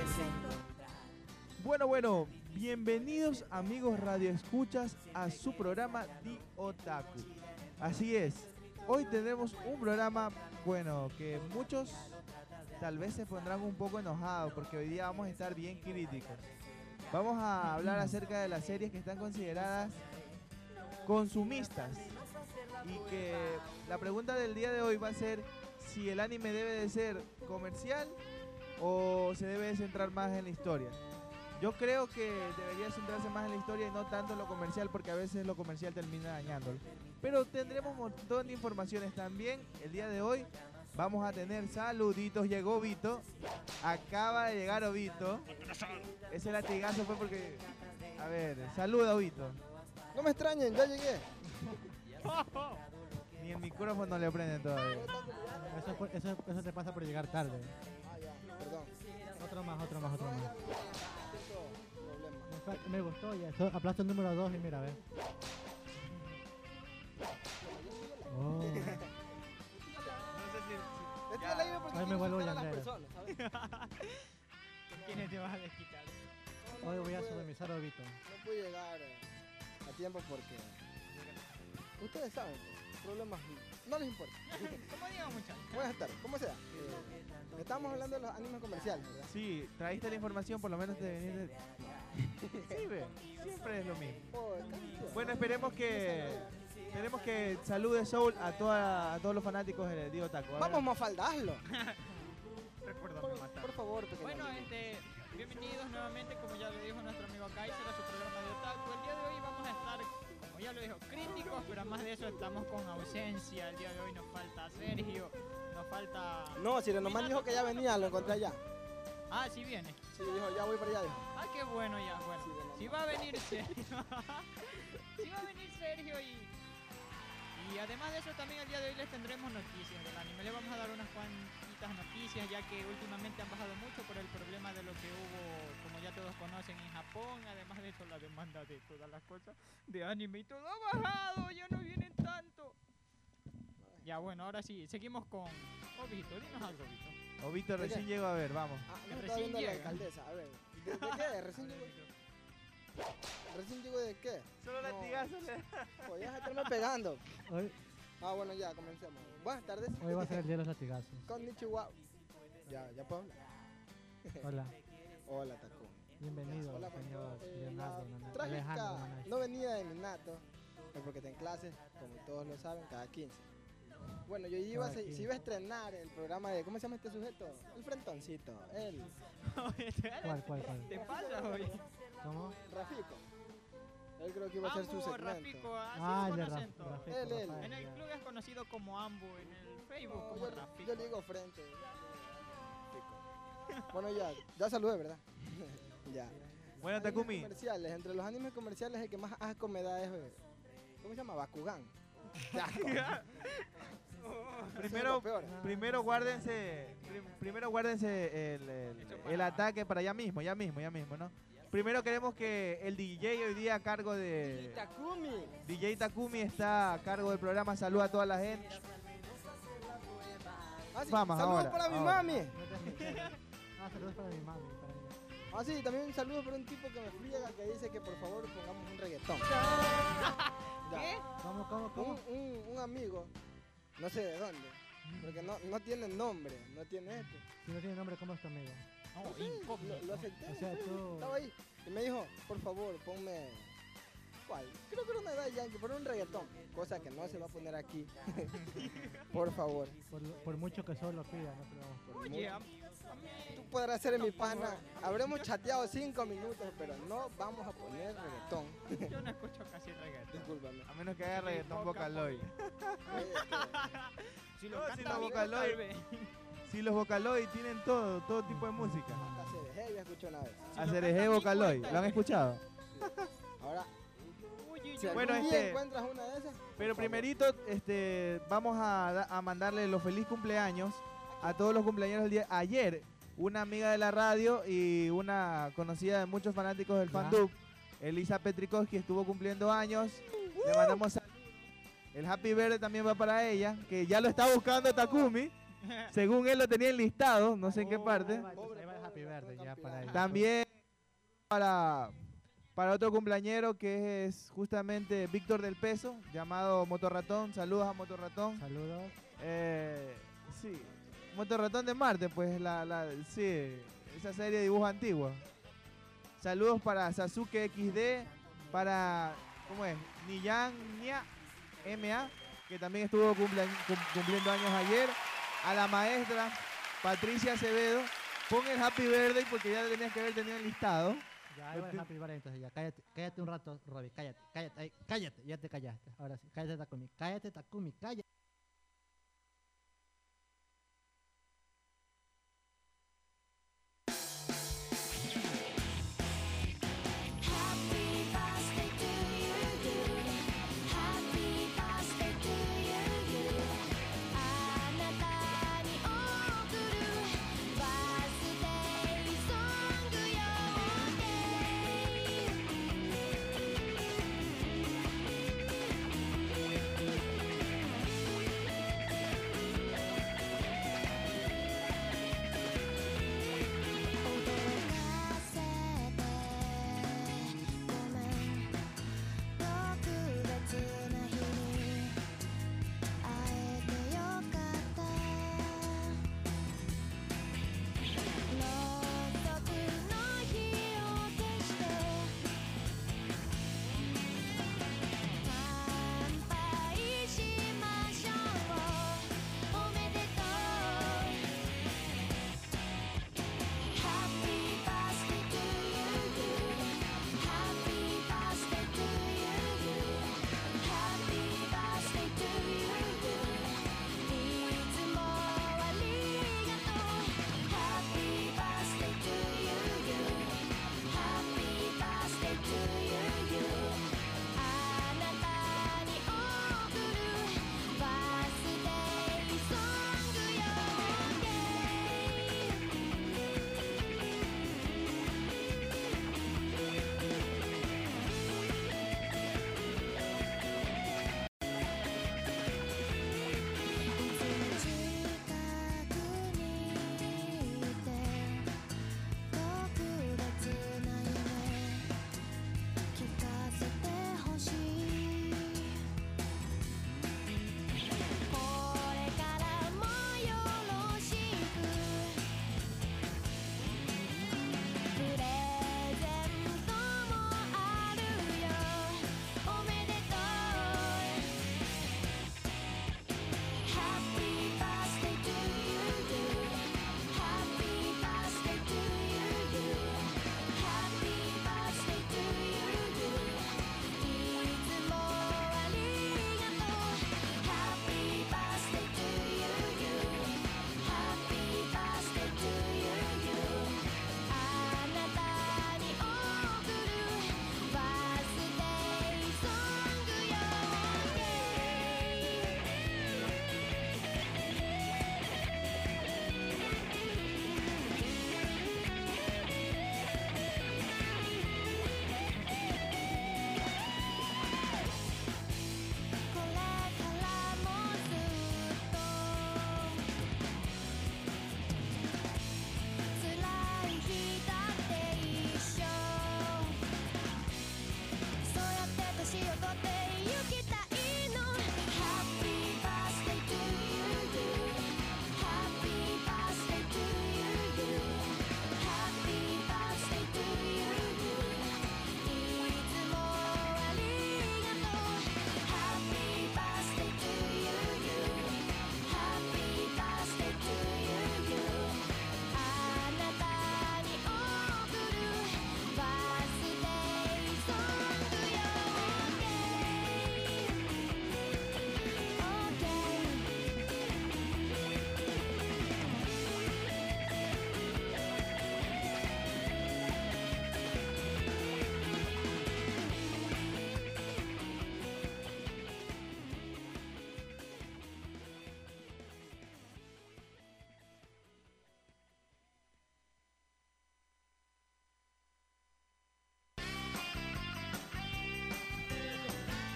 Bueno, bienvenidos amigos radioescuchas a su programa Di Otaku. Así es, hoy tendremos un programa, que muchos tal vez se pondrán un poco enojados porque hoy día vamos a estar bien críticos. Vamos a hablar acerca de las series que están consideradas consumistas y que la pregunta del día de hoy va a ser si el anime debe de ser comercial o se debe de centrar más en la historia. Yo creo que debería centrarse más en la historia y no tanto en lo comercial, porque a veces lo comercial termina dañándolo. Pero tendremos un montón de informaciones también. El día de hoy vamos a tener saluditos. Llegó Vito. Acaba de llegar Ovito. Ese latigazo fue porque... A ver, saluda Ovito. No me extrañen, ya llegué. Ni el micrófono le prenden todavía. Eso te pasa por llegar tarde. Ah, ya, perdón. Otro más. Problema. Me gustó ya. Aplasto el número 2 y mira, a ver. Oh. Estoy al aire porque Hoy me quiero vuelvo insultar a las llanero. personas, ¿sabes? ¿Quiénes te vas a desquitar? Hoy voy a sodomizar a Ovito. No pude llegar a tiempo porque... Ustedes saben, problemas no les importa. ¿Cómo digo, muchachos? Buenas tardes, ¿cómo sea? Estamos hablando de los animes comerciales, ¿verdad? Sí, traíste la información, por lo menos te venís de... Sí, ve, siempre es lo mismo. Oh, está bien. Bueno, esperemos que salude Soul a todos los fanáticos de Dio Otaku. A ver. Vamos, Mafalda, hazlo. Recuérdame matar. Por favor, pequeño. Bueno, bienvenidos nuevamente, como ya lo dijo nuestro amigo Kaiser, a su programa de Otaku. El día de hoy vamos a estar, como ya lo dijo, críticos, pero además de eso estamos con ausencia. El día de hoy nos falta Sergio, nos falta... No, si nomás dijo que ya venía, lo encontré allá. Ah, sí viene. Sí, dijo, ya voy para allá, dijo. Ah, qué bueno ya, bueno. Sí, de nada. Si va a venir Sergio. Si va a venir Sergio y además de eso también el día de hoy les tendremos noticias del anime. Les vamos a dar unas cuantitas noticias ya que últimamente han bajado mucho por el problema de lo que hubo, como ya todos conocen, en Japón. Además de eso la demanda de todas las cosas de anime y todo ha bajado, ya no vienen tanto. Ya bueno, ahora sí, seguimos con Obito, dinos algo, Obito. Ovito recién llegó, a ver, vamos. Ah, Que no, está recién viendo a la llega. alcaldesa, a ver. ¿De qué? ¿Recién llegó? ¿Recién llegó de qué? Solo No. latigazos le... Podías estarme pegando. Hoy Ah, bueno, ya, comencemos. Buenas tardes. va a ser el día de los latigazos. Konnichiwa. Ya puedo hablar. Hola, Hola, Taku. bienvenido, Hola, señor Paco. Leonardo La Alejandro trágica Nanashi. no venida de Minato es porque está en clases, como todos lo saben, cada 15. Bueno, yo Cada se 15. iba a estrenar el programa de, ¿cómo se llama este sujeto? El Frentoncito, él, ¿Cuál? ¿Te pasa hoy? ¿Cómo? Rafico. Él creo que iba a ser su Ambo, segmento. Rafico, así Ah, se el de conocen todos. Rafico, Él. Rafael, En el ya. club es conocido como Ambo, en el Facebook No, como Rafico. yo le digo frente. Rafico. Bueno, ya saludé, ¿verdad? Ya. Bueno, Animes Takumi. comerciales, entre los animes comerciales el que más asco me da es, ¿cómo se llama? Bakugan. Qué asco. Primero, peor. primero guárdense el ataque para ya mismo, ¿no? Primero queremos que el DJ hoy día a cargo de... Takumi. DJ Takumi está a cargo del programa. Saluda a toda la gente. Ah, sí, Vamos, saludos ahora, para mi ahora. mami. Saludos para mi mami. Para mi... Ah, sí, también un saludo para un tipo que me friega que dice que por favor pongamos un reggaetón. ¿Qué? ¿Cómo? Un amigo, no sé de dónde, porque no tiene nombre, no tiene esto. Si no tiene nombre, ¿cómo es tu amigo? No, No sé, incógnito. lo acepté. O sea, tú... Estaba ahí y me dijo, por favor, ponme... ¿Cuál? Creo que era una edad yankee, pero un reggaetón. Cosa que no se va a poner aquí. Por favor. Por mucho que solo pida, no te lo vamos a poner. Oye, Tú podrás ser mi pana. Habremos chateado 5 minutos, pero no vamos a poner reggaetón. yo no escucho casi reggaetón. Discúlpame. A menos que haya reggaetón Vocaloid. Oye, Si No, lo si canta lo bien, Vocaloid. tal vez. Si los Vocaloid tienen todo tipo de música. hasta CDG ya escuché una vez. Si A lo Cereje canta Vocaloid, bien, ¿lo han escuchado? Ahora, Uy, si Bueno, algún día encuentras una de esas... Pero por favor. primerito, vamos a mandarle los feliz cumpleaños a todos los cumpleaños del día. Ayer, una amiga de la radio y una conocida de muchos fanáticos del Ya. fandub, Elisa Petrikowski, estuvo cumpliendo años. Le mandamos saludos. El Happy Birthday también va para ella, que ya lo está buscando Takumi. Según él lo tenía enlistado, no sé en qué parte. Ahí va el Happy Happy birthday ya para ellos. También para otro cumpleañero que es justamente Víctor del Peso, llamado Motorratón. Saludos a Motorratón. Saludos. Sí, Motorratón de Marte, pues sí, esa serie de dibujos antiguos. Saludos para Sasuke XD, para, ¿cómo es? Niyan Nia MA, que también estuvo cumpliendo años ayer. A la maestra Patricia Acevedo. Pon el Happy Birthday porque ya lo tenías que haber tenido enlistado. Ya, ahí va el Happy birthday, entonces ya, cállate un rato, Robbie, cállate, ya te callaste. Ahora sí, cállate Takumi, cállate.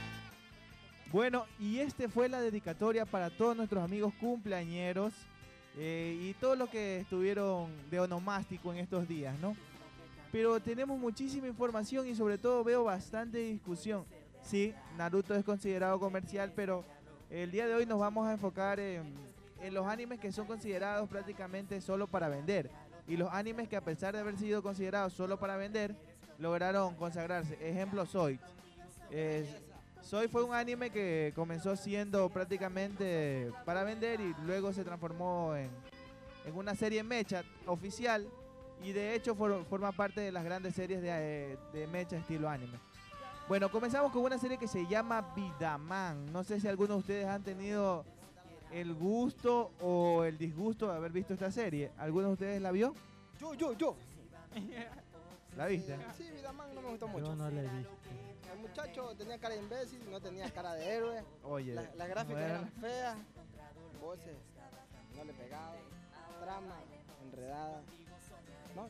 Bueno, y este fue la dedicatoria para todos nuestros amigos cumpleañeros. y todo lo que estuvieron de onomástico en estos días, ¿no? Pero tenemos muchísima información y sobre todo veo bastante discusión. Sí, Naruto es considerado comercial, pero el día de hoy nos vamos a enfocar en los animes que son considerados prácticamente solo para vender. Y los animes que a pesar de haber sido considerados solo para vender, lograron consagrarse. Ejemplo, Zoid. Zoid fue un anime que comenzó siendo prácticamente para vender y luego se transformó en una serie mecha oficial y de hecho forma parte de las grandes series de mecha estilo anime. Bueno, comenzamos con una serie que se llama Vidaman. No sé si algunos de ustedes han tenido el gusto o el disgusto de haber visto esta serie. ¿Alguno de ustedes la vio? Yo. ¿La viste? Sí, Vidaman no me gustó mucho. Yo no le he visto. El muchacho tenía cara de imbécil, no tenía cara de héroe. Oye, Las gráficas bueno. eran feas, voces no le pegaban, trama enredada. No.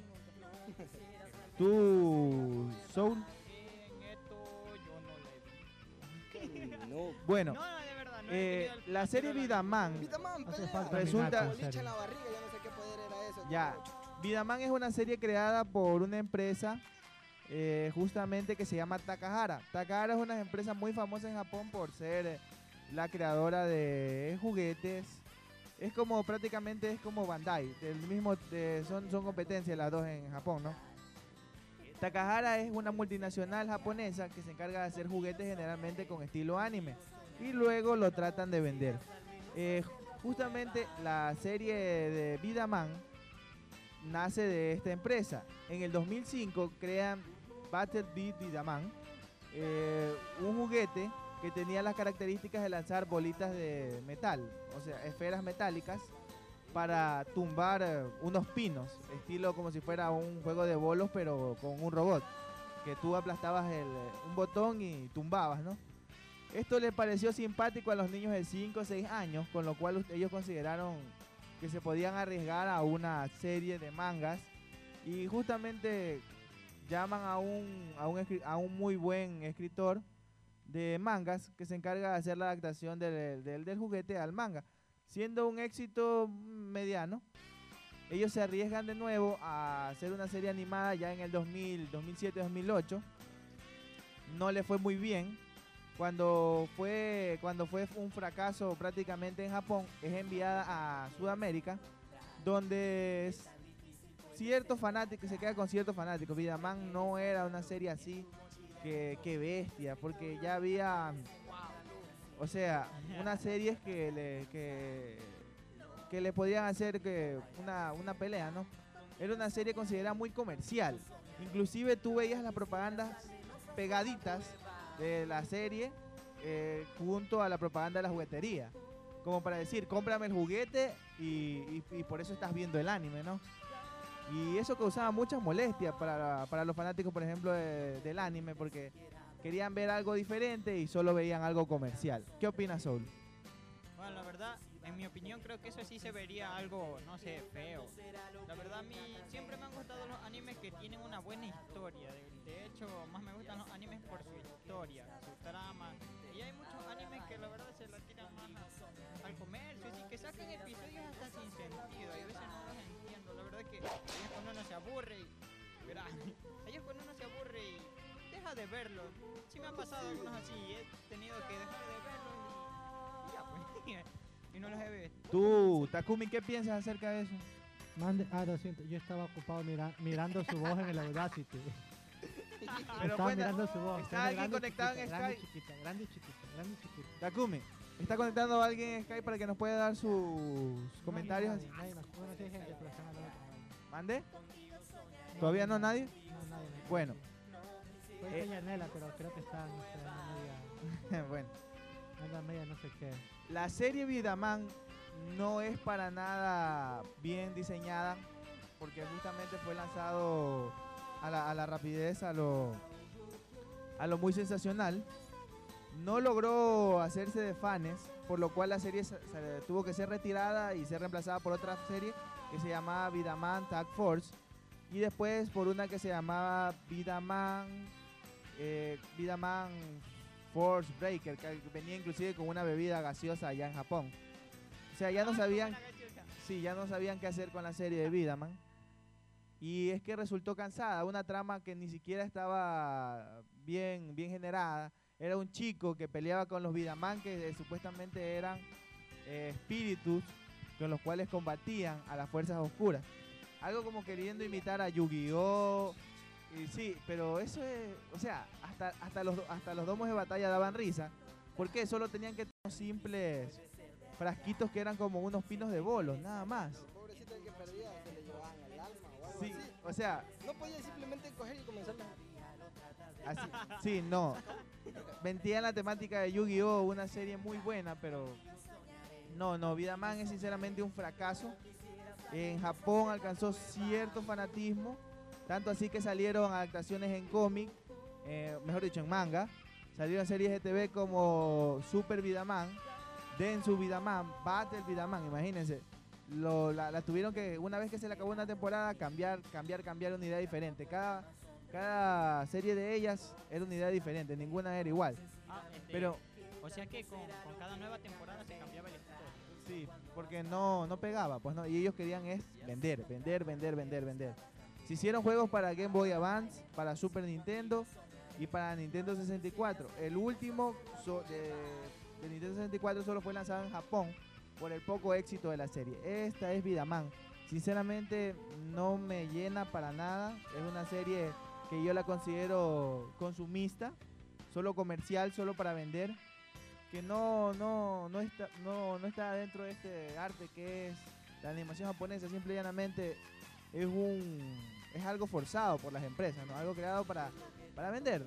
¿Tú, Soul? En esto yo no le vi. No. Bueno, No, de verdad, no he tenido el la serie placer de Vidaman, Vidaman, Hace pelea. falta Resulta- mirar tu Boliche en serie. la barriga, yo no sé qué poder era eso. ya, Vidaman es una serie creada por una empresa justamente que se llama Takahara. Takahara es una empresa muy famosa en Japón por ser la creadora de juguetes. Es como prácticamente es como Bandai, del mismo, son competencias las dos en Japón, ¿no? Takahara es una multinacional japonesa que se encarga de hacer juguetes generalmente con estilo anime y luego lo tratan de vender. Justamente la serie de Vidaman nace de esta empresa. En el 2005 crean Battle Beat Vidaman, un juguete que tenía las características de lanzar bolitas de metal, o sea, esferas metálicas para tumbar unos pinos, estilo como si fuera un juego de bolos pero con un robot, que tú aplastabas un botón y tumbabas, ¿no? Esto les pareció simpático a los niños de 5 o 6 años, con lo cual ellos consideraron que se podían arriesgar a una serie de mangas y justamente llaman a un muy buen escritor de mangas que se encarga de hacer la adaptación del juguete al manga. Siendo un éxito mediano, ellos se arriesgan de nuevo a hacer una serie animada ya en el 2007-2008. No le fue muy bien. Cuando fue un fracaso prácticamente en Japón, es enviada a Sudamérica, donde ciertos fanáticos, se queda con ciertos fanáticos. Vidaman no era una serie así que bestia, porque ya había, o sea, unas series que le podían hacer una pelea, ¿no? Era una serie considerada muy comercial. Inclusive tú veías las propagandas pegaditas de la serie junto a la propaganda de la juguetería, como para decir, cómprame el juguete y por eso estás viendo el anime, ¿no? Y eso causaba muchas molestias para los fanáticos, por ejemplo, del anime, porque querían ver algo diferente y solo veían algo comercial. ¿Qué opinas, Soul? Bueno, la verdad, en mi opinión creo que eso sí se vería algo, no sé, feo. La verdad a mí siempre me han gustado los animes que tienen una buena historia. De hecho, más me gustan los animes por su historia, su trama. Y hay muchos animes que la verdad se la tiran más al comercio, y que sacan episodios hasta sin sentido. Y a veces no los entiendo. La verdad que ahí es cuando uno se aburre y... Verá, ahí es cuando uno se aburre y deja de verlo. Sí me han pasado algunos así, he tenido que dejar de verlos y ya pues. Y no los he visto. Tú, Takumi, ¿qué piensas acerca de eso? Lo siento, yo estaba ocupado mirando su voz en el Audacity. Pero Estaba cuenta, mirando su voz. ¿está alguien grande y conectado en chiquita, grande y Skype? chiquita, grande y chiquita, grande y chiquita. Takumi, ¿está conectando a alguien en Skype para que nos pueda dar sus comentarios? Nadie más. Bueno, sí hay gente, pero están hablando con nadie. ¿Mande? ¿Todavía no nadie? No, nadie. Bueno, Puede ser Yanela, pero creo que está media... bueno. Anda media no sé qué. La serie Vidaman no es para nada bien diseñada porque justamente fue lanzado a la rapidez, a lo muy sensacional. No logró hacerse de fans, por lo cual la serie se tuvo que ser retirada y ser reemplazada por otra serie que se llamaba Vidaman Tag Force y después por una que se llamaba Vidaman Force Breaker, que venía inclusive con una bebida gaseosa allá en Japón. O sea, ya no sabían, sí, ya no sabían qué hacer con la serie de Vidaman. Y es que resultó cansada, una trama que ni siquiera estaba bien generada. Era un chico que peleaba con los Vidaman, que supuestamente eran espíritus con los cuales combatían a las fuerzas oscuras. Algo como queriendo imitar a Yu-Gi-Oh! Y sí, pero eso es, o sea, hasta los domos de batalla daban risa. ¿Por qué? Solo tenían que tener simples frasquitos que eran como unos pinos de bolos, nada más. El pobrecito el que perdía se le llevaban el alma o algo Sí, así. o sea, No podía simplemente coger y comenzar así, sí, no. Mentían la temática de Yu-Gi-Oh! Una serie muy buena, pero no, Vidaman es sinceramente un fracaso. En Japón alcanzó cierto fanatismo, tanto así que salieron adaptaciones en cómic, mejor dicho en manga, salieron series de TV como Super Vidaman, Densu Vidaman, Battle Vidaman, imagínense. La tuvieron que, una vez que se le acabó una temporada, cambiar una idea diferente. Cada serie de ellas era una idea diferente, ninguna era igual. Pero O sea que con cada nueva temporada se cambiaba el escritor. sí, porque no pegaba, pues no, y ellos querían es vender. Se hicieron juegos para Game Boy Advance, para Super Nintendo y para Nintendo 64. El último de Nintendo 64 solo fue lanzado en Japón por el poco éxito de la serie. Esta es Vidaman. Sinceramente no me llena para nada. Es una serie que yo la considero consumista, solo comercial, solo para vender, que no está dentro de este arte que es la animación japonesa. Simple y llanamente es algo forzado por las empresas, ¿no? Algo creado para vender,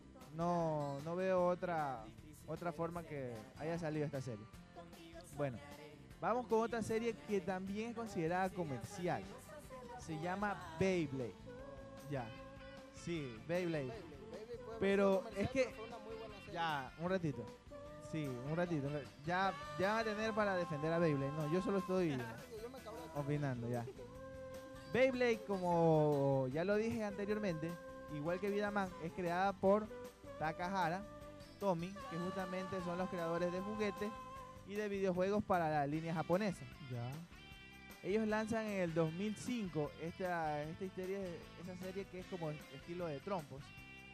no veo otra forma que haya salido esta serie. Bueno, vamos con otra serie que también es considerada comercial. Se llama Beyblade. Ya, sí, Beyblade. Pero es que fue una muy buena serie. ya, un ratito. Sí, un ratito. Ya van a tener para defender a Beyblade. No, yo solo estoy Yo me acabo de... opinando ya. Beyblade, como ya lo dije anteriormente, igual que Vidaman, es creada por Takahara Tomy, que justamente son los creadores de juguetes y de videojuegos para la línea japonesa. Ya. Ellos lanzan en el 2005 esta esa serie que es como estilo de trompos.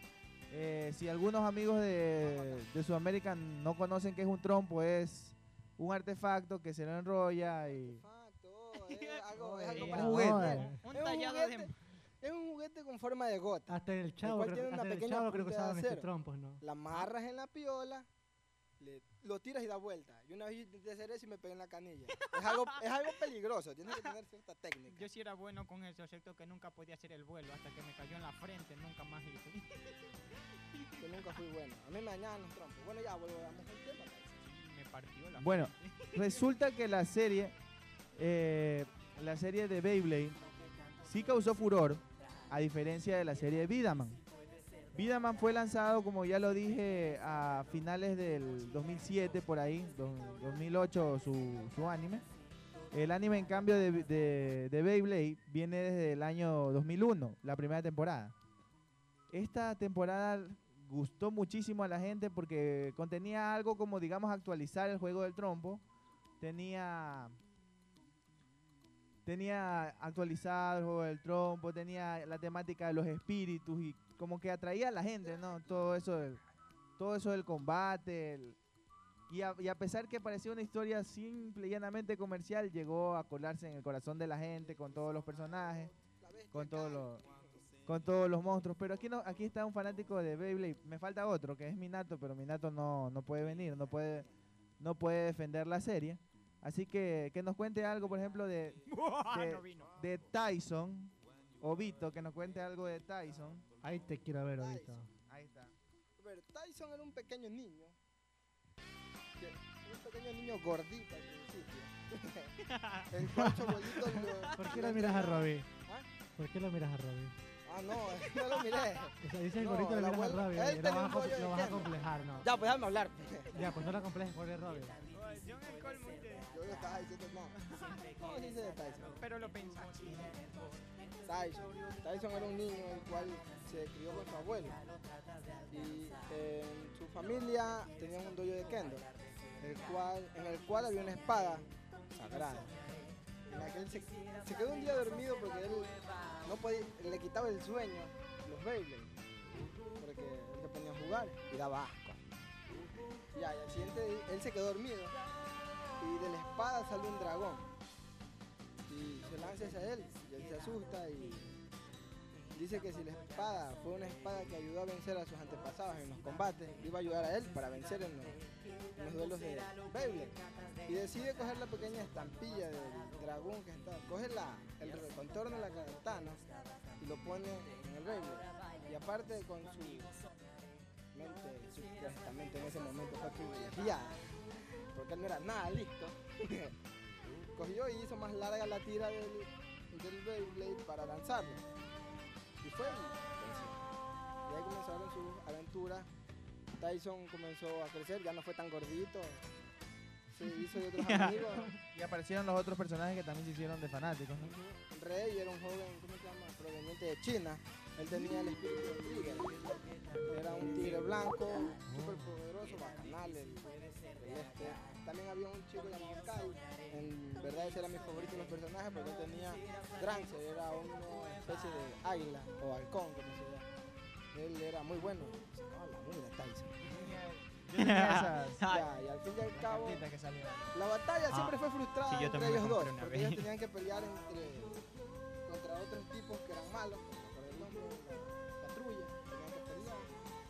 Si algunos amigos de Sudamérica no conocen qué es un trompo, es un artefacto que se lo enrolla y... Es algo un para juguete. Un Es un tallado juguete. de... Es un juguete con forma de gota. Hasta en el Chavo, cual creo, tiene una hasta en el pequeña Chavo creo que punta de usaban este acero. trompos, ¿no? La amarras en la piola, lo tiras y da vuelta. Y una vez yo intenté hacer eso y me pegué en la canilla. Es algo peligroso, tienes que tener cierta técnica. Yo sí era bueno con eso, excepto que nunca podía hacer el vuelo hasta que me cayó en la frente, nunca más hice. Yo nunca fui bueno. A mí me dañaban los trompos. Bueno, ya volvamos al tema. Me partió la Bueno, frente. resulta que la serie de Beyblade sí causó furor, a diferencia de la serie de Vidaman. Vidaman fue lanzado, como ya lo dije, a finales del 2007, por ahí, 2008 su anime. El anime, en cambio, de Beyblade viene desde el año 2001, la primera temporada. Esta temporada gustó muchísimo a la gente porque contenía algo como, digamos, actualizar el juego del trompo. Tenía actualizado el juego del trompo, tenía la temática de los espíritus y como que atraía a la gente, ¿no? Todo eso del combate. Y a pesar que parecía una historia simple y llanamente comercial, llegó a colarse en el corazón de la gente con todos los personajes, con todos los monstruos. Pero aquí está un fanático de Beyblade. Me falta otro, que es Minato, pero Minato no puede venir, no puede defender la serie. Así que nos cuente algo, por ejemplo, No vino. de Tyson, o Vito, que nos cuente algo de Tyson. Ahí te quiero ver ahorita. Ahí está. A ver, Tyson era un pequeño niño. Un pequeño niño gordito al principio. El cual su abuelito ¿Por qué lo miras a Robbie? ¿Ah? ¿Por qué lo miras a Robbie? Ah, no lo miré. O sea, dices el No, gordito el lo miras a abuelo- Robbie. él tenía un rollo de Lo vas a Ken. complejar, ¿no? Ya, pues déjame hablar. Ya, pues no lo complejes por el Robbie. Yo en el colmo de... Yo le estaba diciendo, no. ¿Cómo se dice de Tyson? Pero lo pensaste. Tyson era un niño el cual se crió con su abuelo. Y en su familia tenían un dojo de kendo, en el cual había una espada sagrada. en aquel se quedó un día dormido porque él no podía, le quitaba el sueño los Beyblade, porque él se ponía a jugar y daba asco. Ya, y al siguiente día él se quedó dormido y de la espada sale un dragón y se lanza hacia él y él se asusta y dice que si la espada fue una espada que ayudó a vencer a sus antepasados en los combates, iba a ayudar a él para vencer en los duelos de Beyblade. Y decide coger la pequeña estampilla del dragón que está, coge el contorno de la katana y lo pone en el Beyblade. Y aparte con su mente, supuestamente en ese momento fue privilegiada, porque él no era nada listo, cogió y hizo más larga la tira del Beyblade para lanzarlo. Y fue y venció. Y ahí comenzaron sus aventuras. Tyson comenzó a crecer, ya no fue tan gordito. Se hizo de otros amigos. Y aparecieron los otros personajes que también se hicieron de fanáticos, ¿no? Rey era un joven, ¿cómo se llama? Proveniente de China. Él tenía el espíritu del tigre. Era un tigre blanco, súper poderoso, bacanal, el este. También había un chico llamado Kai. En verdad ese era mi favorito de los personajes porque él tenía Drancer, era una especie de águila o halcón, como se llama. Él era muy bueno. Se llamaba la mula Tyson. Yo tenía esas Ya, y al fin y al cabo, cartitas que salían. la batalla siempre fue frustrada Sí, yo entre también me ellos compré dos, una porque vez. ellos tenían que pelear contra otros tipos que eran malos, por el nombre de la patrulla, tenían que pelear.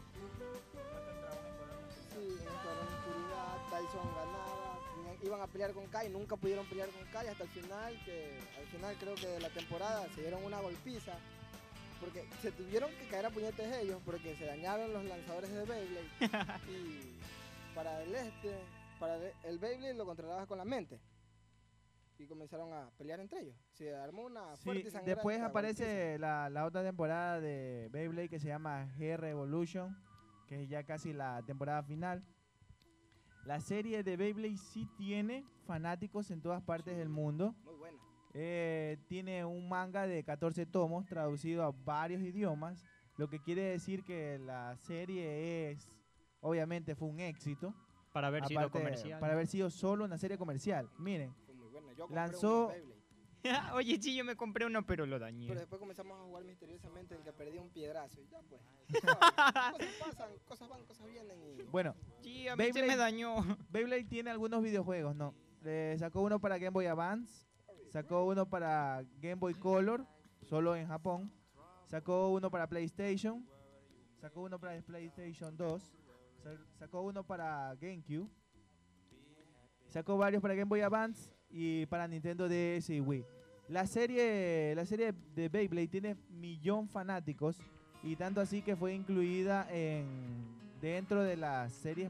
Sí, en la oscuridad, Tyson ganaba, iban a pelear con Kai, nunca pudieron pelear con Kai hasta el final, que al final creo que de la temporada se dieron una golpiza, porque se tuvieron que caer a puñetes ellos, porque se dañaron los lanzadores de Beyblade, y para el Beyblade lo controlabas con la mente. Y comenzaron a pelear entre ellos. Se armó una Sí, fuerte y sangrante después golpiza. aparece la otra temporada de Beyblade que se llama G-Revolution, que es ya casi la temporada final. La serie de Beyblade sí tiene fanáticos en todas partes del mundo. Muy buena. Tiene un manga de 14 tomos traducido a varios idiomas, lo que quiere decir que la serie obviamente fue un éxito. Para haber sido Aparte, comercial. para haber sido solo una serie comercial. Miren, Fue muy buena. Yo compré Lanzó- una Beyblade, Oye, sí, yo me compré uno, pero lo dañé. pero después comenzamos a jugar misteriosamente el que perdía un piedrazo. Y ya pues. Cosas pasan, cosas van, cosas vienen. Y bueno, Sí, a mí se Beyblade- me dañó. Beyblade tiene algunos videojuegos, ¿no? Sacó uno para Game Boy Advance, sacó uno para Game Boy Color, solo en Japón, sacó uno para PlayStation, sacó uno para PlayStation 2, sacó uno para GameCube, sacó varios para Game Boy Advance y para Nintendo DS y Wii. La serie de Beyblade tiene 1.000.000 fanáticos y tanto así que fue incluida dentro de las series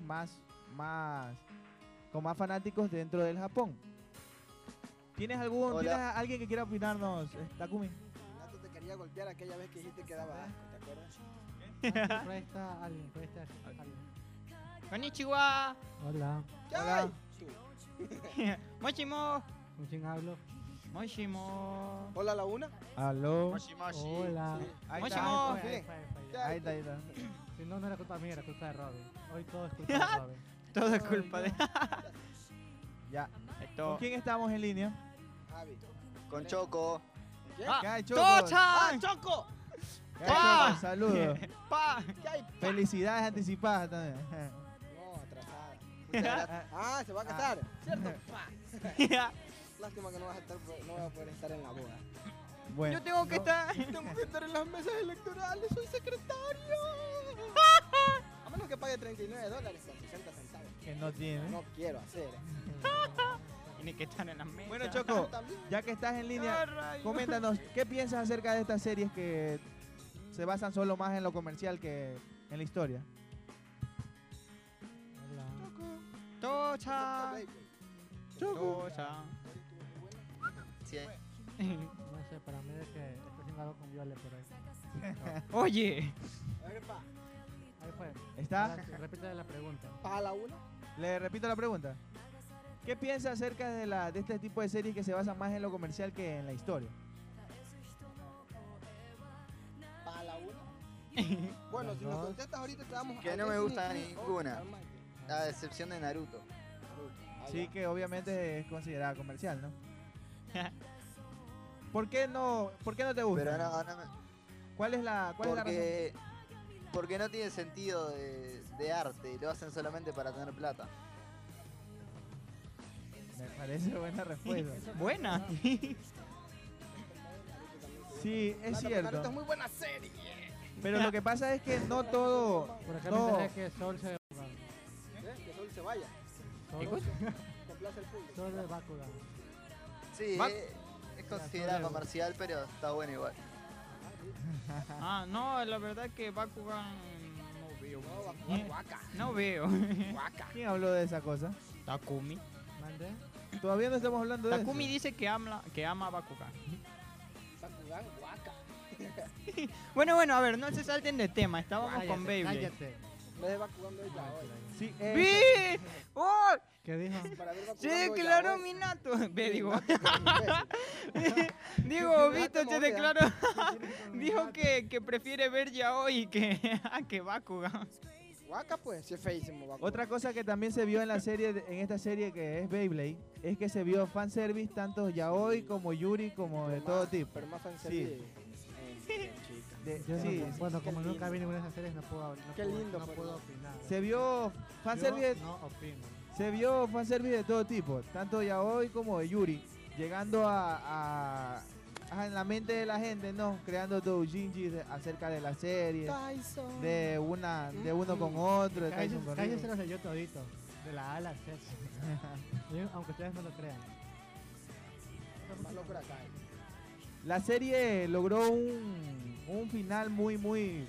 con más fanáticos dentro del Japón. ¿Tienes alguien que quiera opinarnos, Takumi? Nato te quería golpear aquella vez que dijiste que daba asco, ¿te acuerdas? Presta alguien, presta alguien. Konnichiwa. Hola, Hola. Tú. Moshimo. ¿con quién hablo? Moshimo. Hola, la una. Aló. Hola. Sí. Ahí Moshimo. está. Bien. Ahí está, ahí está. Si no, no era culpa mía, era culpa de Robin. Hoy todo es culpa de Robin. Todo es culpa de Ya. ¿Con esto. quién estamos en línea? Javi. Con Choco. ¿Qué? Ah, ¿Qué hay, Choco? ¡Tochan! ¡Choco! ¿Qué hay, ¡Pa! Choco? Saludos. ¡Pa! ¿Qué hay? Felicidades anticipadas también. No, atrasada. Muchas gracias. Ah, se va a casar, ¿cierto? Lástima que no vas a estar, no vas a poder estar en la boda. Bueno, Yo tengo que no- estar. Tengo que estar en las mesas electorales, soy secretario. A menos que pague $39 con 60 centavos. que no tiene. No quiero hacer. Tiene que estar en las mesas. Bueno, Choco, También. ya que estás en Ah, línea, rayos. coméntanos, ¿qué piensas acerca de estas series que se basan solo más en lo comercial que en la historia? Hola. Tochan. Tochan. Sí, No sé, para mí es que está haciendo algo con Viole por ahí. Oye. A ver, pa. Ahí fue. ¿Está? Ahora sí, repite la pregunta. ¿Para la una? Le repito la pregunta. ¿Qué piensas acerca de este tipo de series que se basan más en lo comercial que en la historia? ¿Para la una? Bueno, si nos Dos. contestas ahorita te damos... Que a no me gusta Destiny, ninguna. Almighty. a excepción de Naruto. Ah, Sí, ya. que obviamente es considerada comercial, ¿no? ¿Por qué no te gusta? Pero no ¿Cuál es la razón? porque no tiene sentido de arte, lo hacen solamente para tener plata. Me parece buena respuesta. Buena. Sí, es cierto. Naruto es muy buena serie. Pero lo que pasa es que no todo... Por acá No. me enteré que Sol se... Que Sol se vaya. Sol, Complace el público. Sol de Bakugan. Sí, Va- es considerado comercial, pero está bueno igual. Ah, no, la verdad que Bakugan no veo. No, Waka. No veo. Waka. ¿Quién habló de esa cosa? Takumi. ¿Mande? Todavía no estamos hablando de Takumi eso. dice que ama a Bakugan. Bakugan, Waka. Bueno, a ver, no se salten de tema. Estábamos Cállate, con Beyblade. cállate. En vez de Bakugan veo ya hoy. Sí, ¡Vi! ¡Oh! ¿Qué dijo? Para ver Bakugan Sí, veo claro, yaoi. Minato. Ve, digo. Imbécil. Digo, Ya Vito te se movía. declaró. Dijo que prefiere ver yaoi que Bakugan. Waka pues, si es feísimo Bakugan. otra cosa que también se vio en la serie, en esta serie que es Beyblade, es que se vio fanservice tanto yaoi como yuri como de todo tipo. Pero más fanservice en chica. De- Yo sí, no, bueno, qué como nunca lindo. vi ninguna de esas series, no puedo, Qué lindo no fue, puedo ¿no? opinar. se vio fanservice, Yo no opino. se vio fanservice de todo tipo, tanto yaoi como de yuri, llegando a en la mente de la gente, ¿no? Creando doujinshis acerca de la serie, Tyson. de uno con otro, de Tyson con Cállense Ryu. los leyó todito. De la A a la Z. Aunque ustedes no lo crean. Más locura acá. La serie logró un final muy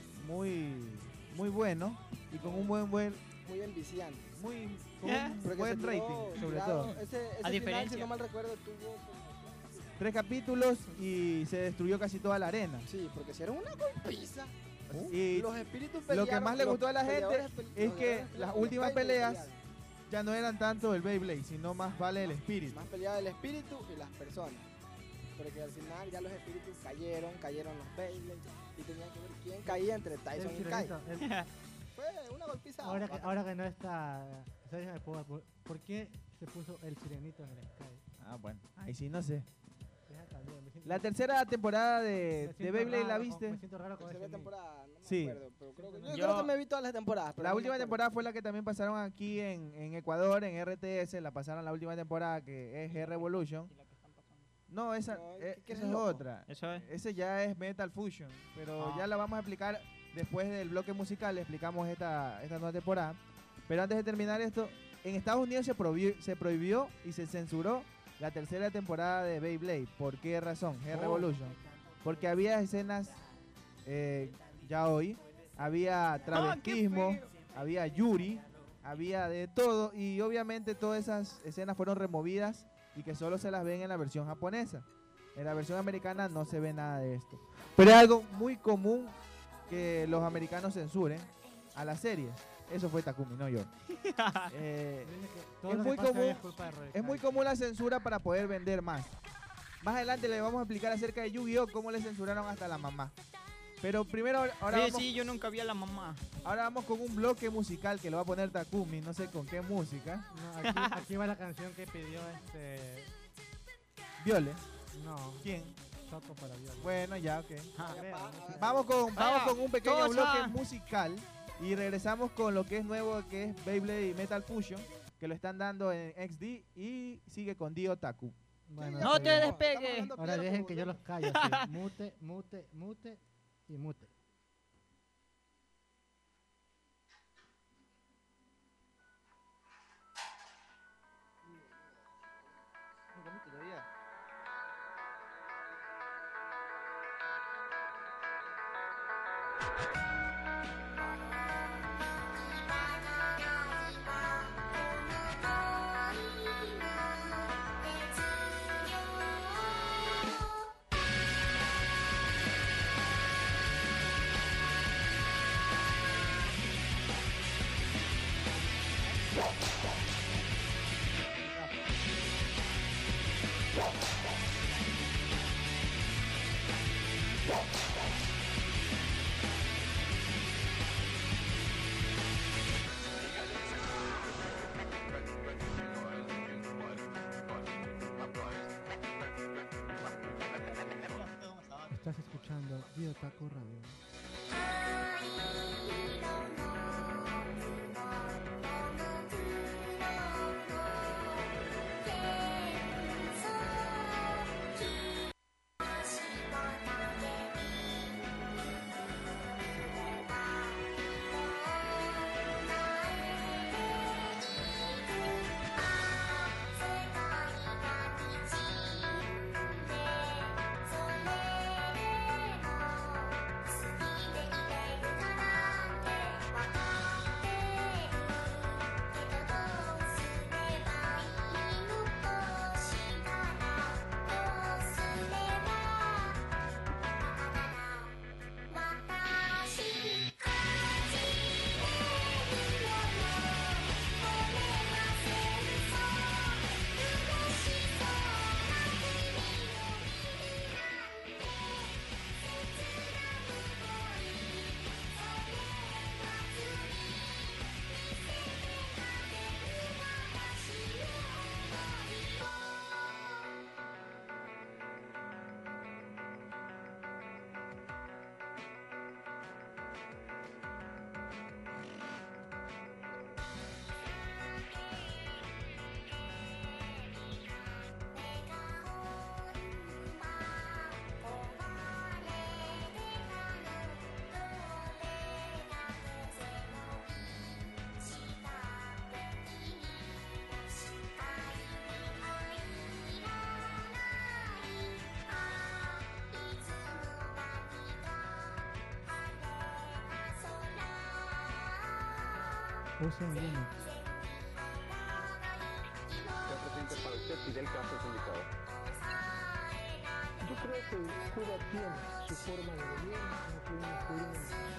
bueno y con un buen Muy enviciante. muy con un Porque buen se tiró rating, sobre tirado- todo. Ese final, diferencia. si no mal recuerdo, tuvo... 3 capítulos y se destruyó casi toda la arena. Sí, porque si era una golpiza. Y Los espíritus lo que pelearon, más le los gustó a la gente peleadores es los que peleadores las pelearon, últimas los Beyblade peleas pelearon. ya no eran tanto el Beyblade, sino más vale el espíritu. Más peleaba el espíritu y las personas. Porque al final ya los espíritus cayeron los Beyblade y tenían que ver quién caía entre Tyson El y Kai. sirenito, Fue una golpiza. ahora que no está... ¿Sabes? ¿Por qué se puso el sirenito en el Sky? Ah, bueno, ahí sí no sé. Deja también, me siento- La tercera temporada me de siento Beyblade, ¿la raro, viste? Me siento raro con Tercera ese meme. temporada, no me Sí. acuerdo, pero yo Yo- creo que me vi todas las temporadas. pero La no me última acuerdo. temporada fue la que también pasaron aquí en Ecuador, en RTS, la pasaron la última temporada que es Revolution. No, esa, No, ¿qué esa eres es loco? otra. Eso es. Ese ya es Metal Fusion, pero Ah. ya la vamos a explicar después del bloque musical, le explicamos esta nueva temporada. Pero antes de terminar esto, en Estados Unidos se prohibió y se censuró la tercera temporada de Beyblade. ¿Por qué razón? Revolution. Porque había escenas ya hoy, había travestismo, feo. había yuri, había de todo y obviamente todas esas escenas fueron removidas y que solo se las ven en la versión japonesa. En la versión americana no se ve nada de esto. Pero es algo muy común que los americanos censuren a las series. Eso fue Takumi, no yo. Dice que todo Es lo que muy pasa común- ahí es culpa de Roy Es muy Kai. común la censura para poder vender más. Más adelante le vamos a explicar acerca de Yu-Gi-Oh! Cómo le censuraron hasta la mamá. Pero primero, ahora Sí, vamos, sí, yo nunca vi a la mamá. ahora vamos con un bloque musical que lo va a poner Takumi, no sé con qué música. No, aquí va la canción que pidió Viole. No, ¿Quién? Choco para Viola. Bueno, ya, ok. Ah, Ya, vea, pa, no sé. Vamos Ah, con un pequeño todos, bloque ah. musical y regresamos con lo que es nuevo, que es Beyblade y Metal Fusion, que lo están dando en XD y sigue con Dio Taku. Bueno, No está te bien. despegues. Estamos hablando Ahora piedra dejen por que yo bola. los callo. así. Mute, mute, mute y mute. ¿No comiste todavía? escuchando Diotaku Radio. Usen Linux. 400 para usted, Fidel Castro indicado. Yo creo que Cuba tiene su forma de gobierno, no puede influir en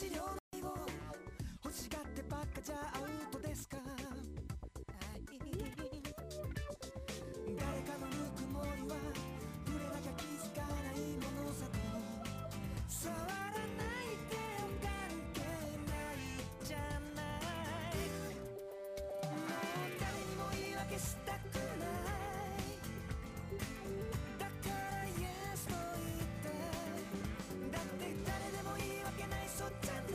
じ両思いを欲しがってばっかじゃアウトですか。誰かのぬくもりは触れなきゃ気づかないものさと、触らないでよ関係ないじゃない。もう誰にも言い訳したくない。だからイエスと言って、だって誰でも言い訳ないそうじゃない。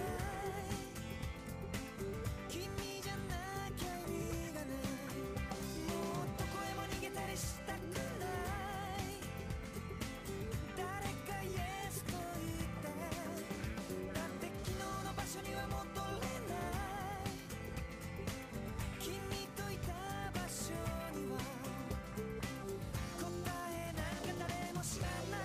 君じゃなきゃ意味がない。もうどこへも逃げたりしたくない。誰かイエスと言って、だって昨日の場所には戻れない。君といた場所には答えなんか誰も知らない。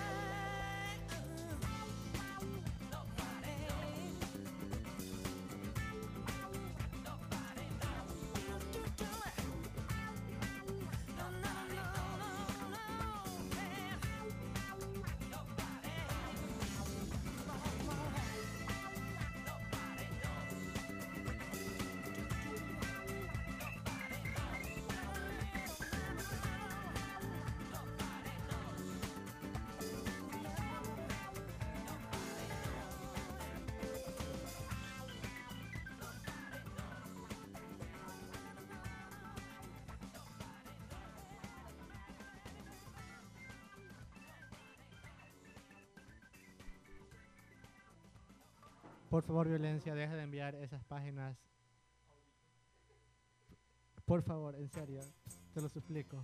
Por favor, Violencia, deja de enviar esas páginas. Por favor, en serio, te lo suplico.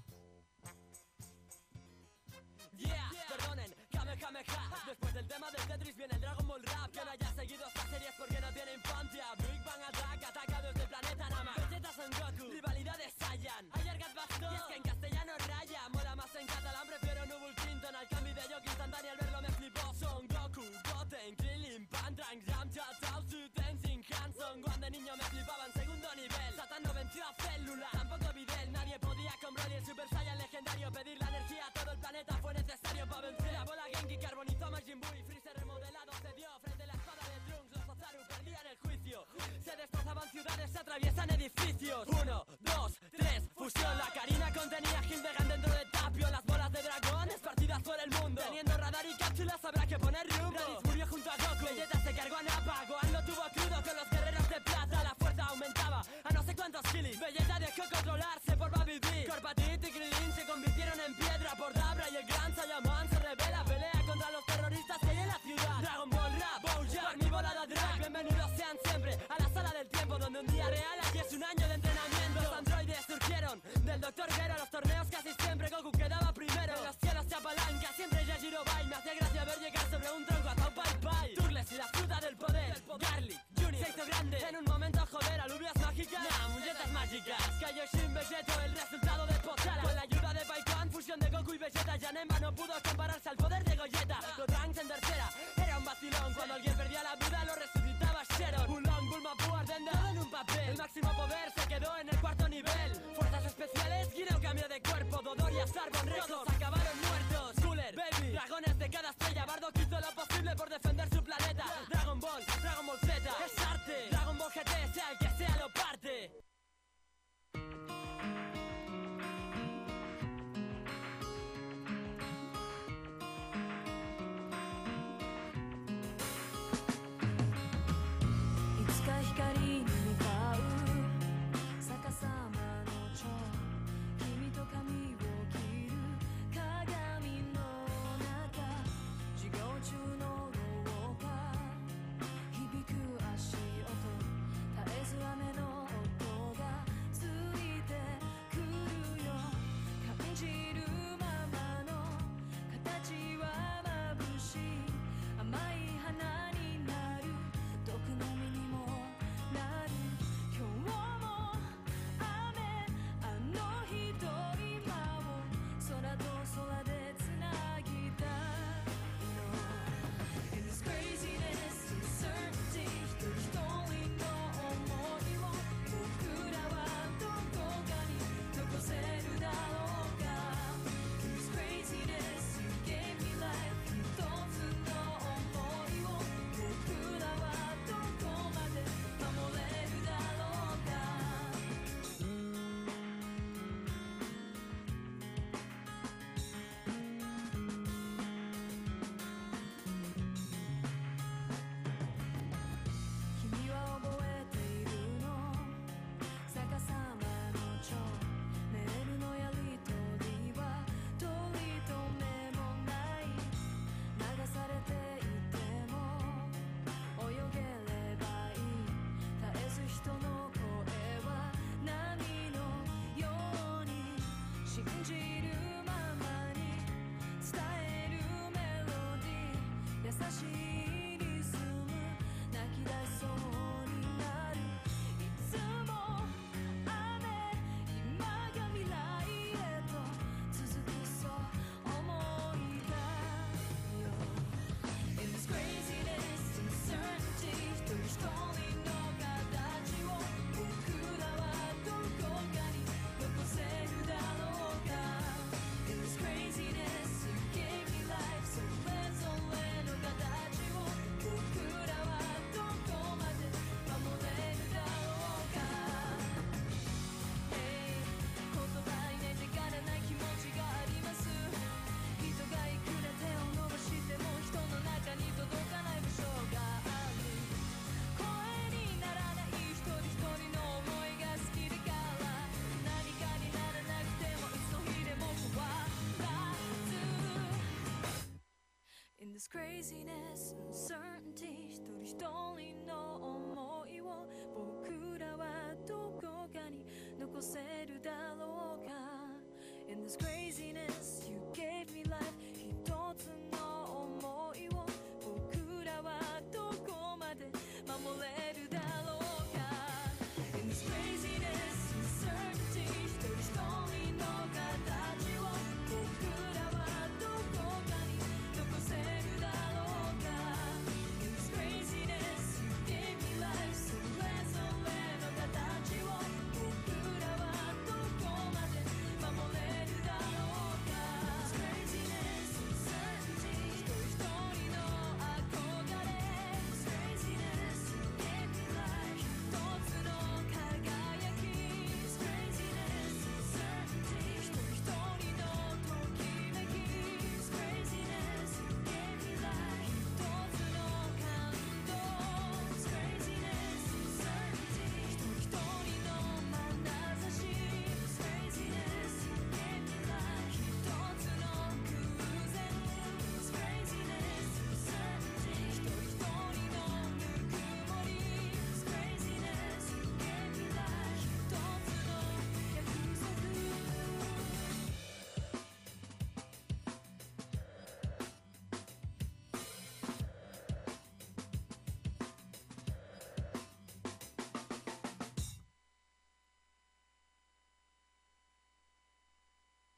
Yeah, perdonen, Kamehameha. Después del tema del Tetris viene el Dragon Ball Rap. Quien haya seguido estas series porque no tiene infancia. Big Bang Attack, ataca desde el planeta Nama. Vegeta Son Goku, rivalidades Saiyan. Ayer Gat Bastó, y es que en castellano raya. Mola más en catalán, prefiero Nubul Clinton. Al cambio de Yoki instantáneo al verlo me flipó. Son Goku, Goten, Krillin, Pandrang, Yamcha, Tausu, Tenzin, Hanson. Cuando de niño me flipaban segundo nivel. Satan no venció a Célula, tampoco Videl. Nadie podía con Broly, el Super Saiyan legendario. Pedir la energía a todo el planeta fue necesario para vencer. La bola Genki carbonizó a Majin Buu y Freezer remodelado se dio frente a la espada de Trunks. Los Ozaru perdían el juicio. Se destrozaban ciudades, se atraviesan edificios. 1, 2, 3, fusión. La Karina contenía Hildegard dentro de Tapio. Las bolas de dragón esparcidas por el mundo. Teniendo radar y cápsulas habrá que poner rumbo. Raditz murió junto a Goku. Vegeta se cargó a Nappa. Gohan lo tuvo crudo con los guerreros de plata. La fuerza aumentaba a no sé cuántos kilis. Vegeta dejó controlarse por Baby B. Corpatit y Krillin se convirtieron en piedra por Dabra. Y el gran Saiyaman se revela. Pelea contra los terroristas que hay en la ciudad. Dragon Ball Rap, Bojack, mi volada drag. Bienvenidos sean siempre a la sala del tiempo, donde un día real aquí es un año de entrenamiento. Los androides surgieron del Dr. Gero. Los torneos casi siempre Goku quedaba primero. En los cielos se apalanca siempre Yajirobai. Me hacía gracia ver llegar sobre un tronco a Tao Pai Pai. Turles y la fruta del poder. Garlic Junior se hizo grande en un momento, joder. Alubias mágicas, nah, muñecas mágicas. Kaioshin Vegeto, el resultado de Potara. Con la ayuda de Baikon, fusión de Goku y Vegeta. Janemba no pudo compararse al poder de Gogeta. Gotrunks en tercera, era un vacilón. Cuando alguien perdía la vida lo resucitaba Sharon. Ulong, Bulma, Buu, Ardenda, todo en un papel. El máximo poder se quedó en el cuarto nivel. Fuerzas especiales, Guineo cambio de cuerpo. Dodor y Astarbon, todos acabaron muertos. Cooler, Baby, dragones de cada estrella. Bardock hizo lo posible por defender su planeta. Dragon Ball Z, es arte. Dragon Ball GT, sea el que sea, lo parte.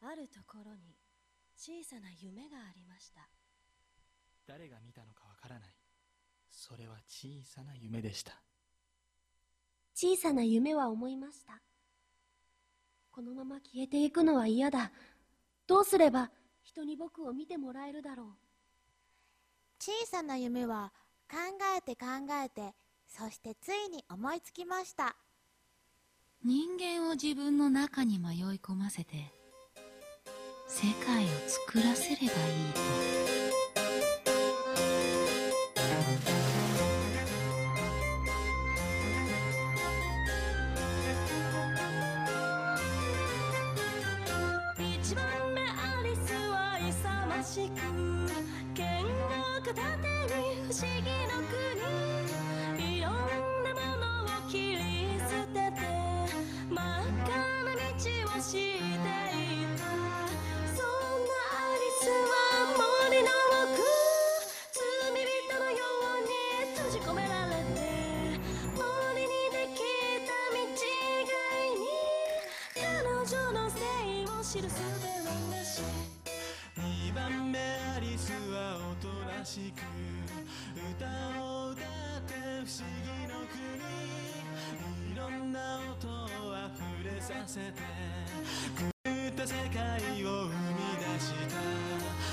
あるところに小さな夢がありました。 誰が見たのかわからない。それは小さな夢でした。 小さな夢は思いました。このまま消えていくのは嫌だ。どうすれば人に僕を見てもらえるだろう。 小さな夢は考えて考えて、そしてついに思いつきました。 人間を自分の中に迷い込ませて世界を作らせればいいと。 一番目アリスは勇ましく剣を片手に不思議の国、いろんなものを切り捨てて真っ赤な道をしていた。そんなアリスは森の奥、罪人のように閉じ込められて、森にできた道がいに彼女のせいを知る術はなし。 2番目アリスはおとなしく歌を歌って不思議の国、いろんな音をあふれさせて狂った世界を生み出した。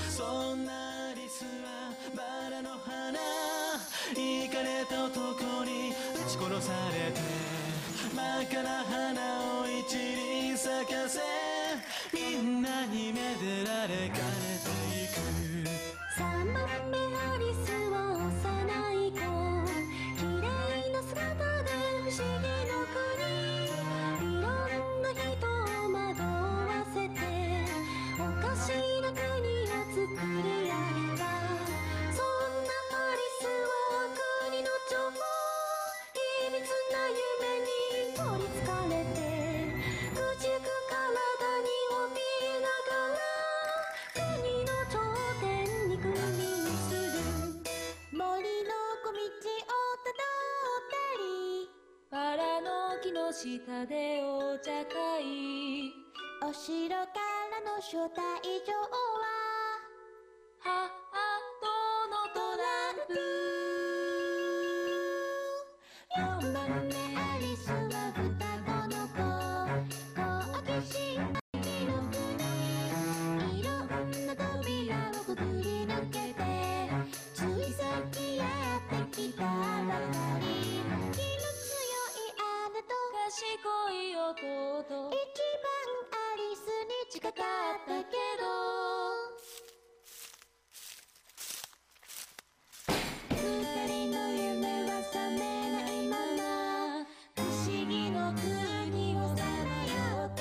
そんなアリスはバラの花、イカれた男に撃ち殺されて真っ赤な花を一輪咲かせ、みんなにめでられかれていく。 3番目アリスは幼い子、綺麗な姿で不思議の国、いろんな人を惑わせておかしな国を作り上げた。そんなアリスは国の女王、秘密な夢に取りつかれてくじく体に帯びながら国の頂点に君臨する。森の小道をたどったり、バラの木の下でお茶会、お城からの招待状はハートのトランプ。4番目アリスは双子の子、好奇心ありの国、いろんな扉をくぐり抜けてついさっきやってきたばかり、気の強い姉と賢い弟、一番アリスに近かったけど二人の夢は覚めないまま不思議の国をさまよった。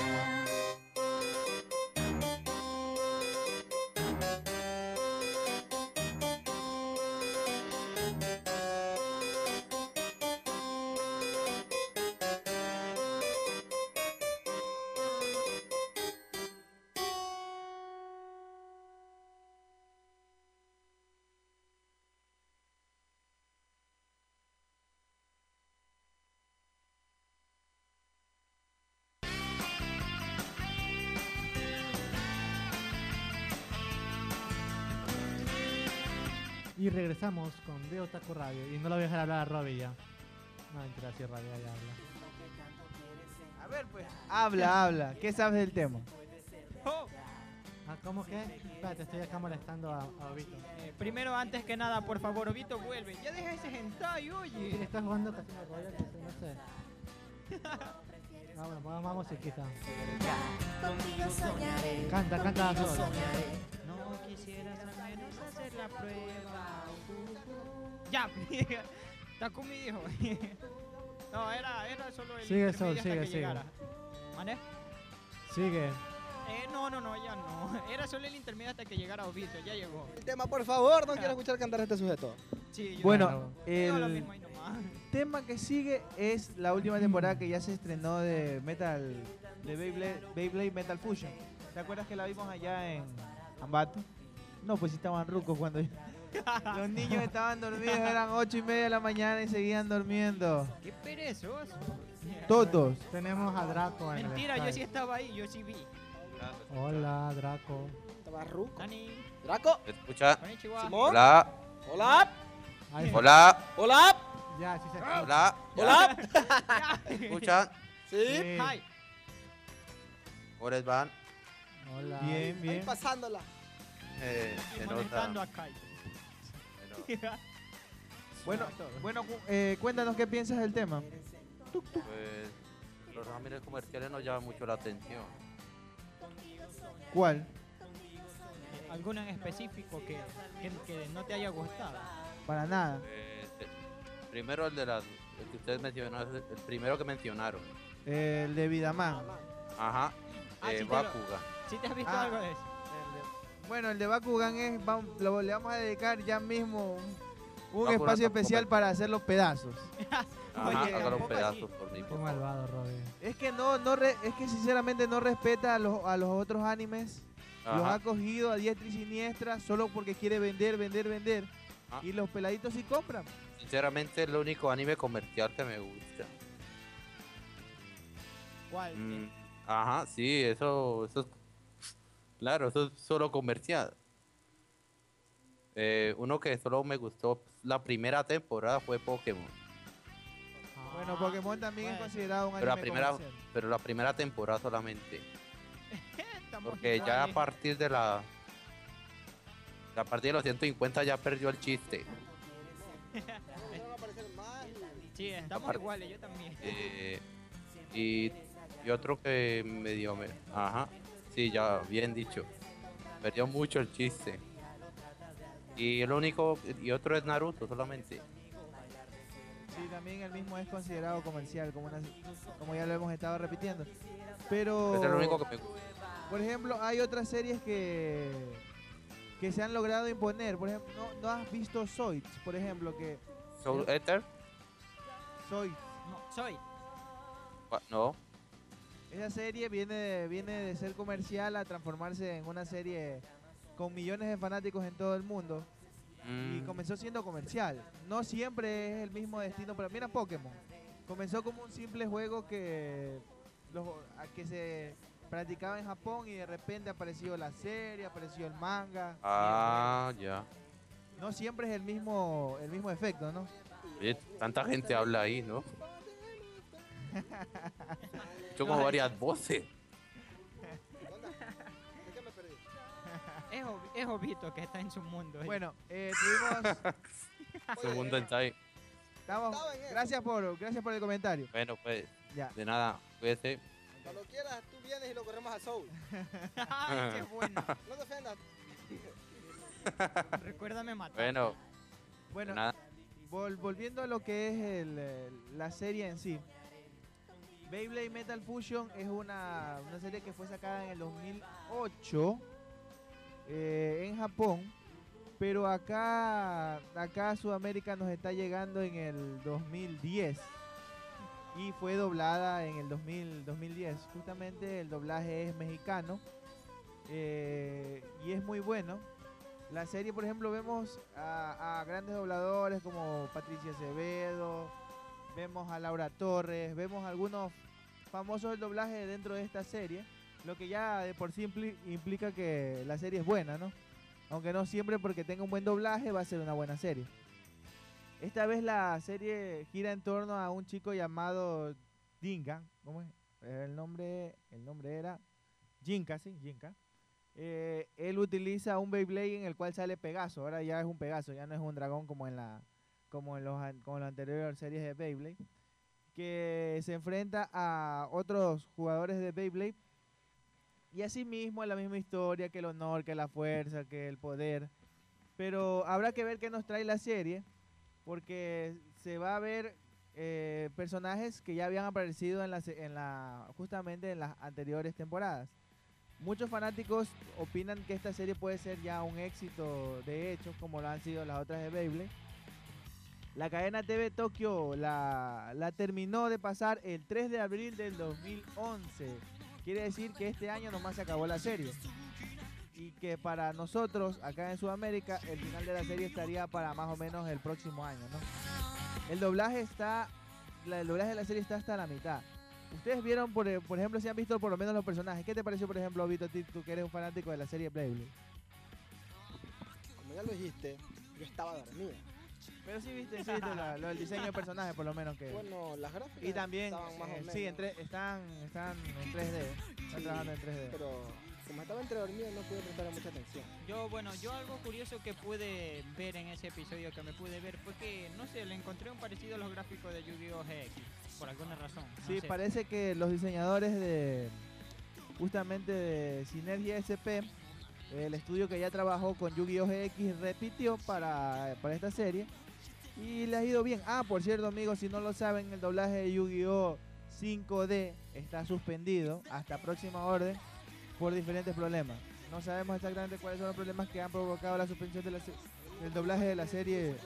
Y regresamos con De Otaku Radio. Y no lo voy a dejar hablar a Robbie ya. No, mentira, sí, Robbie ya habla. A ver, pues, habla. ¿Qué sabes del tema? Ah, ¿cómo que? Espérate, estoy acá molestando a Obito. Primero, antes que nada, por favor, Obito, vuelve. Ya deja ese hentai, oye. Estás jugando Casino Royale, no sé. Ah, bueno, vamos musiquita. Contigo soñaré. Canta solo. No quisieras al menos hacer la prueba. Ya, Takumi dijo. No, era solo el Sigue, intermedio Sol, hasta sigue, que sigue. llegara. ¿Mane? Sigue. No, ya no. Era solo el intermedio hasta que llegara Obito, ya llegó. El tema, por favor, no quiero escuchar cantar a este sujeto. Sí, yo Bueno, digo lo el mismo ahí nomás. tema que sigue es la última temporada que ya se estrenó de Beyblade Metal Fusion. ¿Te acuerdas que la vimos allá en Ambato? No, pues sí estaban rucos cuando los niños estaban dormidos, eran 8:30 de la mañana y seguían durmiendo. Qué perezoso. Todos. Tenemos a Draco en Mentira, el yo Skype. sí estaba ahí, yo sí vi. Hola, Draco. Estaba Ruco. Dani. Draco. ¿Me escucha? Konnichiwa. Simón. Hola. Hola. Ahí. Hola. Hola. Ya, sí se escucha. Hola. Hola. ¿Me escuchan? Sí. Hi. ¿Cómo les van? Hola. Bien, Ahí bien. pasándola. Se Molestando nota. a Kai. Bueno, cuéntanos qué piensas del tema. Pues los animes comerciales nos llaman mucho la atención. ¿Cuál? ¿Alguno en específico que no te haya gustado? Para nada. Primero el que ustedes mencionaron, el primero que mencionaron. El de Vidaman. Ajá. Sí Bakugan. ¿Sí te has visto Ah. algo de eso? Bueno, el de Bakugan le vamos a dedicar ya mismo un Bakugan espacio tampoco especial me- para hacer los pedazos. Ajá, Oye, haga los tampoco pedazos así. por mí. Qué por favor. malvado, Robin. Es que es que sinceramente no respeta a los otros animes. Los Ajá. ha cogido a diestra y siniestra solo porque quiere vender. Ah. Y los peladitos sí compran. Sinceramente es el único anime comercial que me gusta. ¿Cuál? Ajá, sí, eso es, claro, eso es solo comercial. Uno que solo me gustó la primera temporada fue Pokémon. Bueno, Pokémon también es bueno. considerado un Pero anime comercial. la primera temporada solamente. Estamos Porque ya iguales. a partir de los 150 ya perdió el chiste. Van a aparecer más. Sí, estamos Aparte- iguales, yo también. Y otro que ajá, sí, ya bien dicho. Perdió mucho el chiste. Y otro es Naruto solamente. Sí, también el mismo es considerado comercial, como ya lo hemos estado repitiendo. Pero, Es el único que me gusta. por ejemplo, hay otras series que se han logrado imponer. Por ejemplo, ¿no has visto Zoids? Por ejemplo, que Soul Eater, Zoids, No, soy. no. esa serie viene de ser comercial a transformarse en una serie con millones de fanáticos en todo el mundo. Y comenzó siendo comercial. No siempre es el mismo destino, pero mira Pokémon. Comenzó como un simple juego que se practicaba en Japón y de repente apareció la serie, apareció el manga. Ah, ya. No siempre es el mismo efecto, ¿no? Oye, tanta gente habla ahí, ¿no? Yo como varias voces. ¿De qué me perdí? Es obvio que está en su mundo. Bueno, tuvimos... Su mundo está ahí. Gracias por el comentario. Bueno, pues, Ya. de nada, cuídese. Cuando quieras, tú vienes y lo corremos a Soul. Ay, qué bueno. No te ofendas. Recuérdame matar. Bueno, Bueno, de nada. volviendo a lo que es la serie en sí. Beyblade Metal Fusion es una serie que fue sacada en el 2008 en Japón, pero acá a Sudamérica nos está llegando en el 2010 y fue doblada en el 2010. Justamente el doblaje es mexicano y es muy bueno. La serie, por ejemplo, vemos a grandes dobladores como Patricia Acevedo, vemos a Laura Torres, vemos a algunos famosos del doblaje dentro de esta serie, lo que ya de por sí implica que la serie es buena, ¿no? Aunque no siempre porque tenga un buen doblaje va a ser una buena serie. Esta vez la serie gira en torno a un chico llamado Jinka. ¿Cómo es? El nombre era Jinka, sí, Jinka. Él utiliza un Beyblade en el cual sale Pegaso. Ahora ya es un Pegaso, ya no es un dragón como en las anteriores series de Beyblade, que se enfrenta a otros jugadores de Beyblade y así mismo es la misma historia, que el honor, que la fuerza, que el poder. Pero habrá que ver qué nos trae la serie, porque se va a ver personajes que ya habían aparecido justamente en las anteriores temporadas. Muchos fanáticos opinan que esta serie puede ser ya un éxito de hecho, como lo han sido las otras de Beyblade. La cadena TV Tokio la terminó de pasar el 3 de abril del 2011. Quiere decir que este año nomás se acabó la serie. Y que para nosotros, acá en Sudamérica, el final de la serie estaría para más o menos el próximo año, ¿no? El doblaje de la serie está hasta la mitad. Ustedes vieron, por ejemplo, si han visto por lo menos los personajes. ¿Qué te pareció, por ejemplo, Vito, a ti, tú que eres un fanático de la serie Beyblade? Como ya lo dijiste, yo estaba dormido. Pero sí viste lo del diseño de personajes, por lo menos que... Bueno, las gráficas Y también, estaban más o menos. sí, están en 3D, están trabajando en 3D. Pero como estaba entre dormido no pude prestar mucha atención. Yo algo curioso que pude ver en ese episodio que me pude ver fue que, no sé, le encontré un parecido a los gráficos de Yu-Gi-Oh! GX, por alguna razón. no Sí, sé. parece que los diseñadores justamente de Synergia SP, el estudio que ya trabajó con Yu-Gi-Oh! GX, repitió para esta serie y le ha ido bien. Ah, por cierto, amigos, si no lo saben, el doblaje de Yu-Gi-Oh! 5D está suspendido hasta próxima orden por diferentes problemas. No sabemos exactamente cuáles son los problemas que han provocado la suspensión del doblaje de la serie.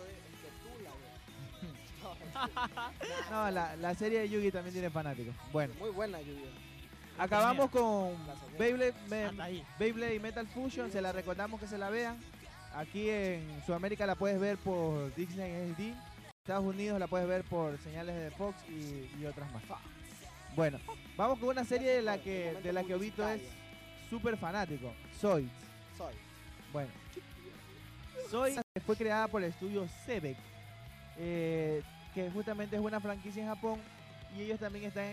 No, la serie de Yu-Gi también tiene fanáticos. Bueno, Muy buena Yu-Gi-Oh! acabamos con Gracias, Beyblade Metal Fusion. Se la recordamos que se la vean. Aquí en Sudamérica la puedes ver por Disney XD. Estados Unidos la puedes ver por señales de Fox y otras más. Bueno, vamos con una serie de la que Obito es súper fanático. Zoids. Soy. Bueno, Zoids fue creada por el estudio Sebek, que justamente es una franquicia en Japón. Y ellos también están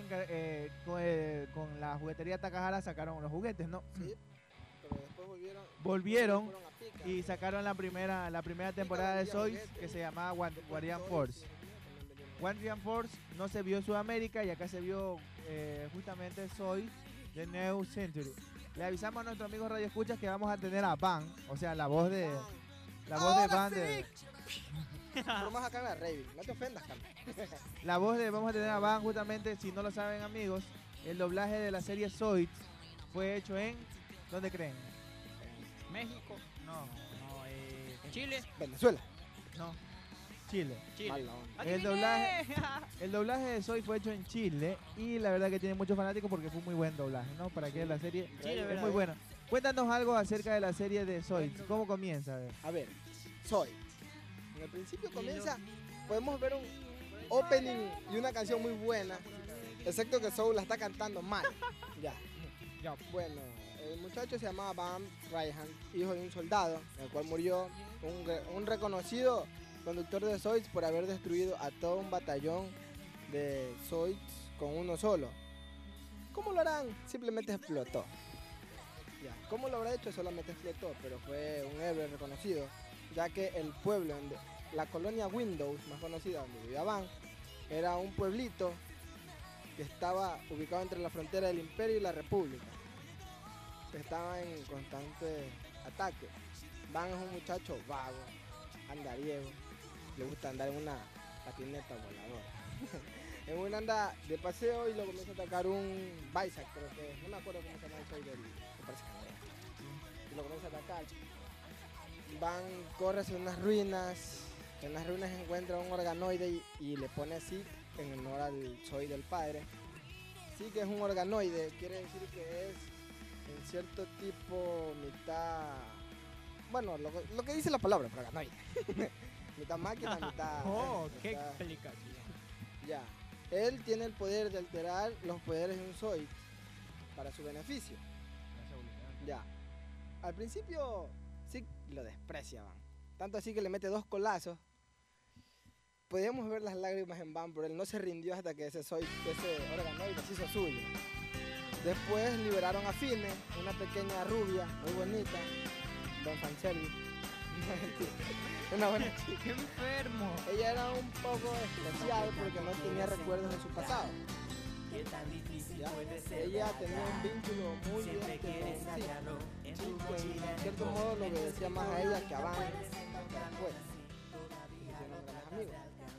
con la juguetería Takahara, sacaron los juguetes, ¿no? Sí, pero después Volvieron fueron a pica. y sacaron la primera temporada de Zoids que se llamaba Guardian Force. Guardian Force no se vio en Sudamérica y acá se vio justamente Zoids de New Century. Le avisamos a nuestros amigos Radio Escuchas que vamos a tener a Van, o sea, la voz de Van Pero más acá en la Raven. No te ofendas, Carlos. vamos a tener a Van justamente, si no lo saben, amigos, el doblaje de la serie Zoids fue hecho en ¿dónde creen? México, no, Chile, Venezuela. No, Chile. Mala onda. El doblaje de Zoids fue hecho en Chile y la verdad que tiene muchos fanáticos porque fue muy buen doblaje, ¿no? Para que la serie es muy buena. Cuéntanos algo acerca de la serie de Zoids. ¿Cómo comienza? A ver, Soy. En el principio comienza, podemos ver un opening y una canción muy buena, excepto que Soul la está cantando mal. Ya. Bueno, el muchacho se llamaba Van Raihan, hijo de un soldado, el cual murió un reconocido conductor de Zoids por haber destruido a todo un batallón de Zoids con uno solo. ¿Cómo lo harán? Simplemente explotó. Ya. ¿Cómo lo habrá hecho? Solamente explotó, pero fue un héroe reconocido, ya que el pueblo, la colonia Windows, más conocida donde vivía Van, era un pueblito que estaba ubicado entre la frontera del Imperio y la República, que estaba en constante ataque. Van es un muchacho vago, andariego, le gusta andar en una patineta voladora. En una anda de paseo y lo comienza a atacar un Bicep, creo que no me acuerdo cómo se llama el soy del, me parece que no. Y lo comienza a atacar. Van, corre hacia unas ruinas. En las ruinas encuentra un organoide y le pone así en honor al Zoid del padre. Sí que es un organoide, quiere decir que es en cierto tipo mitad... Bueno, lo que dice la palabra, organoide. Mitad máquina, mitad... Oh, qué mitad- explicación. Ya. Él tiene el poder de alterar los poderes de un Zoid para su beneficio. Ya. Al principio sí lo despreciaban. Tanto así que le mete 2 colazos. Podíamos ver las lágrimas en Van, pero él no se rindió hasta que ese organoide se hizo suyo. Después liberaron a Fine, una pequeña rubia, muy bonita, Don Fanservice. Una buena chica. ¡Qué enfermo! Ella era un poco especial porque no tenía recuerdos de su pasado. ¿Ya? Ella tenía un vínculo muy bien con sí, que en cierto modo lo obedecía más a ella que a Van. Después, hicieron grandes amigos.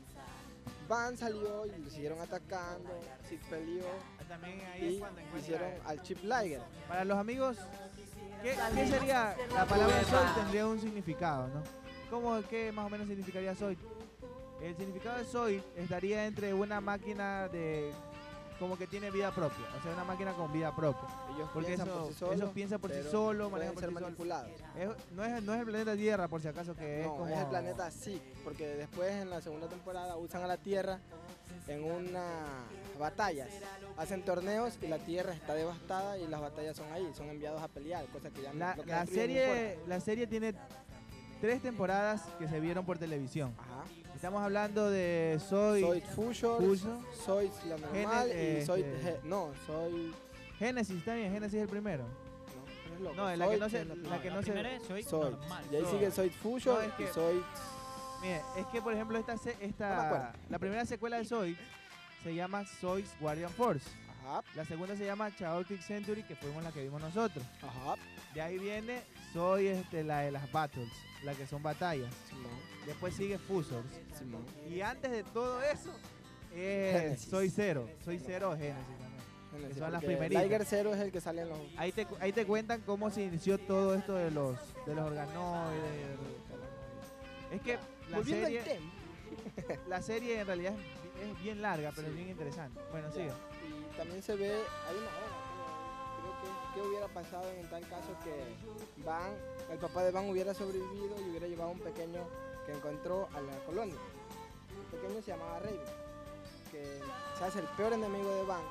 Van salió y le siguieron atacando, Sid peleó También ahí es y cuando encuentra hicieron al Chip Liger. Para los amigos, ¿qué sería? La palabra Zoid tendría un significado, ¿no? ¿Qué más o menos significaría Zoid? El significado de Zoid estaría entre una máquina de... como que tiene vida propia, o sea, una máquina con vida propia. Ellos Porque piensan por sí solos, ellos piensan por sí pero solos, pueden manejan por ser sí solos. manipulados. No es el planeta Tierra, por si acaso, que es No, como... es el planeta sí, porque después en la segunda temporada usan a la Tierra en unas batallas. Hacen torneos y la tierra está devastada y las batallas son ahí, son enviados a pelear, cosa que ya no, lo que destruyen no importa. La serie tiene 3 temporadas que se vieron por televisión. Ajá. Estamos hablando de Soy Fusion, Soy la normal y Soy Génesis, está bien, Génesis es el primero. No, No, la que no se, la que no se. primera es Soy Soy. normal. Y ahí sigue Soy Fusion No, es que- y Soy. Mire, es que por ejemplo No me acuerdo. la primera secuela de Soy se llama Soy's Guardian Force. Ajá. La segunda se llama Chaotic Century, que fuimos la que vimos nosotros. Ajá. De ahí viene Soy la de las battles, la que son batallas. Simón. Después sigue Fusors. Simón. Y antes de todo eso Génesis. Soy Zero Génesis también. Génesis, Que son las porque primeritas. Liger Zero es el que sale en los. Ahí te cuentan cómo se inició todo esto de los organoides. Es que la Volviendo serie, al tema. la serie en realidad es bien larga, pero es bien interesante. Bueno, Ya. sigue. Y también se ve, hay una creo que qué hubiera pasado en tal caso que el papá de Van hubiera sobrevivido y hubiera llevado a un pequeño que encontró a la colonia. El pequeño se llamaba Raven, que se hace el peor enemigo de Van.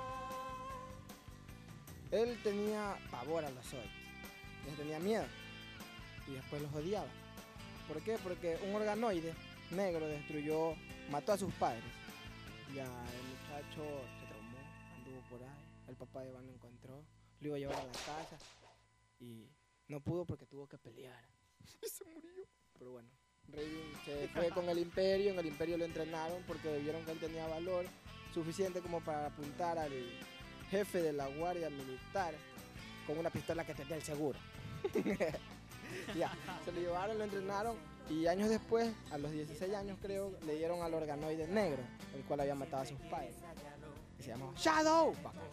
Él tenía pavor a los Zoids, les tenía miedo y después los odiaba. ¿Por qué? Porque un organoide negro mató a sus padres. Ya el muchacho se traumó, anduvo por ahí, el papá de Van lo encontró, lo iba a llevar a la casa y no pudo porque tuvo que pelear. Y se murió. Pero bueno, Raven se fue con el Imperio, en el Imperio lo entrenaron porque vieron que él tenía valor suficiente como para apuntar al jefe de la guardia militar con una pistola que tenía el seguro. Ya, se lo llevaron, lo entrenaron y años después, a los 16 años creo, le dieron al organoide negro, el cual había matado a sus padres. Y se llamaba Shadow.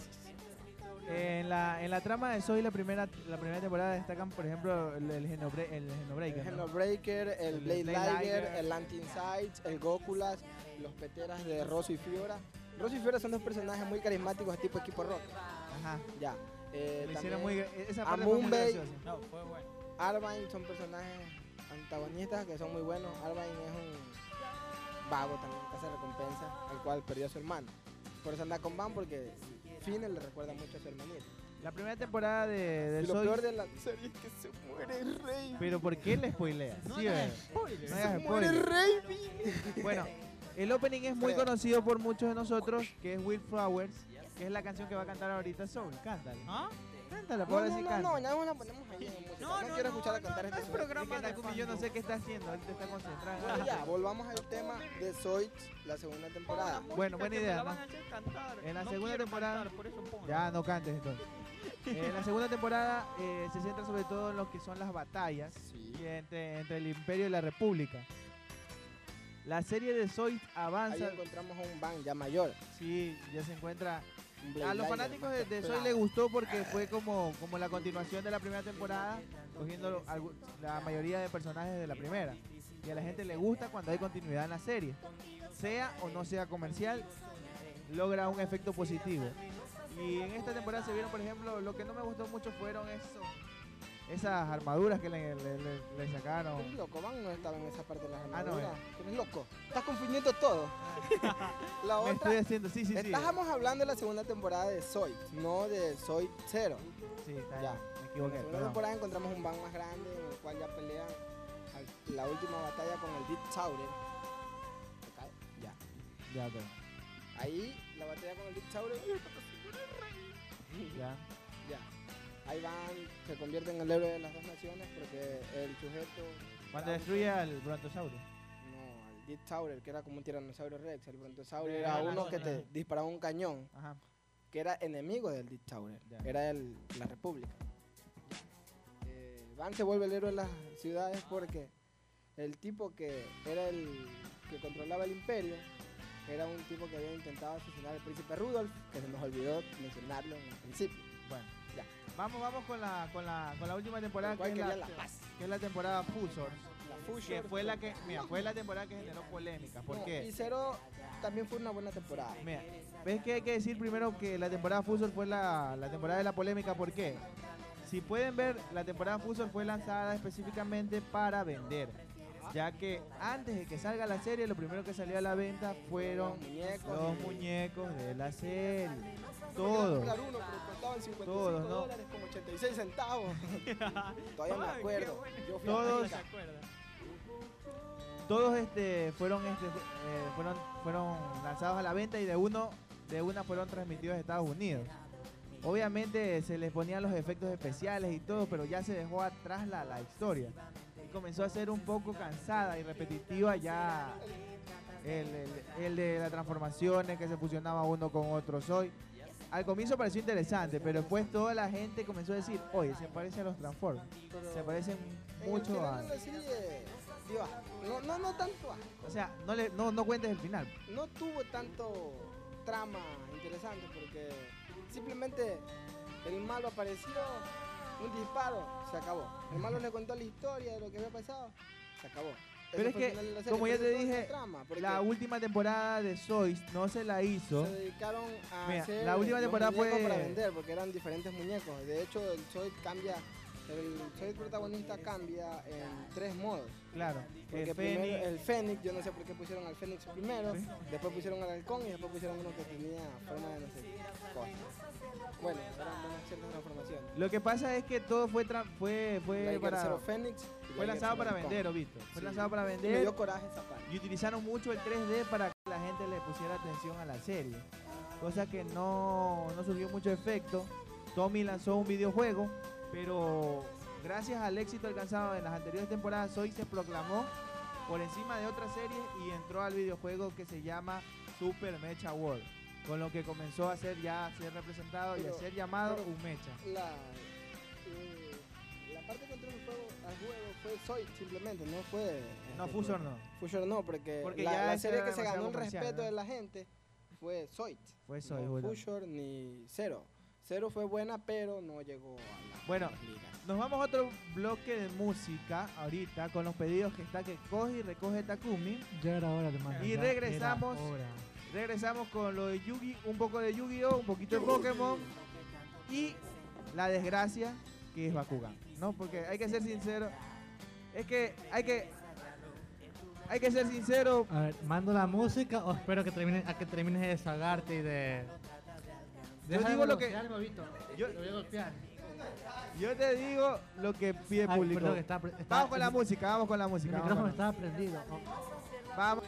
En la trama de Soy la primera temporada destacan, por ejemplo, el Genobreaker. El ¿no? Genobreaker, el Blade Blade Liger, Liger. el Lantinsides, el Gokulas, los peteras de Rosso y Fiora. Rosso y Fiora son dos personajes muy carismáticos tipo equipo rock. Ajá. Ya. Lo hicieron esa parte fue muy Amunbei, graciosa. No, fue bueno. Arvine son personajes antagonistas que son muy buenos. Arvine es un vago también, que hace recompensa, el cual perdió a su hermano. Por eso anda con Van, porque Fine le recuerda mucho a su hermanito. La primera temporada de Y lo Soy. peor de la serie es que se muere Rey. Pero ¿por qué le spoileas? No Sí, hagas ¿verdad? spoilers. No hagas Se muere spoiler. Rey. Bueno, el opening es muy Creo. conocido por muchos de nosotros, que es Will Flowers, que es la canción que va a cantar ahorita Soul. Cántala. ¿Ah? Cántala, No, por no, decir no, canta. no, ya la ponemos ahí en música. No quiero escuchar a cantar este Es solo. programa de Takumi, yo no sé qué está haciendo, él está concentrado. Bueno, ya, volvamos al tema de Zoids, la segunda temporada. Bueno, buena idea, La ¿no? van a hacer cantar. En la No segunda quiero temporada- cantar, por eso pongo. Ya, no cantes entonces. En la segunda temporada se centra sobre todo en lo que son las batallas entre el Imperio y la República. La serie de Zoid Ahí avanza. encontramos a un Van ya mayor. Sí, ya se encuentra. Un Blade A los Liger, fanáticos más de Zoid templado. les gustó porque fue como la continuación de la primera temporada, cogiendo la mayoría de personajes de la primera. Y a la gente le gusta cuando hay continuidad en la serie. Sea o no sea comercial, logra un efecto positivo. Y en esta temporada se vieron, por ejemplo, lo que no me gustó mucho fueron esas armaduras que le sacaron. Eres loco, Van no estaba en esa parte de las Ah, no, armaduras. Eres loco. Estás confundiendo todo. La Me otra, estoy haciendo, sí. estábamos hablando de la segunda temporada de Zoid, no de Zoid 0. Sí, está Ya. bien, me En la equivoqué. segunda perdón. temporada encontramos un Van más grande en el cual ya pelean la última batalla con el Deep Saurer. Ya. Ya, ok. Ahí la batalla con el Deep Saurer. Ya. Ya. Ahí Van se convierte en el héroe de las dos naciones porque el sujeto. Cuando destruye al brontosaurio. No, al Deep Saurer, que era como un tiranosaurio Rex. El brontosaurio De era la uno que zona. te disparaba un cañón. Ajá. Que era enemigo del Deep Saurer. Ya. Era la República. Van se vuelve el héroe de las ciudades porque el tipo que era el que controlaba el imperio era un tipo que había intentado asesinar al príncipe Rudolf, que se nos olvidó mencionarlo en el principio. Bueno, ya. Vamos con la última temporada, El cual que es quería la paz. que es la temporada Fusors. La Que Fusion fue la que, mira, fue la temporada que generó polémica. ¿Por No, qué? Y Zero también fue una buena temporada. Mira, ves que hay que decir primero que la temporada Fusor fue la temporada de la polémica. ¿Por qué? Si pueden ver, la temporada Fusor fue lanzada específicamente para vender. ya que antes de que salga la serie, lo primero que salió a la venta fueron los muñecos de la serie. Todos. Comprar uno, pero costaban 55 Todos, ¿no? dólares, como 86 centavos. Todavía me Ay, acuerdo. qué bueno. Yo fui Todos. a ¿Se África. acuerda? Todos fueron lanzados a la venta y de una fueron transmitidos a Estados Unidos. Obviamente se les ponían los efectos especiales y todo, pero ya se dejó atrás la historia. Y comenzó a ser un poco cansada y repetitiva ya el de las transformaciones, que se fusionaba uno con otro. Al comienzo pareció interesante, pero después toda la gente comenzó a decir, oye, se parece a los Transformers. Se parecen mucho a... La serie dio asco. No tanto asco. O sea, no cuentes el final. No tuvo tanto trama interesante porque simplemente el malo apareció, un disparo, se acabó. El malo le contó la historia de lo que había pasado, se acabó. Pero es Ese fue el final de la que, serie, como ya pero te no dije, fue trama, porque la última temporada de Zoids no se la hizo. se dedicaron a Mira, hacer la última los temporada muñecos fue- para vender porque eran diferentes muñecos. De hecho, el Zoid cambia, el Zoid protagonista cambia en 3 modos. Claro, Porque el primero Fénix. el Fénix, yo no sé por qué pusieron al Fénix primero, después pusieron al halcón y después pusieron uno que tenía forma de no sé qué cosa. Bueno, eran buenas ciertas transformaciones. Lo que pasa es que todo fue Liger para... Zero Fénix y Fue Liger lanzado Zero para Halcón. vender, Obito. Fue Sí. lanzado para Y me vender. dio coraje esa parte. Y utilizaron mucho el 3D para que la gente le pusiera atención a la serie. Cosa que no surgió mucho efecto. Tommy lanzó un videojuego, pero gracias al éxito alcanzado en las anteriores temporadas, Zoid se proclamó por encima de otras series y entró al videojuego que se llama Super Mecha World, con lo que comenzó a ser representado y a Pero- ser llamado pero un mecha. La parte que entró en el juego, al juego fue Zoid simplemente, no fue... No, Fusion no. Fusion no, porque, Porque ya la ese serie era que se ganó el demasiado comercial, respeto ¿no? de la gente fue Zoid. Fue Zoid, No bueno. Fusion ni Zero. Zero fue buena, pero no llegó a la Bueno, liga. nos vamos a otro bloque de música ahorita con los pedidos que está que coge y recoge Takumi. Ya era hora de mandar. Y ya regresamos. era hora. Regresamos con lo de Yugi, un poco de Yu-Gi-Oh, un poquito de Pokémon y la desgracia que es Bakugan, ¿no? Porque hay que ser sincero, es que hay que ser sincero. A ver, ¿mando la música o espero que termines de desahogarte y de... Yo Deja de digo lo que- golpearme, Vito. yo- Lo voy a golpear. Yo te digo lo que pide el Ay, público. perdón, está- Vamos con la música, vamos con la El música. micrófono Vamos, estaba prendido. vamos.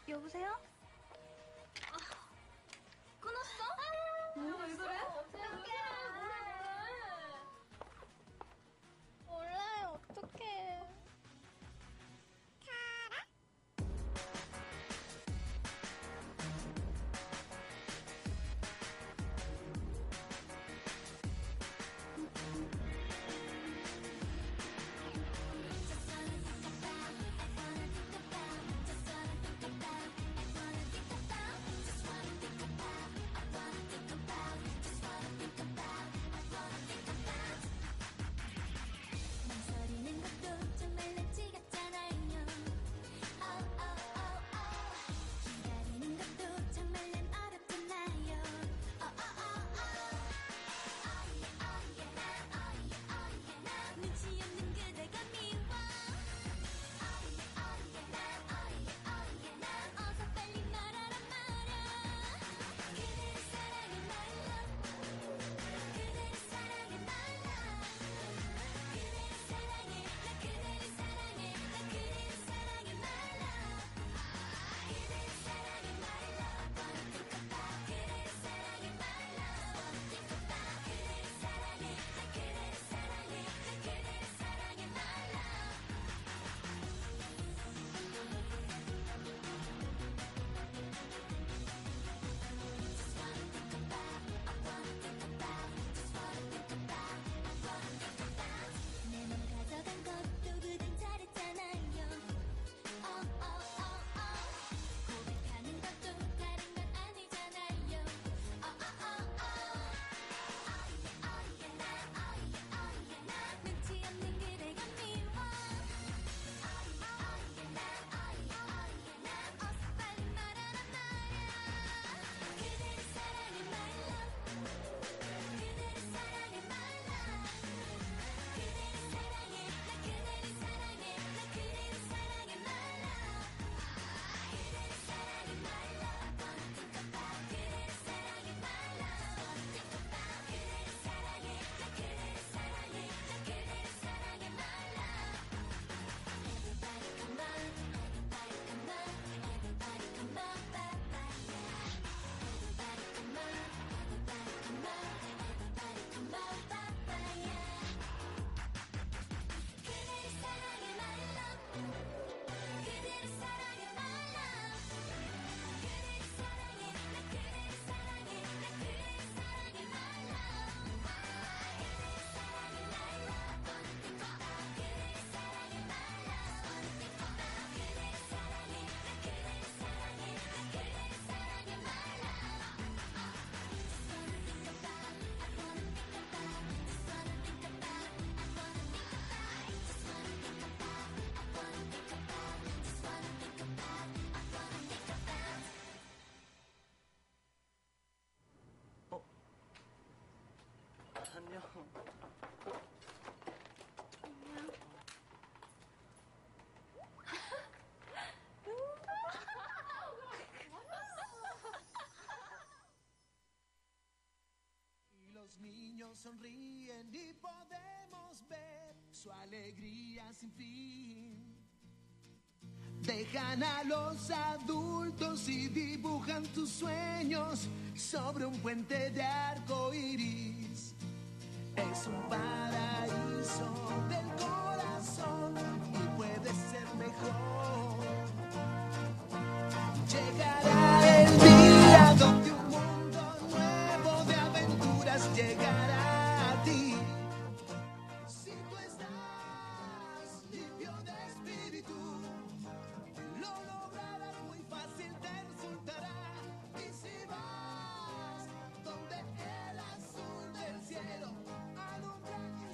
여보세요? 끊었어? 왜 그래? 몰라요. 어떡해. 망설이는 것도 정말 낯지 같잖아요. 기다리는 것도 정말 난 어렵잖아요. 눈치 없는 그대가 미워. 어서 빨리 말하란 말야. 그대를 사랑해 my love. 그대를 사랑해 my love. 그대를 사랑해 나 그대를 사랑해 나 그대를 사랑해 my love. 그대를 사랑해 my love. Wanna think about 그대를 사랑해 my love. Wanna think about 그대를 사랑해 나 그대를 사랑해 나 그대를 사랑해 my love. 내 맘 가져간 것도 그댄 잘했잖아요. 고백하는 것도 다른 건 아니잖아요. 눈치 없는 그대가 미워. 어서 빨리 말하란 말야. 그대를 사랑해 my love. 그대를 사랑해 my love. 그대를 사랑해 나 그대를 사랑해 나 그대를 사랑해 my love. 그대를 사랑해 my love. Wanna think about 그대를 사랑해 my love. Wanna think about 그대를 사랑해 나 그대를 사랑해 나 그대를 사랑해 my love. Everybody come on, everybody come on, everybody come on, bye bye yeah. Everybody come on, everybody come on, everybody come on, bye bye yeah. 그대를 사랑해 my love. 그대를 사랑해 my love. 그대를 사랑해 나 그대를 사랑해 나 그대를 사랑해 my love. 그대를 사랑해 my love. Wanna think about 그대를 사랑해 my love. Wanna think about 그대를 사랑해 나 그대를 사랑해 나 그대를 사랑해 my love. Just wanna think about I wanna think about Just wanna think about I wanna think about Just wanna think about I wanna think about Just wanna think about I wanna think about 안녕. Y los niños sonríen y podemos ver su alegría sin fin. Dejan a los adultos y dibujan tus sueños sobre un puente de arco iris. Es un paraíso del corazón y puede ser mejor. Llegará el día donde un mundo nuevo de aventuras llegará a ti. Si tú estás limpio de espíritu, lo lograrás muy fácil, te resultará. Y si vas donde el azul del cielo alumbra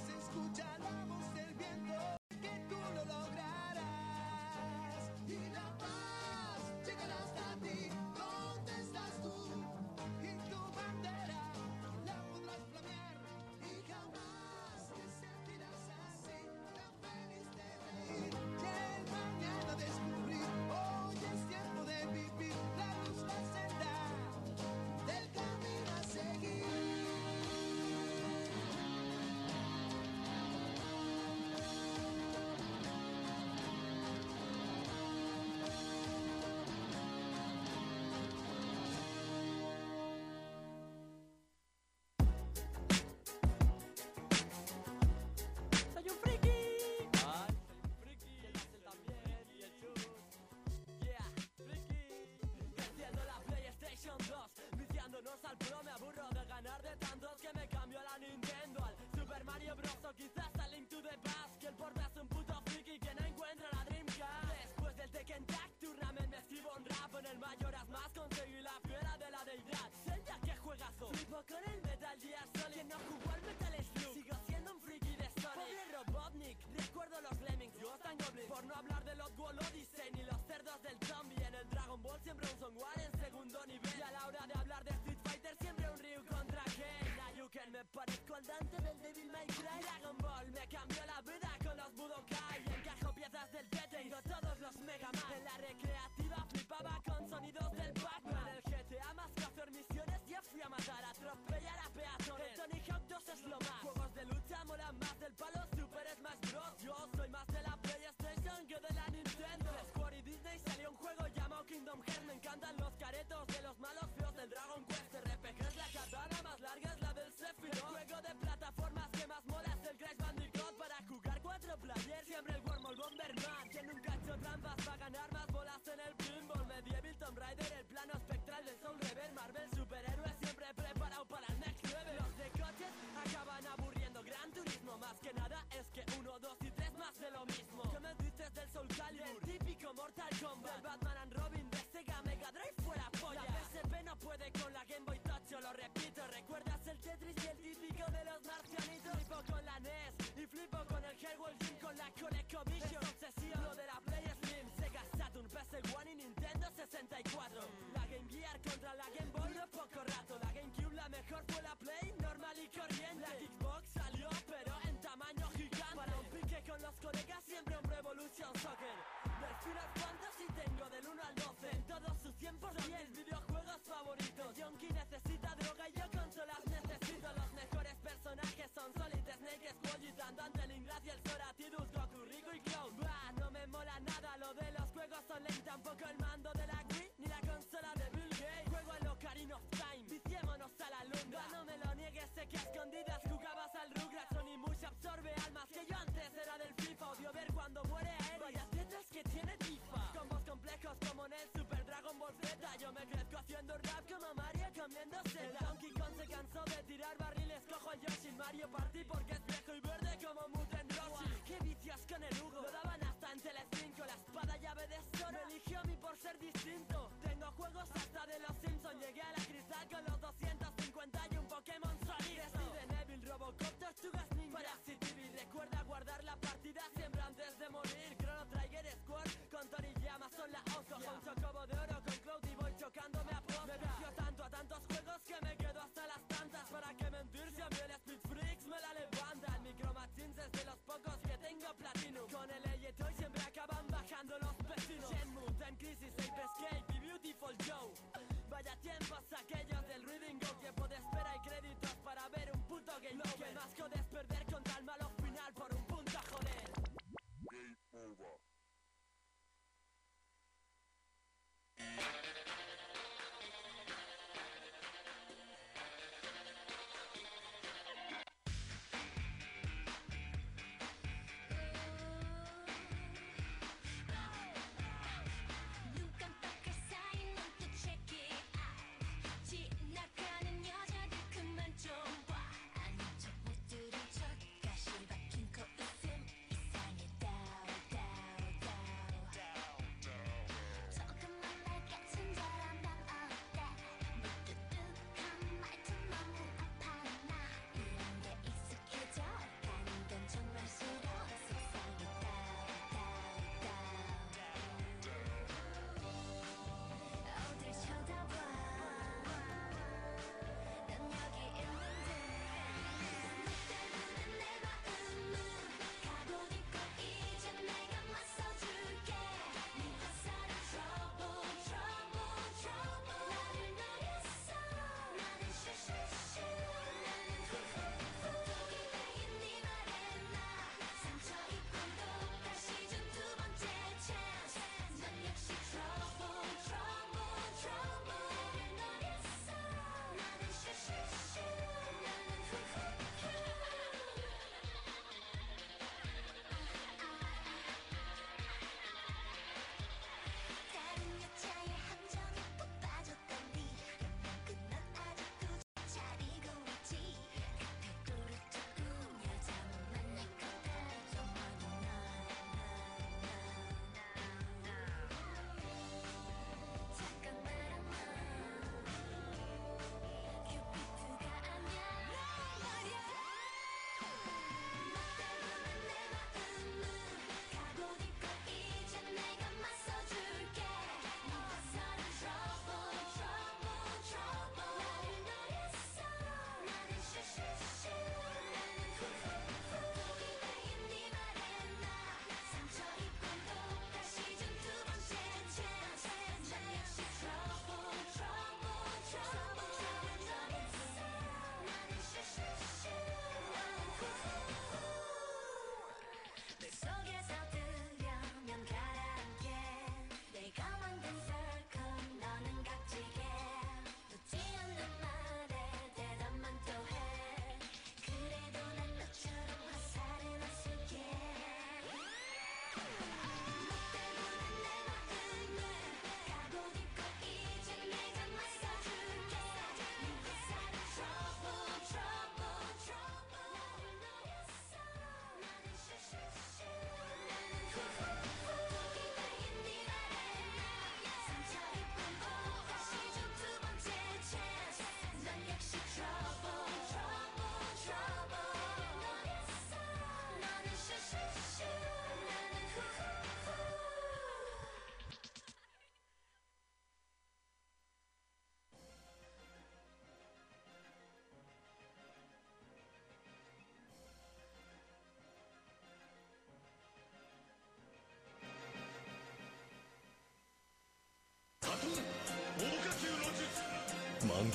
con el mayoras más, conseguí la fiera de la deidad. Zelda, que juegazo. Flipo con el Metal Gear Solid. Quien no jugó al Metal Slug, sigo siendo un friki de Sonic. Pobre Robotnik, recuerdo los Lemmings, Ghost and Goblins. Por no hablar de los World Odyssey ni los cerdos del zombie. En el Dragon Ball siempre un Songwar en segundo nivel. Y a la hora de hablar de Street Fighter siempre un Ryu contra Ken. Ayuken, me parezco al Dante del Devil May Cry. Dragon Ball me cambió la vida con los Budokai. Encajo piezas del T, tengo todos los Mega Man. En la recreativa flipaba con sonidos del Pac-Man. En el GTA más que hacer misiones ya fui a matar, a atropellar a peatones. El Tony Hawk 2 es lo más. Juegos de lucha molan más del palo Super Smash Bros. Yo soy más de la PlayStation que de la Nintendo. De Square y Disney salió un juego llamado Kingdom Hearts. Me encantan los caretos de los malos feos del Dragon Quest. RPG es la katana más larga, es la del Sephiroth. El juego de plataformas que más mola es el Crash Bandicoot. Para jugar 4 players siempre el Wormhole Bomberman. Que nunca ha hecho trampas para ganar más bolas en el pinball. Medieval, Tomb Raider, el plano espectral del Soul Rever. Marvel, superhéroe siempre preparado para el next level. Los de coches acaban aburriendo. Gran Turismo más que nada es que 1, 2 y 3 más de lo mismo. ¿Qué me dices del Soul Calibur? El típico Mortal Kombat. Del Batman and Robin de Sega Mega Drive fuera polla. La PSP no puede con la Game Boy Touch, yo lo repito. ¿Recuerdas el Tetris y el típico de los marcianitos? Flipo con la NES y flipo con el Hellworld Gym, con la ColecoVision. Es obsesión lo de la Play Slim, Sega Saturn, PS1 y Nintendo 64. La Game Gear contra la Game Boy de poco rato. La GameCube la mejor fue la Play, normal y corriente. La Xbox salió pero en tamaño gigante. Para un pique con los colegas siempre un Revolution Soccer. Del Final Fantasy tengo del 1 al 12 en todos sus 100% mis videojuegos favoritos. Yonki necesita droga y yo consolas necesito. Los mejores personajes son Solid Snake, Squall, Andante, Lingracia, el Sora, Tidus, Goku, Rico y Cloud. Bah, no me mola nada lo de los juegos online, tampoco el mando de la Wii ni la consola de Bill Gates. Juego en Ocarina of Time, viciémonos a la luna. No me lo niegues, sé que a escondidas jugabas al Rugrats. Sony Mush absorbe almas que yo antes era del FIFA. Odio ver cuando muere a él. Vaya tetas que tiene Tifa. Combos complejos como en el Super Dragon Ball Z. Yo me crezco haciendo rap como Mario comiendo seda. El Donkey Kong se cansó de tirar barriles, cojo a Yoshi. Mario Party porque es viejo y verde como Muten Roshi. Qué vicios con el Hugo, lo daban hasta en Telecinco. La espada llave de Sora me eligió a mí por ser distinto. Tengo juegos hasta de los Simpsons. Llegué a la cristal con los 250 y un Pokémon solito. Resident Evil, Robocop, Tortugas Ninja, Parasite TV. Recuerda guardar la partida siempre antes de morir. Chrono Trigger, Squad, con Toriyama son la Oso. Un chocobo de oro con Cloud y voy chocándome a posta. Me vicio tanto a tantos juegos que me quedo hasta las tantas. ¿Para qué mentir si a mí el Speed Freaks me la levanta? El Micro Machines es de los pocos que tengo platino. Con el Toy siempre acaban bajando los vecinos. Shenmue, Time Crisis, Ape Escape y Beautiful Joe. Vaya tiempos aquellos del Reading Go. Tiempo de espera y créditos para ver un puto game. Lo que más jodes perder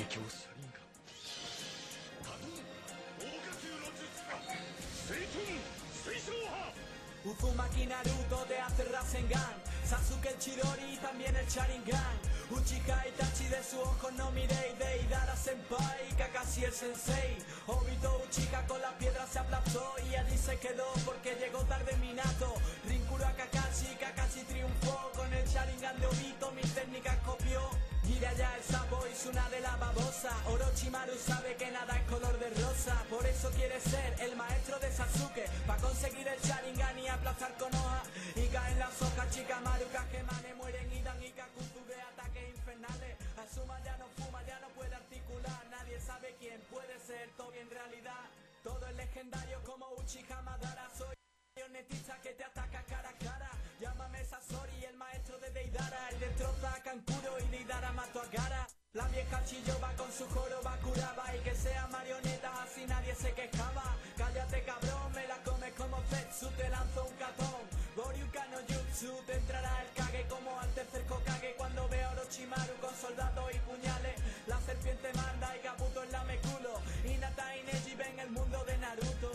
Uzumaki Naruto te hace Rasengan, Sasuke el Chidori y también el Sharingan. Uchiha Itachi de su ojo no miréis, Deidara Senpai, Kakashi el Sensei. Obito Uchiha con la piedra se aplastó y allí se quedó porque llegó tarde Minato. Rinkuro a Kakashi, Kakashi triunfó con el Sharingan de Obito, mis técnicas copió. Jiraiya el sapo hizo una de la babosa. Orochimaru sabe que nada es color de rosa, por eso quiere ser el maestro de Sasuke, pa' conseguir el Sharingan y aplastar con hoja. Y caen las hojas, Shikamaru, Kageyamane mueren, Idan y Kakuzu de ataques infernales. Asuma ya no fuma, ya no puede articular, nadie sabe quién puede ser Tobi en realidad. Todo es legendario como Uchiha Madara, soy marionetista que te ataca cara a cara. Llámame Sasori, el maestro de Deidara, el destroza a Kankuro y Deidara mató a Gara. La vieja Chiyoba con su coro curaba y que sea marioneta así nadie se quejaba. Cállate cabrón, me la comes como Zetsu, te lanzo un katón. Goryukan no Jutsu, te entrará el Kage como al tercer Hokage cuando vea a Orochimaru con soldados y puñales. La serpiente manda y Kabuto en la meculo. Hinata y Neji ven el mundo de Naruto.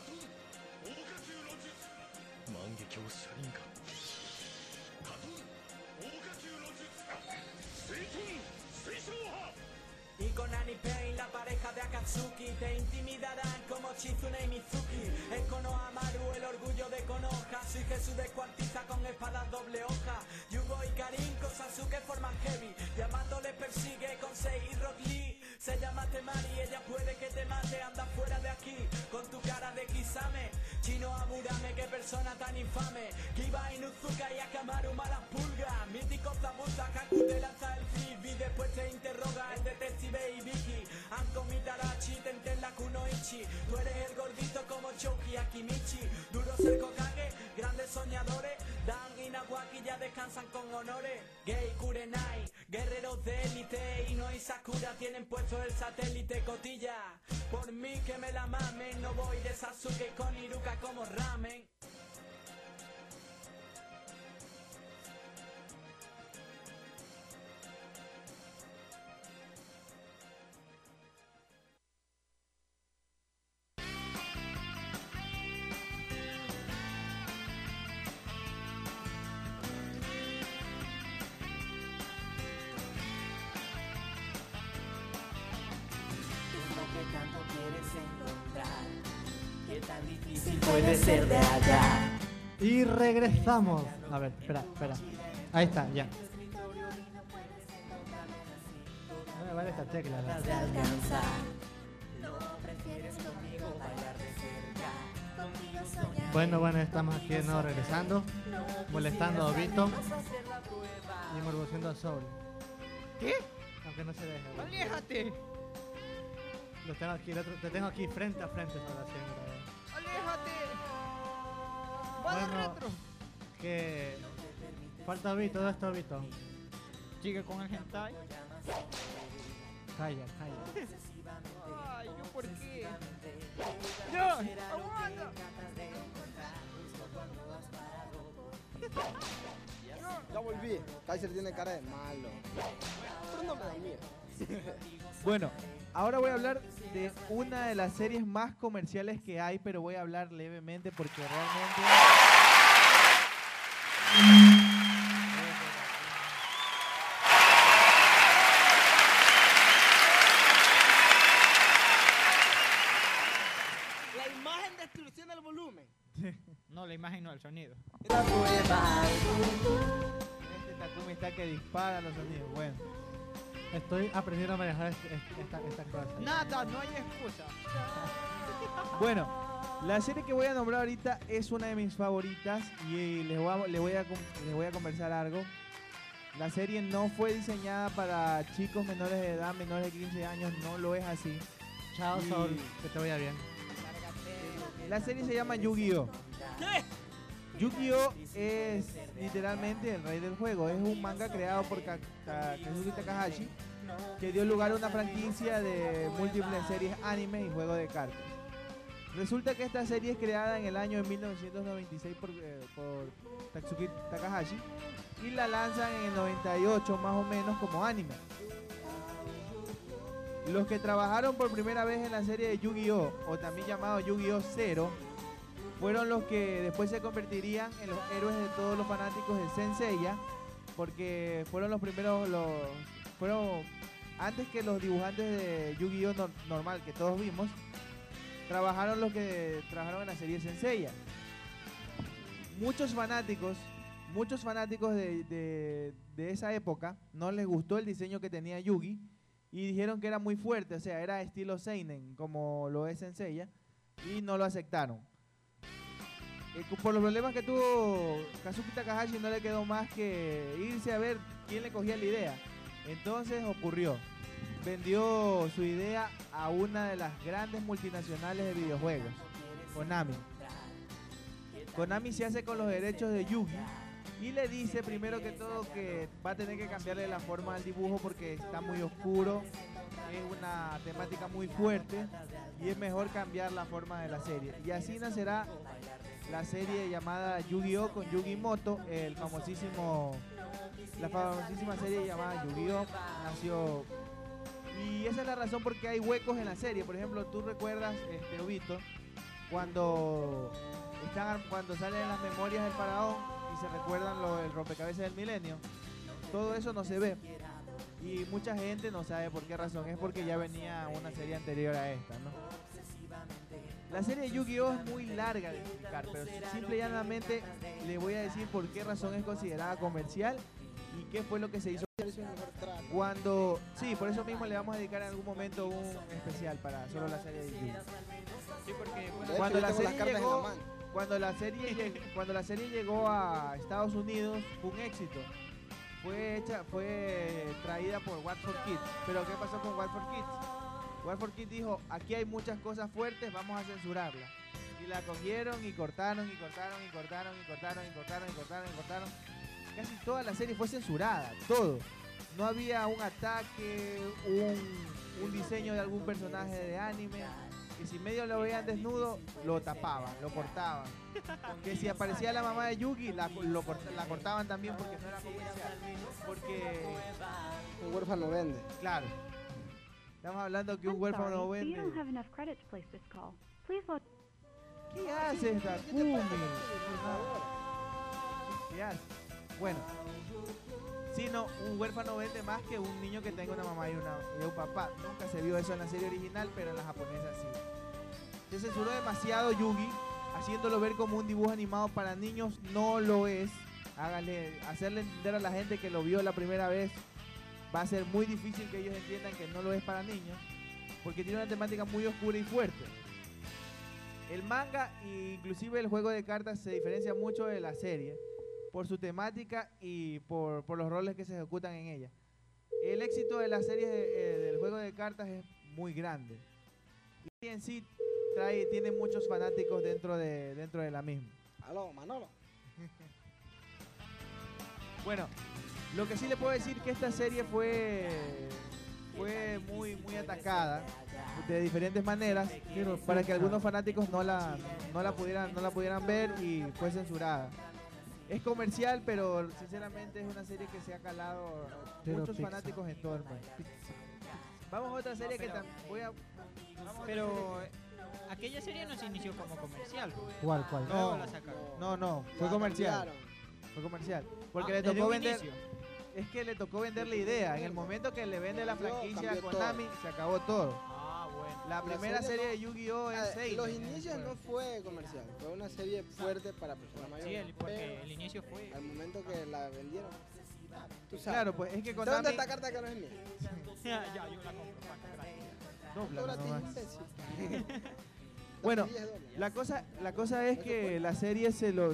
Y con Annie Pain, la pareja de Akatsuki, te intimidarán como Chizune y Mizuki. Es Konohamaru, el orgullo de Konoha. Soy Jesús descuartiza con espadas doble hoja. Yugo y Karin con Sasuke forman heavy. Yamato le persigue con Sei y Rock Lee. Se llama Temari, ella puede que te mate. Anda fuera de aquí con tu cara de Kisame. Chino Aburame, qué persona tan infame. Kiba Inuzuka y Akamaru malas pulgas. Mítico Zabuza, Haku te lanza el frisbee. Después te interroga el detective y Vicky. Anko Mitarachi, Tenten la Kunoichi. Tú eres el gordito como Choki Akimichi. Duro ser Hokage, grandes soñadores. Dan y Nawaki ya descansan con honores. Gei Kurenai, guerreros de élite. Ino y Sakura tienen puesto el satélite cotilla. Por mí que me la mamen, no voy de Sasuke con Iruka como ramen. Puede ser de allá. Y regresamos. A ver, espera. Ahí está, ya. No me vale esta tecla. Bueno, estamos aquí de nuevo regresando. Molestando a Obito. Y morboseando a Soul. ¿Qué? Aunque no se deje. ¡Aléjate! Lo tengo aquí, te tengo aquí frente a frente para siempre. ¡Aléjate! ¡Va de retro! Que falta Obito, ¿dónde está Obito? Sigue con el hentai. Calla. Ay, ¿yo por qué? ¡No! ¡Aguanta! Ya volví. Kaiser tiene cara de malo. Pero no me da miedo. Bueno, ahora voy a hablar de una de las series más comerciales que hay, pero voy a hablar levemente porque realmente... La imagen destrucción del volumen. No, la imagen no, el sonido. Este Takumi está que dispara los sonidos. Bueno. Estoy aprendiendo a manejar esta cosa. Nada, no hay excusa. Bueno, la serie que voy a nombrar ahorita es una de mis favoritas y les voy a conversar algo. La serie no fue diseñada para chicos menores de edad, menores de 15 años, no lo es así. Chao, Sol, que te vaya bien. La serie se llama Yu-Gi-Oh! ¿Qué? Yu-Gi-Oh! Es literalmente el rey del juego. Es un manga creado por Kazuki Takahashi que dio lugar a una franquicia de múltiples series anime y juegos de cartas. Resulta que esta serie es creada en el año de 1996 por Tatsuki Takahashi y la lanzan en el 98 más o menos como anime. Los que trabajaron por primera vez en la serie de Yu-Gi-Oh! O también llamado Yu-Gi-Oh! 0 fueron los que después se convertirían en los héroes de todos los fanáticos de Saint Seiya, porque fueron los primeros, fueron antes que los dibujantes de Yu-Gi-Oh! Normal que todos vimos, trabajaron los que trabajaron en la serie Saint Seiya. Muchos fanáticos de esa época no les gustó el diseño que tenía Yugi y dijeron que era muy fuerte, o sea, era estilo seinen como lo es Saint Seiya, y no lo aceptaron. Por los problemas que tuvo Kazuki Takahashi, no le quedó más que irse a ver quién le cogía la idea. Entonces ocurrió, vendió su idea a una de las grandes multinacionales de videojuegos, Konami. Konami se hace con los derechos de Yugi y le dice primero que todo que va a tener que cambiarle la forma al dibujo porque está muy oscuro, es una temática muy fuerte y es mejor cambiar la forma de la serie. Y así nacerá la serie llamada Yu-Gi-Oh! Con Yugi Moto, la famosísima serie llamada Yu-Gi-Oh! Nació. Y esa es la razón por qué hay huecos en la serie. Por ejemplo, tú recuerdas, Obito, cuando salen las memorias del faraón y se recuerdan el rompecabezas del milenio, todo eso no se ve. Y mucha gente no sabe por qué razón. Es porque ya venía una serie anterior a esta, ¿no? La serie de Yu-Gi-Oh! Es muy larga de explicar, pero simple y llanamente le voy a decir por qué razón es considerada comercial y qué fue lo que se hizo cuando... Sí, por eso mismo le vamos a dedicar en algún momento un especial para solo la serie de Yu-Gi-Oh! Sí, porque Cuando la serie llegó a Estados Unidos fue un éxito. Fue traída por What for Kids. Pero ¿qué pasó con What for Kids? What for Kids dijo, aquí hay muchas cosas fuertes, vamos a censurarla. Y la cogieron y cortaron. Casi toda la serie fue censurada, todo. No había un ataque, un diseño de algún personaje de anime. Que si medio lo veían desnudo, lo tapaban, lo cortaban. Que si aparecía la mamá de Yugi, la cortaban también porque no era comercial. Porque un huérfano vende. Claro. Estamos hablando que un huérfano no vende. ¿Qué haces, Takumi? ¿Qué haces? Bueno, si no, un huérfano vende más que un niño que tenga una mamá y un papá. Nunca se vio eso en la serie original, pero en la japonesa sí. Se censuró demasiado Yugi, haciéndolo ver como un dibujo animado para niños. No lo es. Hacerle entender a la gente que lo vio la primera vez va a ser muy difícil que ellos entiendan que no lo es para niños, porque tiene una temática muy oscura y fuerte. El manga e inclusive el juego de cartas se diferencia mucho de la serie por su temática y por los roles que se ejecutan en ella. El éxito de la serie del juego de cartas es muy grande y en sí tiene muchos fanáticos dentro de la misma. Aló, Manolo. Bueno, lo que sí le puedo decir que esta serie fue muy atacada de diferentes maneras para que algunos fanáticos no la pudieran ver y fue censurada. Es comercial, pero sinceramente es una serie que se ha calado muchos fanáticos en todo el mundo. Vamos a otra serie que Pero aquella serie no se inició como comercial. ¿Cuál? No, fue comercial. Fue comercial. Porque le tocó vender. Es que le tocó vender la idea. En el momento que le vende la franquicia a Konami, se acabó todo. Ah, bueno. La primera serie de Yu-Gi-Oh! Es 6. Los inicios no fue comercial, fue una serie fuerte para personas mayores. Sí, porque el inicio fue. Al momento que la vendieron. Tú sabes. Claro, pues es que Konami. ¿Dónde está esta carta que no es mía? Ya, yo la compro, Dobla nomás. Imbécil. Bueno, la cosa es que la serie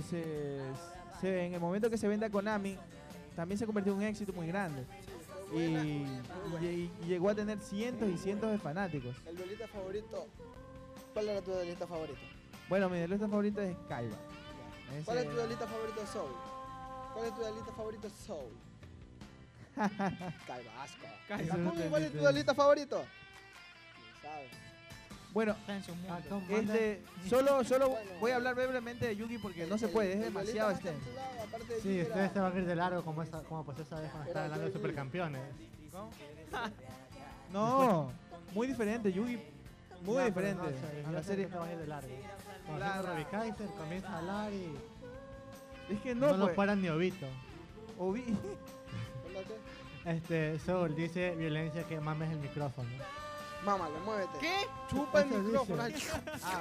en el momento que se vende a Konami, también se convirtió en un éxito muy grande. Y llegó a tener cientos y cientos de fanáticos. ¿El duelista favorito? ¿Cuál era tu duelista favorito? Bueno, mi duelista favorito es Kaiba. ¿Cuál es tu duelista favorito de Soul? ¿Cuál es tu duelista favorito de Soul? Kaiba, asco. ¿Cuál es tu duelista favorito? No sabes. Bueno, solo voy a hablar brevemente de Yugi porque no se puede, es demasiado extenso. Sí, ustedes se van a ir de largo como pues esa vez cuando estaba hablando de supercampeones. No, muy diferente, Yugi. Muy No, pero diferente no, o sea, a yo la sé serie. que te vas a ir de largo. Cuando Claro. Robbie Kaiser comienza a hablar y Es que no, no, lo pues. paran ni Obito. Soul dice violencia que mames el micrófono. Mámalo, muévete. ¿Qué? Chupa el Eso micrófono. dice.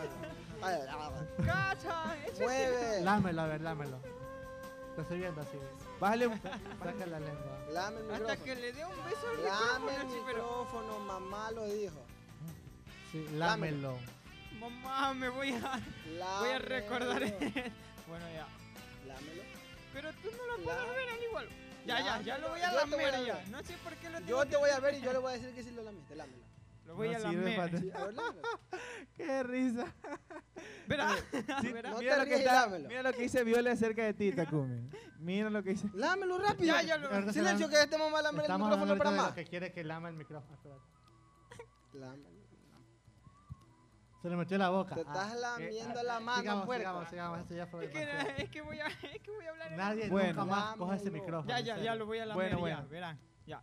¡Cacha! ¡Ese Mueve. Lámelo, a ver, lámelo. Te estoy viendo así. Bájale un... Saca la lengua. Lame el micrófono. Hasta que le dé un beso al Lame el micrófono, sí, pero... micrófono, mamá lo dijo. Sí, lámelo. Mamá, me voy a Lámelo. recordar. Bueno, ya. Lámelo. Pero tú no lo puedes ver al igual. Ya lo voy a Yo te voy a lamer ya. ver. No sé por qué lo tengo Yo te que- voy a ver y yo le voy a decir que sí lo lamiste. Lámelo. Lo voy a No sirve lamer. para- Sí, a ver, lámelo. Qué risa. Verá. Sí, Verá. No mira, te lo que ríes, está, lámelo. mira lo que dice Viole acerca de ti, Takumi. Mira lo que dice. Lámelo rápido. Ya lo... Silencio que este mamá lame el Estamos micrófono hablando para ahorita de más. lo que quiere que lama el micrófono. Espérate. Lámelo. Se le metió en la boca. Te estás lamiendo la mano, sigamos, puerco. sigamos. Esto ya fue Es que, demasiado. es que voy a hablar en... Nadie Bueno. nunca más coge ese Lámelo. micrófono. Ya, en ya serio. lo voy a lamer Bueno, ya. bueno. Verán. Ya.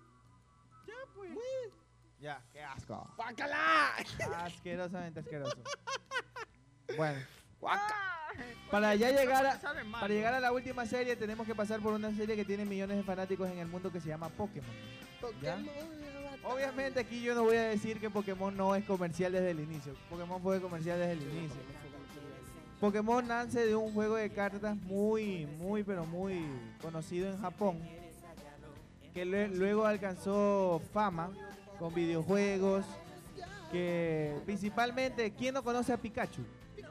Ya, qué asco. ¡Guácala! Asquerosamente asqueroso. Bueno, ¡Ah! para ya llegar a, Sabe mal, para llegar a la última serie tenemos que pasar por una serie que tiene millones de fanáticos en el mundo que se llama Pokémon. Pokémon. Obviamente aquí yo no voy a decir que Pokémon no es comercial desde el inicio. Pokémon fue comercial desde el inicio. Pokémon nace de un juego de cartas muy conocido en Japón, que luego alcanzó fama con videojuegos, que principalmente, ¿quién no conoce a Pikachu?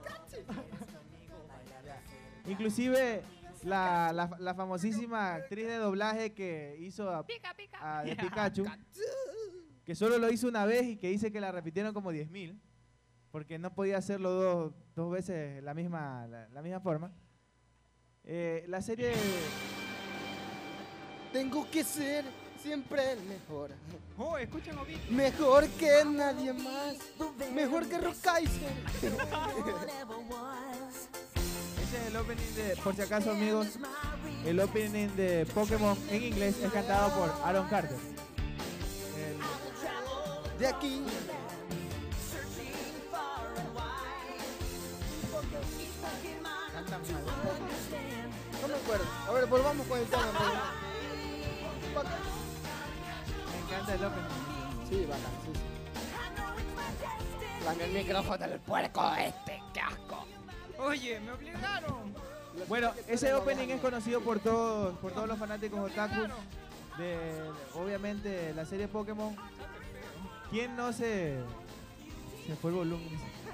Inclusive la famosísima actriz de doblaje que hizo de Pikachu, que solo lo hizo una vez y que dice que la repitieron como 10.000, porque no podía hacerlo dos veces la misma forma. La serie... Tengo que ser siempre el mejor. Oh, escuchen Obito. Mejor que nadie más. Mejor que Rock Kaiser. Ese es el opening de, por si acaso amigos, el opening de Pokémon en inglés es cantado por Aaron Carter. De aquí. No me acuerdo. A ver, volvamos con el tema. Me encanta el opening. Sí, bacán, sí. Dame el micrófono del puerco este, qué asco. Oye, me obligaron. Bueno, ese opening es conocido por todos los fanáticos otakus de, obviamente, la serie Pokémon. ¿Quién no se fue el volumen?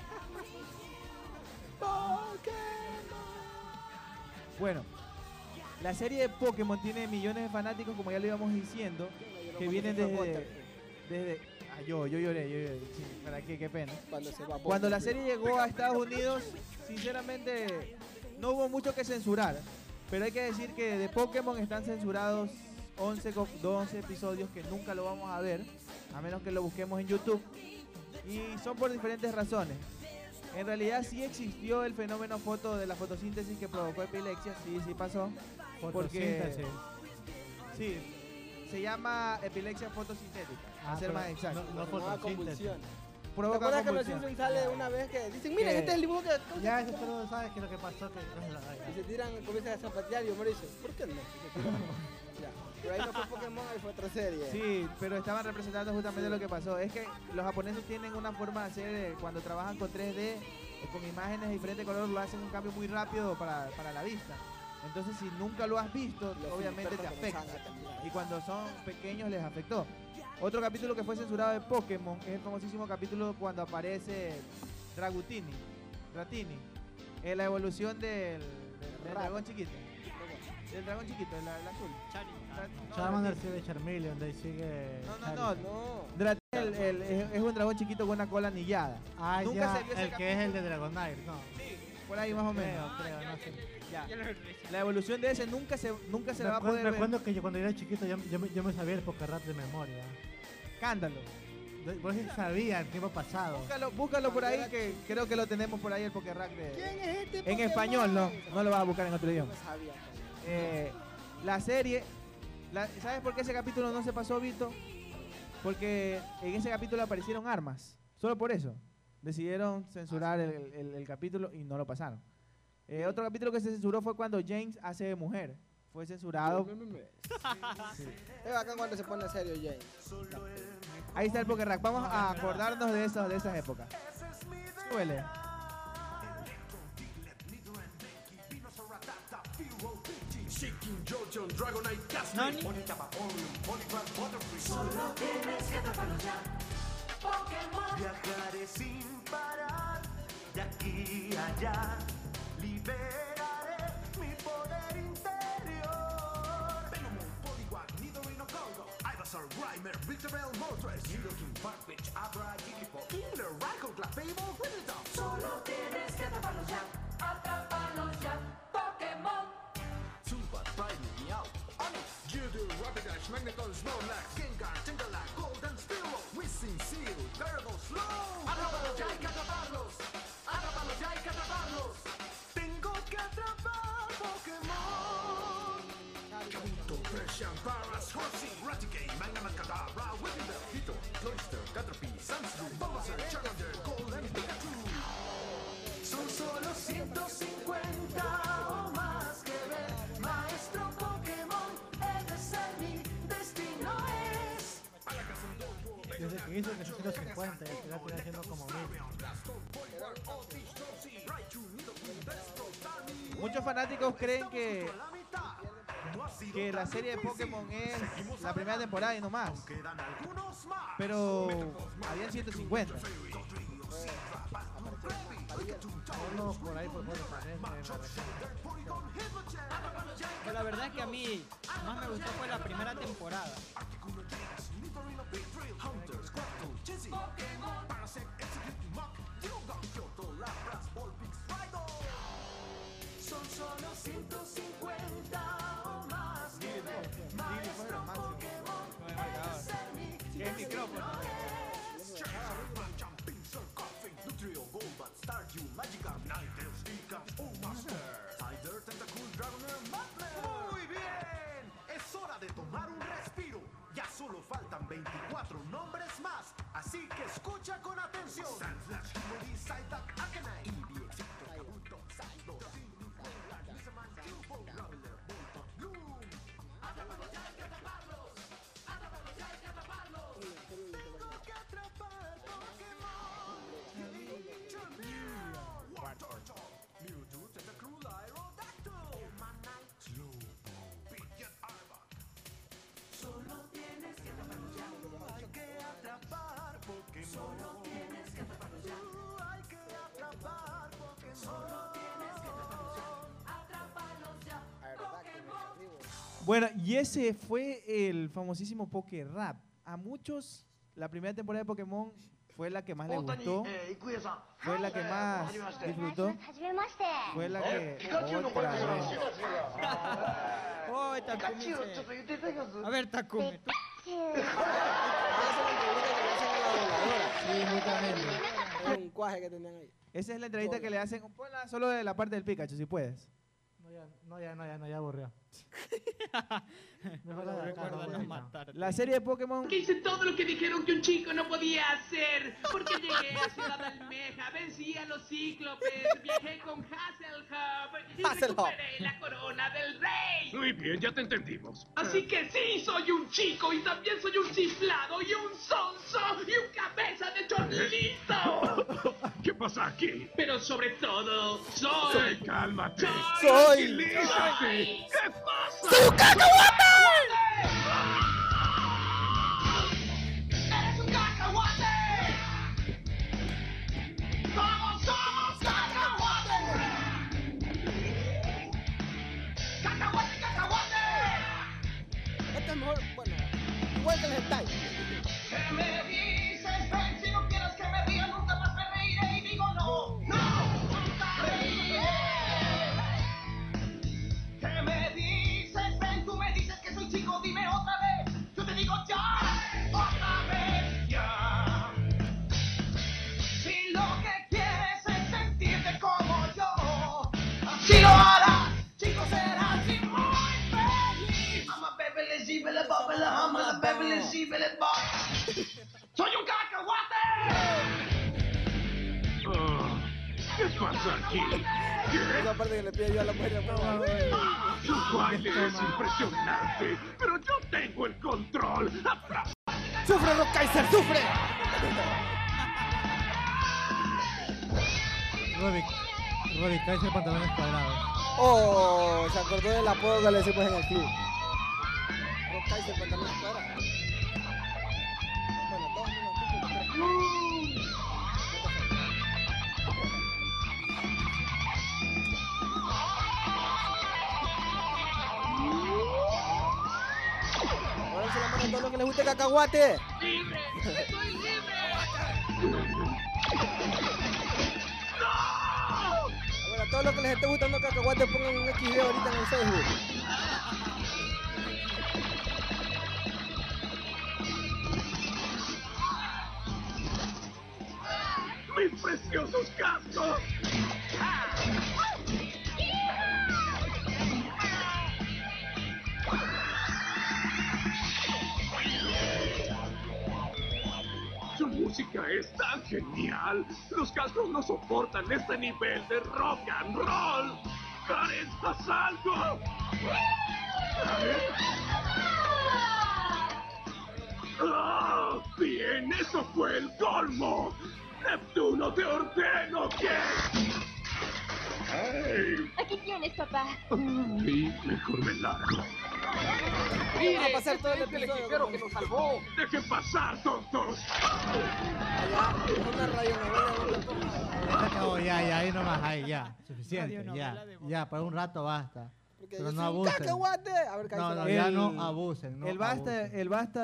Bueno, la serie de Pokémon tiene millones de fanáticos, como ya lo íbamos diciendo, que vienen desde yo lloré, sí, ¿para qué? Qué pena. Cuando la serie llegó a Estados Unidos, sinceramente no hubo mucho que censurar, pero hay que decir que de Pokémon están censurados 12 episodios que nunca lo vamos a ver, a menos que lo busquemos en YouTube, y son por diferentes razones. En realidad sí existió el fenómeno de la fotosíntesis que provocó epilepsia, sí pasó. Fotosíntesis. Sí, se llama epilepsia fotosintética, a ser más exacto. No fotosíntesis. ¿Te acuerdas que en los Simpsons sale una vez que dicen, miren, este es el dibujo que... Ya, eso tú sabes que lo que pasó que no es la raya. Y se tiran, comienzan a zapatear y Homero dice, ¿por qué no? Ya. Pero ahí no fue Pokémon, ahí fue otra serie. Sí, pero estaban representando justamente lo que pasó. Es que los japoneses tienen una forma de hacer, cuando trabajan con 3D o con imágenes de diferente color, lo hacen un cambio muy rápido para la vista. Entonces, si nunca lo has visto, obviamente te afecta. Y cuando son pequeños les afectó. Otro capítulo que fue censurado de Pokémon es el famosísimo capítulo cuando aparece Dratini, la evolución del dragón chiquito. Del dragón chiquito, el azul. Charmander sigue Charmeleon, de ahí sigue... No. Dratini es un dragón chiquito con una cola anillada. Ah, Nunca ya, se vio ese el que es el de Dragonair, ¿no? Sí, por ahí más o menos. Creo, no sé. Ya. La evolución de ese nunca se la va a poder ver. Recuerdo que yo cuando era chiquito yo me sabía el Pokerrap de memoria. Cándalo. Vos sabía el tiempo pasado. Búscalo por ahí, que creo que lo tenemos por ahí el Pokerrap de... ¿Quién es este En Pokémon? español, no lo vas a buscar en otro idioma. No sabía. La serie, ¿sabes por qué ese capítulo no se pasó, Vito? Porque en ese capítulo aparecieron armas. Solo por eso. Decidieron censurar el capítulo y no lo pasaron. Otro capítulo que se censuró fue cuando James hace de mujer. Fue censurado. Sí. Es bacán cuando se pone serio, James. Ahí está el Poker Rack. Vamos a acordarnos de esas épocas. Súbele. Solo tienes que atraparlo ya. Pokémon. Viajaré sin parar de aquí a allá. Liberaré mi poder interior. Venomon, Poliwag, Nidorino, Congo, Ivysaur, Grimer, Victorville, Moltres, Nidoking, Farfetch, Abra, Jigglypuff, Kingler, Raikou, Clefable, Wigglytuff. Solo tienes que atraparlo ya. Atrápalo ya. Pokémon. Zubat, Prime, Meow, Onix, Geodude, Rapidash, Magneton, Snorlax, Gengar, Tangela, Golden Spearow, Whizzing Seal, Turbo Slow. Atrápalos ya, hay que atraparlos. Atrápalos ya, hay que atraparlos. Tengo que atrapar Pokémon. Kabuto, Persian, Paras, Horsey, Raticate, Magnum, Kadabra, Wigglytuff, Hito, Cloyster, Caterpie, Sandslash, Bulbasaur, Charmander, Golden Pikachu. Son solo 150 o más que ver. Maestro Pokémon, he de ser mi destino es. Desde que hizo que 150, ya estoy haciendo como 1000. Muchos fanáticos creen que la serie de Pokémon es la primera temporada y no más. Pero habían 150. Uno por ahí por fuera también. Pero la verdad es que a mí más me gustó fue la primera temporada. Son solo 150 o más que ver. Maestro Pokémon, he de ser mi ¿Qué es micrófono? Muy bien, es hora de tomar un respiro. Ya solo faltan 24 nombres más, así que escucha con atención. Sandslash, Himoli, Psyduck, Arcanine, Eevee, Exeggutor, Kabuto, Psyduck, Nidoran, Glissaman, Cubone, Graveler, Voltorb, Bloom. Atrápalos ya, hay que atraparlos. Atrápalos ya, hay que atraparlos. Tengo que atrapar Pokémon. Charmeleon, Wartortle, Mewtwo, Tentacruel, Aerodactyl, Manite, Slowpoke, Pidgeot, Arbok. Solo tienes que atraparlo ya. Hay que atrapar Pokémon. Solo tienes que atraparlo ya. Hay que atrapar Pokémon. Solo tienes que atraparlo ya. Atrápalos ya. Pokémon. Bueno, y ese fue el famosísimo Poké Rap. A muchos, la primera temporada de Pokémon fue la que más les gustó, fue la que más disfrutó, fue la que... Otra vez. Oh, Takumi. A ver, Takumi. Sí, justamente. Es un cuaje que tenían ahí. Esa es la entrevista que le hacen. Ponla solo de la parte del Pikachu, si puedes. Ya aburrió. Mejor la de acá, Recuerda no no, matarte. La serie de Pokémon... Que hice todo lo que dijeron que un chico no podía hacer. Porque llegué a Ciudad Almeja, vencí a los cíclopes, viajé con Hasselhoff y recuperé la corona del rey. Muy bien, ya te entendimos. Así que sí, soy un chico y también soy un chiflado y un sonso y un cabeza de chorlito. ¿Qué pasa aquí? Pero sobre todo, soy... Cálmate. Soy... Tranquilízate. ¿Qué pasa? ¡Soy un cacahuate! ¡Eres un cacahuate! ¡Todos somos cacahuates! ¡Cacahuate, cacahuate! Este es mejor, bueno, igual que el hentai. ¿Qué me dices? Ven, si no quieres que me ría, nunca más me reiré y digo no, nunca reiré. ¿Qué me dices? Ven, tú me dices que soy chico, dime otra vez. Yo te digo ya, otra vez ya. Si lo que quieres es sentirte como yo, así lo harás, chico, serás y muy feliz. I'm a Beverly Zibele Bobble, I'm a Beverly Zibele Bobble. pasa aquí? Esa parte que le pido yo a la mujer. Su baile es impresionante, pero yo tengo el control. ¡Sufre, Rock Kaiser, sufre! Robbie Kaiser, pantalones cuadrados. Oh, se acordó del apodo que le decimos en el club. Rock Kaiser, pantalones cuadrados. Bueno, 2 minutitos, 3. Ahora se la mano a todo lo que les guste cacahuate. ¡Libre! ¡Estoy libre! Ahora, a todos los que les esté gustando cacahuate, pongan un XD ahorita en el Facebook. ¡Mis preciosos cascos! Su música es tan genial. Los cascos no soportan este nivel de rock and roll. ¡Karen, haz algo! ¿Karen? ¡Ah! ¡Bien! ¡Eso fue el colmo! ¡Neptuno, te ordeno que... ¡Hey! Aquí tienes, papá. Ay, mejor me largo. Vamos a pasar todo el episodio. Que nos salvó. ¡Dejen pasar, tontos! Allá, una radionovela. Se acabó, ya, ahí nomás, ahí, ya. Suficiente, ya, para un rato basta. Porque Pero yo no soy un abusen. cacahuate. A ver, No, Kaiser. ya no abusen. No El basta, abusen.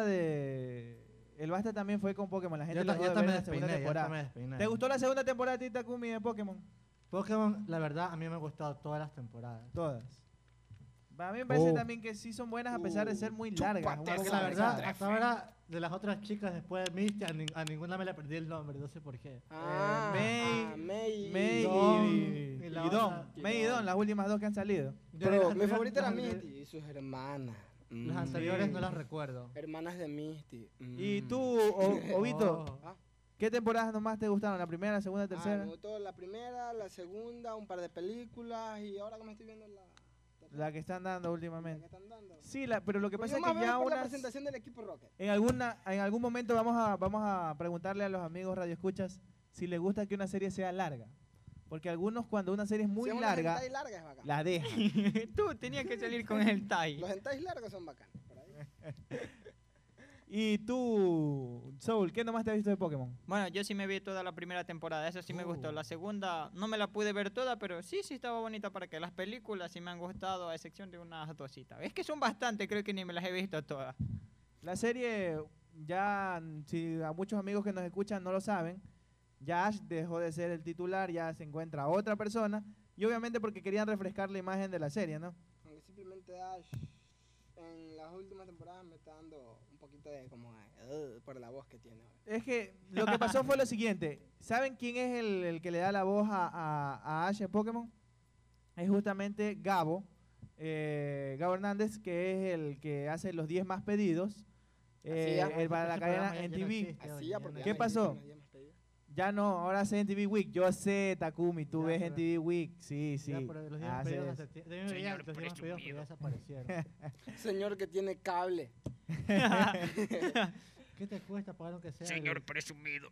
el basta también fue con Pokémon. La gente Yo lo dejó de también ver en la segunda temporada. despeiné. ¿Te gustó la segunda temporada de Takumi de Pokémon? Pokémon, la verdad, a mí me han gustado todas las temporadas. Todas. A mí me parece también que sí son buenas a pesar de ser muy largas. un Porque poco la verdad, pesadas. hasta ahora, de las otras chicas después de Misty, a ninguna me le perdí el nombre, no sé por qué. May May Don, y la Don. otra- May y Don, las últimas dos que han salido. Pero mi favorita era Misty y sus hermanas. Las anteriores no las recuerdo. Hermanas de Misty. ¿Y tú, Obito, qué temporadas nomás te gustaron? ¿La primera, la segunda, tercera? Me gustó la primera, la segunda, un par de películas y ahora que me estoy viendo La que están dando últimamente. dando. Sí, pero lo que Pues pasa yo es más que ya veo por la unas... presentación del equipo Rocket. En algún momento vamos a preguntarle a los amigos radioescuchas si les gusta que una serie sea larga. Porque algunos cuando una serie es muy Si es una larga, hentai larga es bacán. la dejan. Tú tenías que salir con el Tai. Los hentais largos son bacanes. Por ahí. Y tú, Soul, ¿qué nomás te has visto de Pokémon? Bueno, yo sí me vi toda la primera temporada, esa sí me gustó. La segunda no me la pude ver toda, pero sí estaba bonita para que las películas sí me han gustado, a excepción de unas dositas. Es que son bastantes, creo que ni me las he visto todas. La serie, ya, si a muchos amigos que nos escuchan no lo saben, ya Ash dejó de ser el titular, ya se encuentra otra persona, y obviamente porque querían refrescar la imagen de la serie, ¿no? Aunque simplemente Ash en las últimas temporadas me está dando un poquito de como por la voz que tiene. Es que lo que pasó fue lo siguiente. ¿Saben quién es el que le da la voz a Ash en Pokémon? Es justamente Gabo. Gabo Hernández, que es el que hace los 10 más pedidos para la cadena NTV. ¿Qué pasó? Ya no, ahora hace NTV Week. Yo sé, Takumi, tú ves NTV Week. Sí, sí. Ya, pero los 10 más haces pedidos eso. los 10 más pedidos ya desaparecieron. Señor que tiene cable. ¿Qué te cuesta pagar aunque sea? Señor presumido.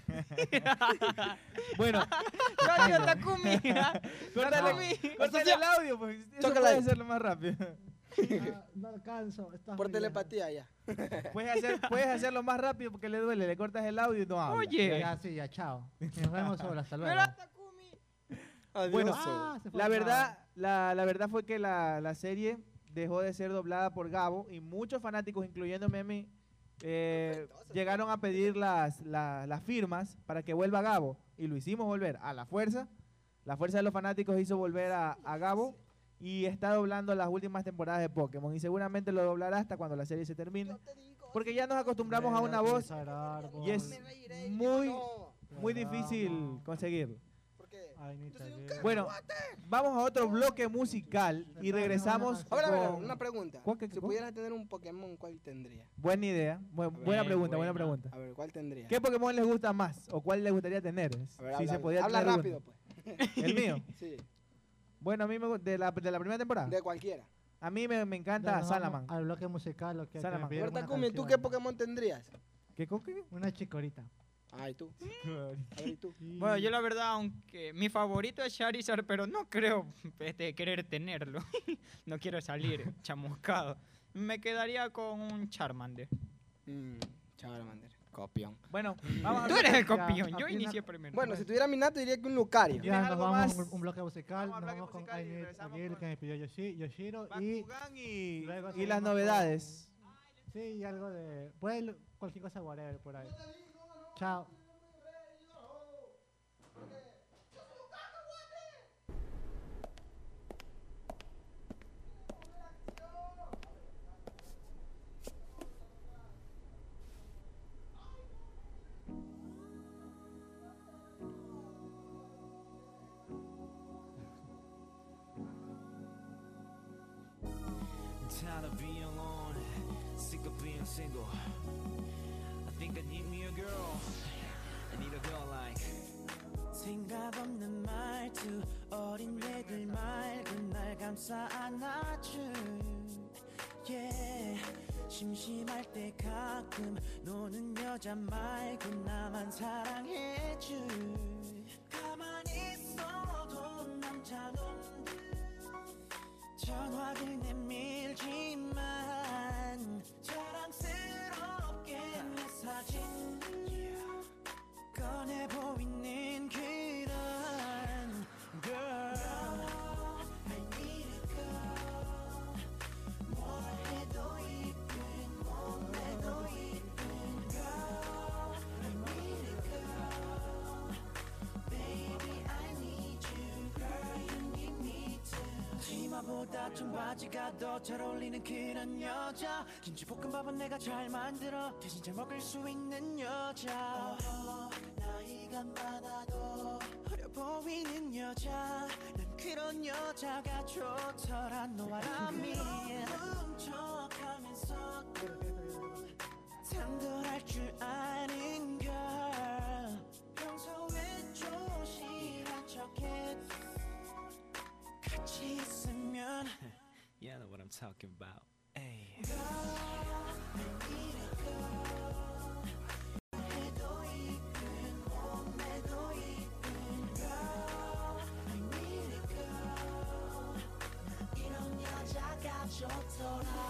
Bueno, ¡Gracias, Takumi! Córtale el audio, pues. Eso Chócala puede ahí. hacerlo más rápido. No alcanzo. Por telepatía ya. Puedes hacerlo más rápido porque le duele. Le cortas el audio y no habla. Oye. Ya, sí, ya, chao. Nos vemos sola, hasta luego. Bueno, se fue la el verdad, la verdad fue que la serie dejó de ser doblada por Gabo y muchos fanáticos, incluyéndome a mí, llegaron a pedir las firmas para que vuelva Gabo y lo hicimos volver a la fuerza. La fuerza de los fanáticos hizo volver a Gabo y está doblando las últimas temporadas de Pokémon y seguramente lo doblará hasta cuando la serie se termine. Porque ya nos acostumbramos a una voz y es muy difícil conseguirlo. Bueno, vamos a otro bloque musical y regresamos Ahora, con... una pregunta. Si pudieras tener un Pokémon, ¿cuál tendría? Buena idea, buena pregunta. A ver, ¿cuál tendría? ¿Qué Pokémon les gusta más o cuál les gustaría tener? A ver, si habla, se podía habla tener uno. rápido, pues. ¿El mío? Sí, Bueno, a mí de la primera temporada. de cualquiera. A mí me encanta Ya nos vamos Salaman. Al bloque musical, lo que Salaman. me pidieron Ahorita, una Kumi, ¿tú canción. qué Pokémon tendrías? ¿Qué coque? Una chicorita. Ay, tú. A ver, ¿y tú? Bueno, yo la verdad, aunque mi favorito es Charizard, pero no creo querer tenerlo. No quiero salir chamuscado. Me quedaría con un Charmander. Charmander. Copión. Bueno, vamos a Tú ver. eres el Ya, copión, yo aquí inicié na- primero. Bueno, si tuviera Minato diría que un Lucario. Ya nos algo vamos más? a un bloque musical. Vamos Nos al bloque vamos con musical y I Need regresamos a Girl, con- que me pidió Yoshiro. Y Bakugan y luego las seguimos novedades. sí, y algo de. Puede cualquier cosa, whatever, por ahí. Chao. Tired of being alone, sick of being single. I think I need me a girl. I need a girl like. 생각 없는 말투 어린 애들 맑은 날 감싸 안아줄 yeah. 심심할 때 가끔 노는 여자 말고 나만 사랑해줄 가만히 있어도 남자놈들 전화를 내밀지만 자랑스럽게 내 사진 꺼내 보이는 그런 girl I need a girl 뭘 해도 이쁜 몸매도 이쁜 girl I need a girl baby I need you girl you need me too 치마보다 청바지가 더 잘 어울리는 그런 여자 김치볶음밥은 내가 잘 만들어 대신 잘 먹을 수 있는 여자 나이가 많아도 어려 보이는 여자 난 그런 여자가 좋더라 너와 남이 훔쳐가면서도 당돌할 줄 아는 걸 평소에 조심한 척해 같이 있으면 You know what I'm talking about. Ay. 해도 이쁜 몸매도 이쁜 girl I need a girl 이런 여자가 좋더라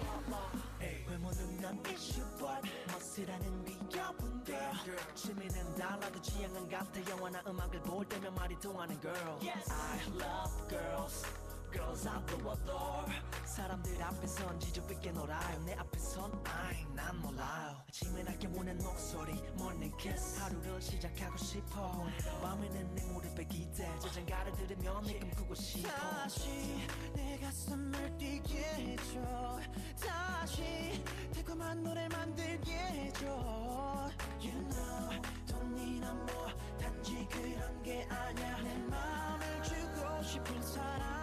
외모는 난 issue but 멋이라는 귀여운 girl 취미는 달라도 취향은 같아 영화나 음악을 볼 때면 말이 통하는 girl I love girls Girls I do adore 사람들 앞에선 지적 있게 놀아요 내 앞에선 난 몰라요 아침에 날 깨우는 목소리 morning kiss 하루를 시작하고 싶어 밤에는 내 무릎에 기대 저장가를 들으면 내 꿈꾸고 싶어 다시 내 가슴을 뛰게 해줘 다시 달콤한 노래 만들게 해줘 You know 돈이나 뭐 단지 그런 게 아냐 내 마음을 주고 싶은 사람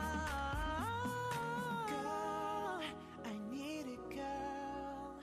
Girl, I need a girl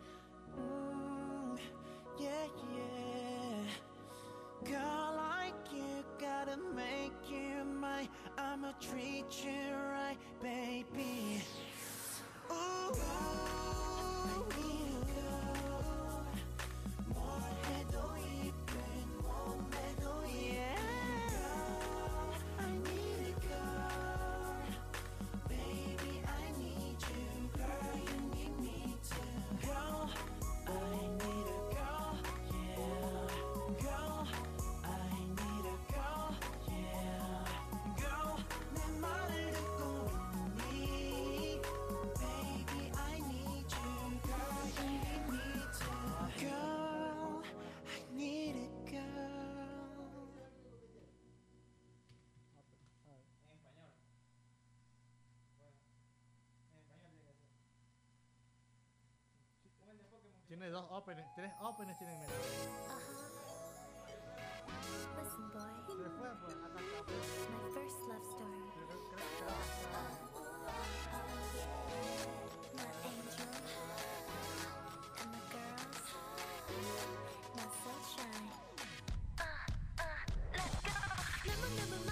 yeah, yeah Girl like you, gotta make you mine I'ma treat you right, baby Ooh, I need a girl 뭘 해도 이쁜 몸매도 yeah Girl, I need a girl Baby, I need you, girl, you need me too Girl, I need a girl, yeah Girl, I need a girl, yeah Girl, 내 말을 듣고 있니 Baby, I need you, girl, you need me too Girl, I need a girl Tiene dos openings, tres openings tiene en medio. Listen, boy. Se fue, pues, acá está. My first love story. My angel and my girls, my sunshine. Let's go.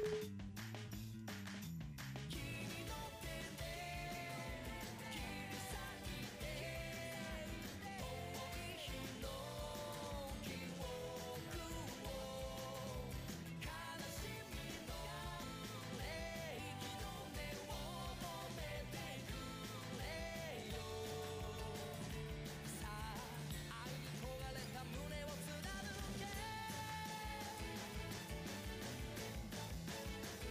「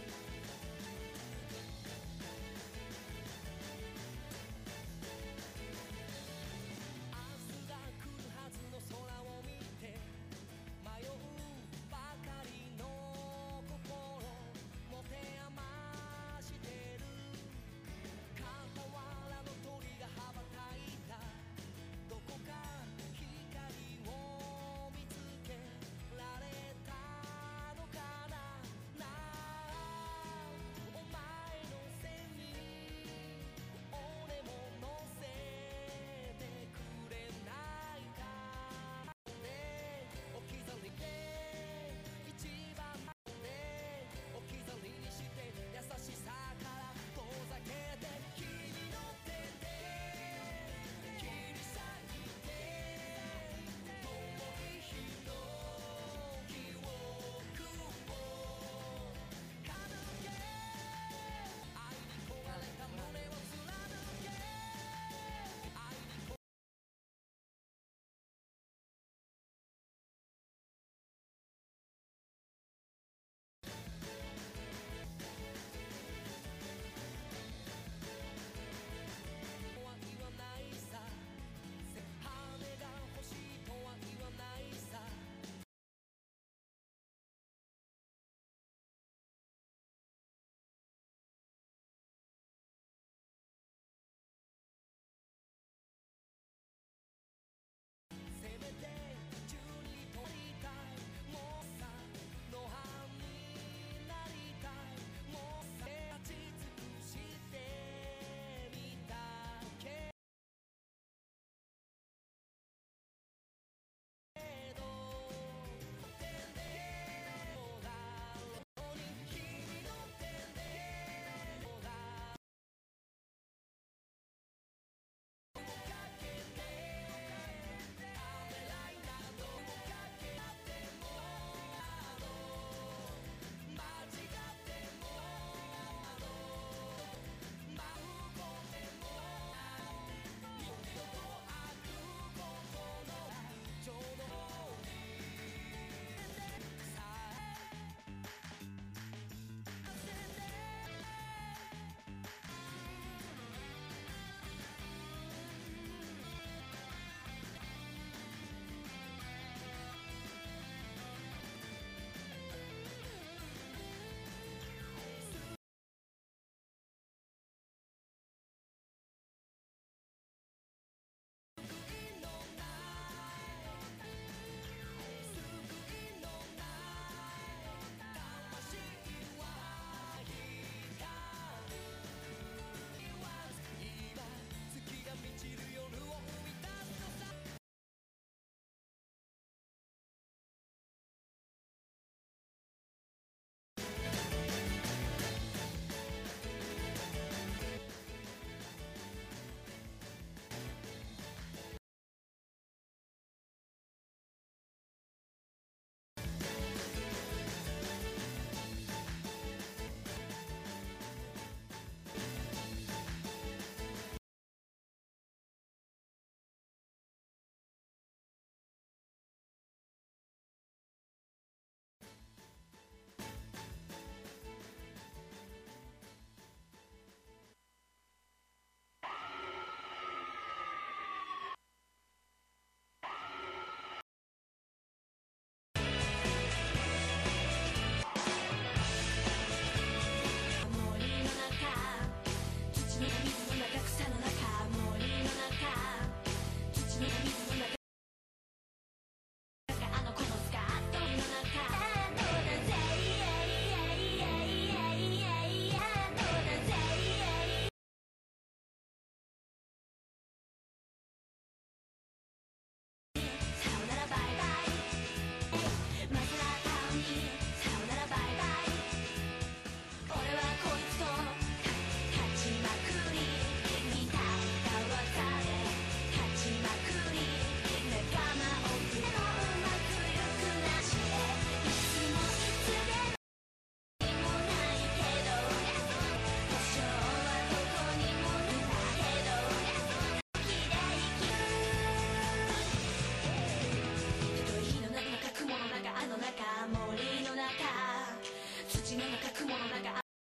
口の中雲の中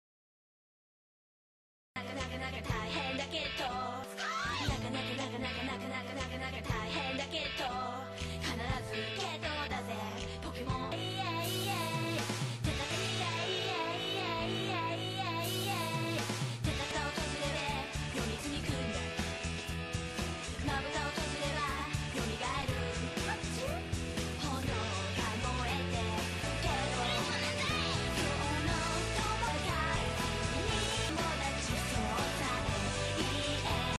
なかなかなか大変だけどなかなかなかなかなかなかなかなか大変だけど必ずゲットだぜポケモン戦うとすれば夜道に来るんだまぶたを閉じれば蘇る炎が燃えてるけど今日の友が友達そうさいいえ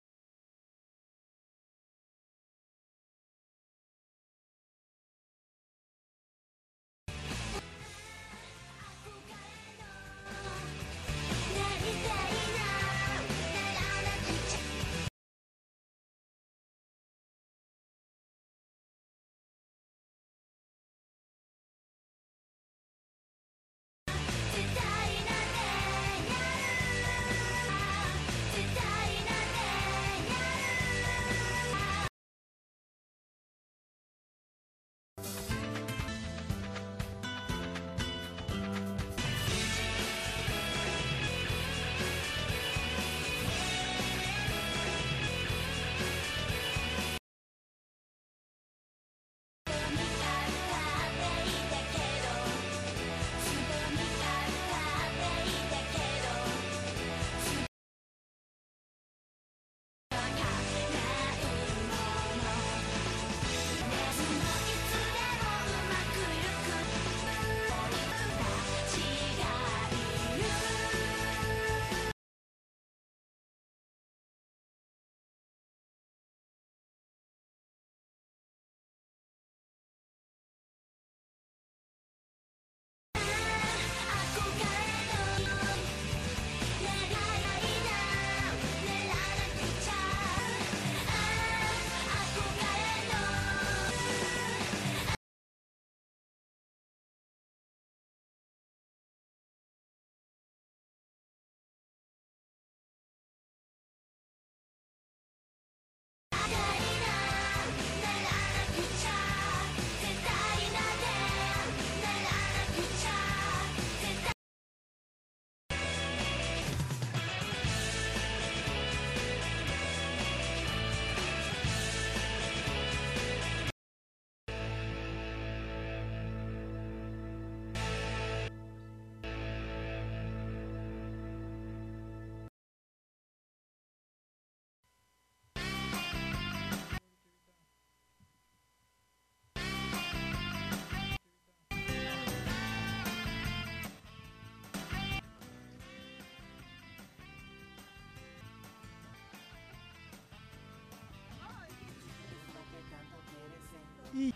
Y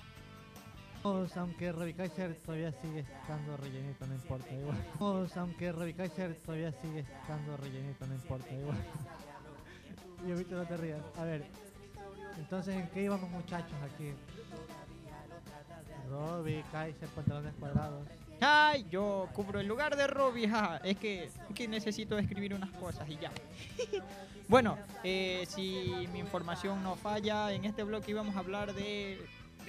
aunque Robbie Kaiser todavía sigue estando rellenito, no importa, igual. Aunque Robbie Kaiser todavía sigue estando rellenito, no importa, igual. Y ahorita no te rías. A ver, entonces, ¿en qué íbamos, muchachos, aquí? Robbie Kaiser, pantalones cuadrados. Ay, yo cubro el lugar de Robbie, jaja. Es que necesito escribir unas cosas y ya. Bueno, si mi información no falla, en este bloque íbamos a hablar de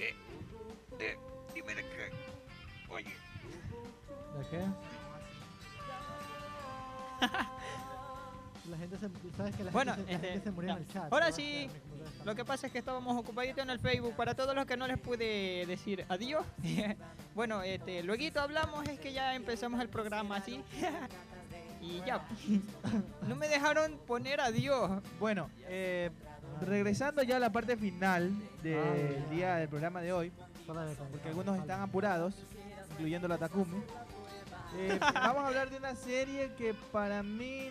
dime de qué. Oye. ¿De qué? La gente sabes que la gente se murió en el chat. Ahora sí, lo que pasa es que estábamos ocupaditos en el Facebook. Para todos los que no les pude decir adiós. Bueno, luego hablamos, es que ya empezamos el programa así. Y ya. No me dejaron poner adiós. Bueno, regresando ya a la parte final del día del programa de hoy, porque algunos están apurados, incluyendo la Takumi. Vamos a hablar de una serie que para mí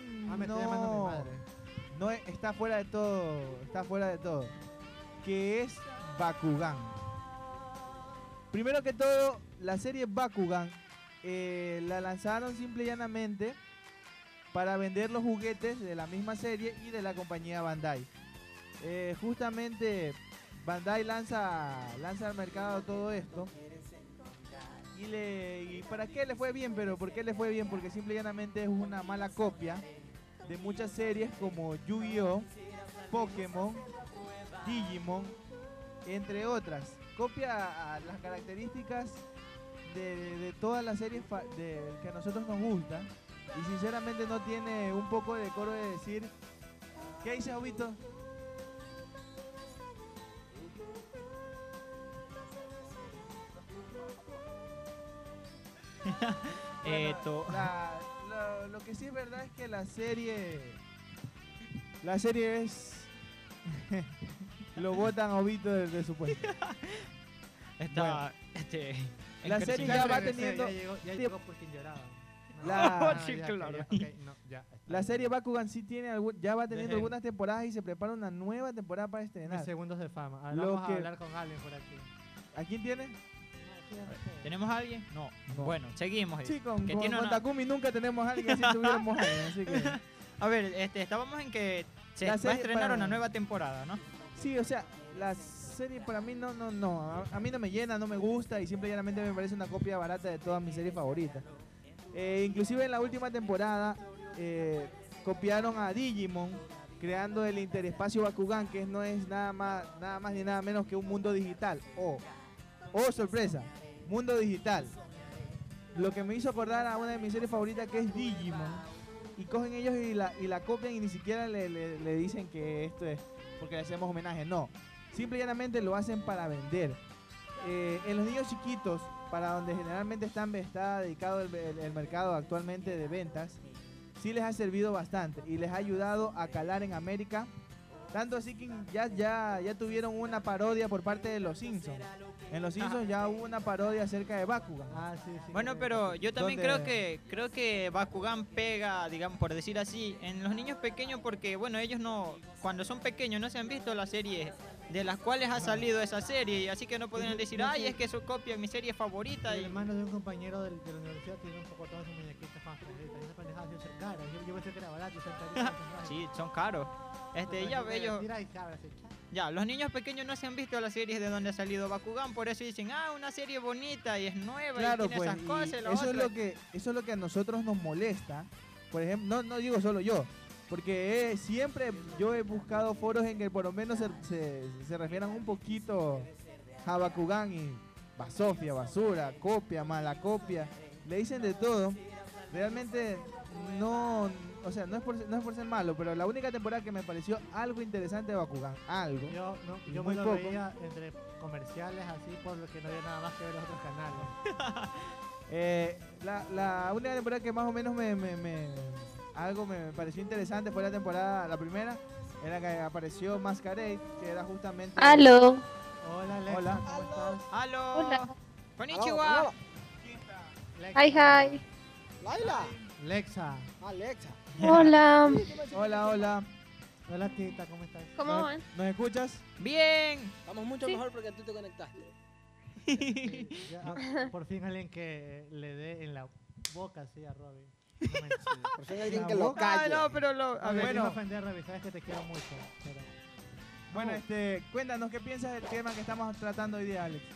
no está fuera de todo, que es Bakugan. Primero que todo, la serie Bakugan la lanzaron simple y llanamente para vender los juguetes de la misma serie y de la compañía Bandai. Justamente Bandai lanza al mercado todo esto. ¿Y para qué le fue bien? Pero ¿por qué le fue bien? Porque simple y llanamente es una mala copia de muchas series como Yu-Gi-Oh, Pokémon, Digimon, entre otras. Copia a las características de todas las series que a nosotros nos gusta. Y sinceramente no tiene un poco de decoro de decir... ¿Qué dice Jovito? Lo que sí es verdad es que la serie es... lo botan a Jovito de su puesto. Está... La serie ya va teniendo... Ya llegó por quien lloraba. Sí, claro. La serie Bakugan sí tiene ya va teniendo algunas temporadas y se prepara una nueva temporada para estrenar. Mis segundos de fama. Ahora Lo vamos que- a hablar con alguien por aquí. ¿A quién tiene? ¿Tenemos a alguien? No. Bueno, seguimos. Sí, con tiene una- Takumi nunca tenemos a alguien, así tuviéramos a alguien, así que... A ver, estábamos en que se La va a serie estrenar para- una nueva temporada, ¿no? Sí, o sea, la serie para mí no. A mí no me llena, no me gusta y simple y llanamente me parece una copia barata de todas mis series favoritas. Inclusive en la última temporada copiaron a Digimon creando el interespacio Bakugan, que no es nada más ni nada menos que un mundo digital. Oh, sorpresa, mundo digital. Lo que me hizo acordar a una de mis series favoritas, que es Digimon. Y cogen ellos y la copian y ni siquiera le dicen que esto es porque le hacemos homenaje. No, simple y llanamente lo hacen para vender. En los niños chiquitos, para donde generalmente está dedicado el mercado actualmente de ventas, sí les ha servido bastante y les ha ayudado a calar en América. Tanto así que ya tuvieron una parodia por parte de Los Simpsons. En Los Simpsons ya hubo una parodia acerca de Bakugan. Bueno, pero yo también ¿Dónde? creo que Bakugan pega, digamos, por decir así, en los niños pequeños, porque bueno, ellos no, cuando son pequeños no se han visto las series de las cuales ha salido esa serie, así que no podrían decir, ay, es que eso copia mi serie favorita. El Y... hermano de un compañero de la universidad tiene un poco todas sus muñequitas fantasías. Esas pendejadas deben ser caras. Yo pensé que era barato y son carísimas. Sí, son caros. Ya ellos... Ya, los niños pequeños no se han visto las series de donde ha salido Bakugan, por eso dicen, una serie bonita y es nueva Claro, y tiene pues, esas cosas y lo eso otro. es lo que a nosotros nos molesta. Por ejemplo, no digo solo yo, porque siempre yo he buscado foros en que por lo menos se refieran un poquito a Bakugan y basofia, basura, copia, mala copia, le dicen de todo. Realmente no es por ser malo, pero la única temporada que me pareció algo interesante de Bakugan, algo. Yo muy me lo poco. veía entre comerciales así, por lo que no había nada más que ver los otros canales. La única temporada que más o menos me pareció interesante fue la primera, en la que apareció Masquerade, que era justamente... Aló. Hola, Alexa, Hola. ¿cómo estás? ¡Aló! Hola. ¡Konnichiwa! Hi, hi. Laila. Alexa. Alexa. Hola. Hola. Hola, tita, ¿cómo estás? ¿Cómo van? ¿Nos escuchas? ¡Bien! Estamos mucho mejor porque tú te conectaste. Por fin alguien que le dé en la boca así a Robin. Por fin alguien La que lo boca. calle. No, pero Bueno, ofender, Robin, sabes que te quiero mucho. Pero... Bueno, cuéntanos qué piensas del tema que estamos tratando hoy día, Alex.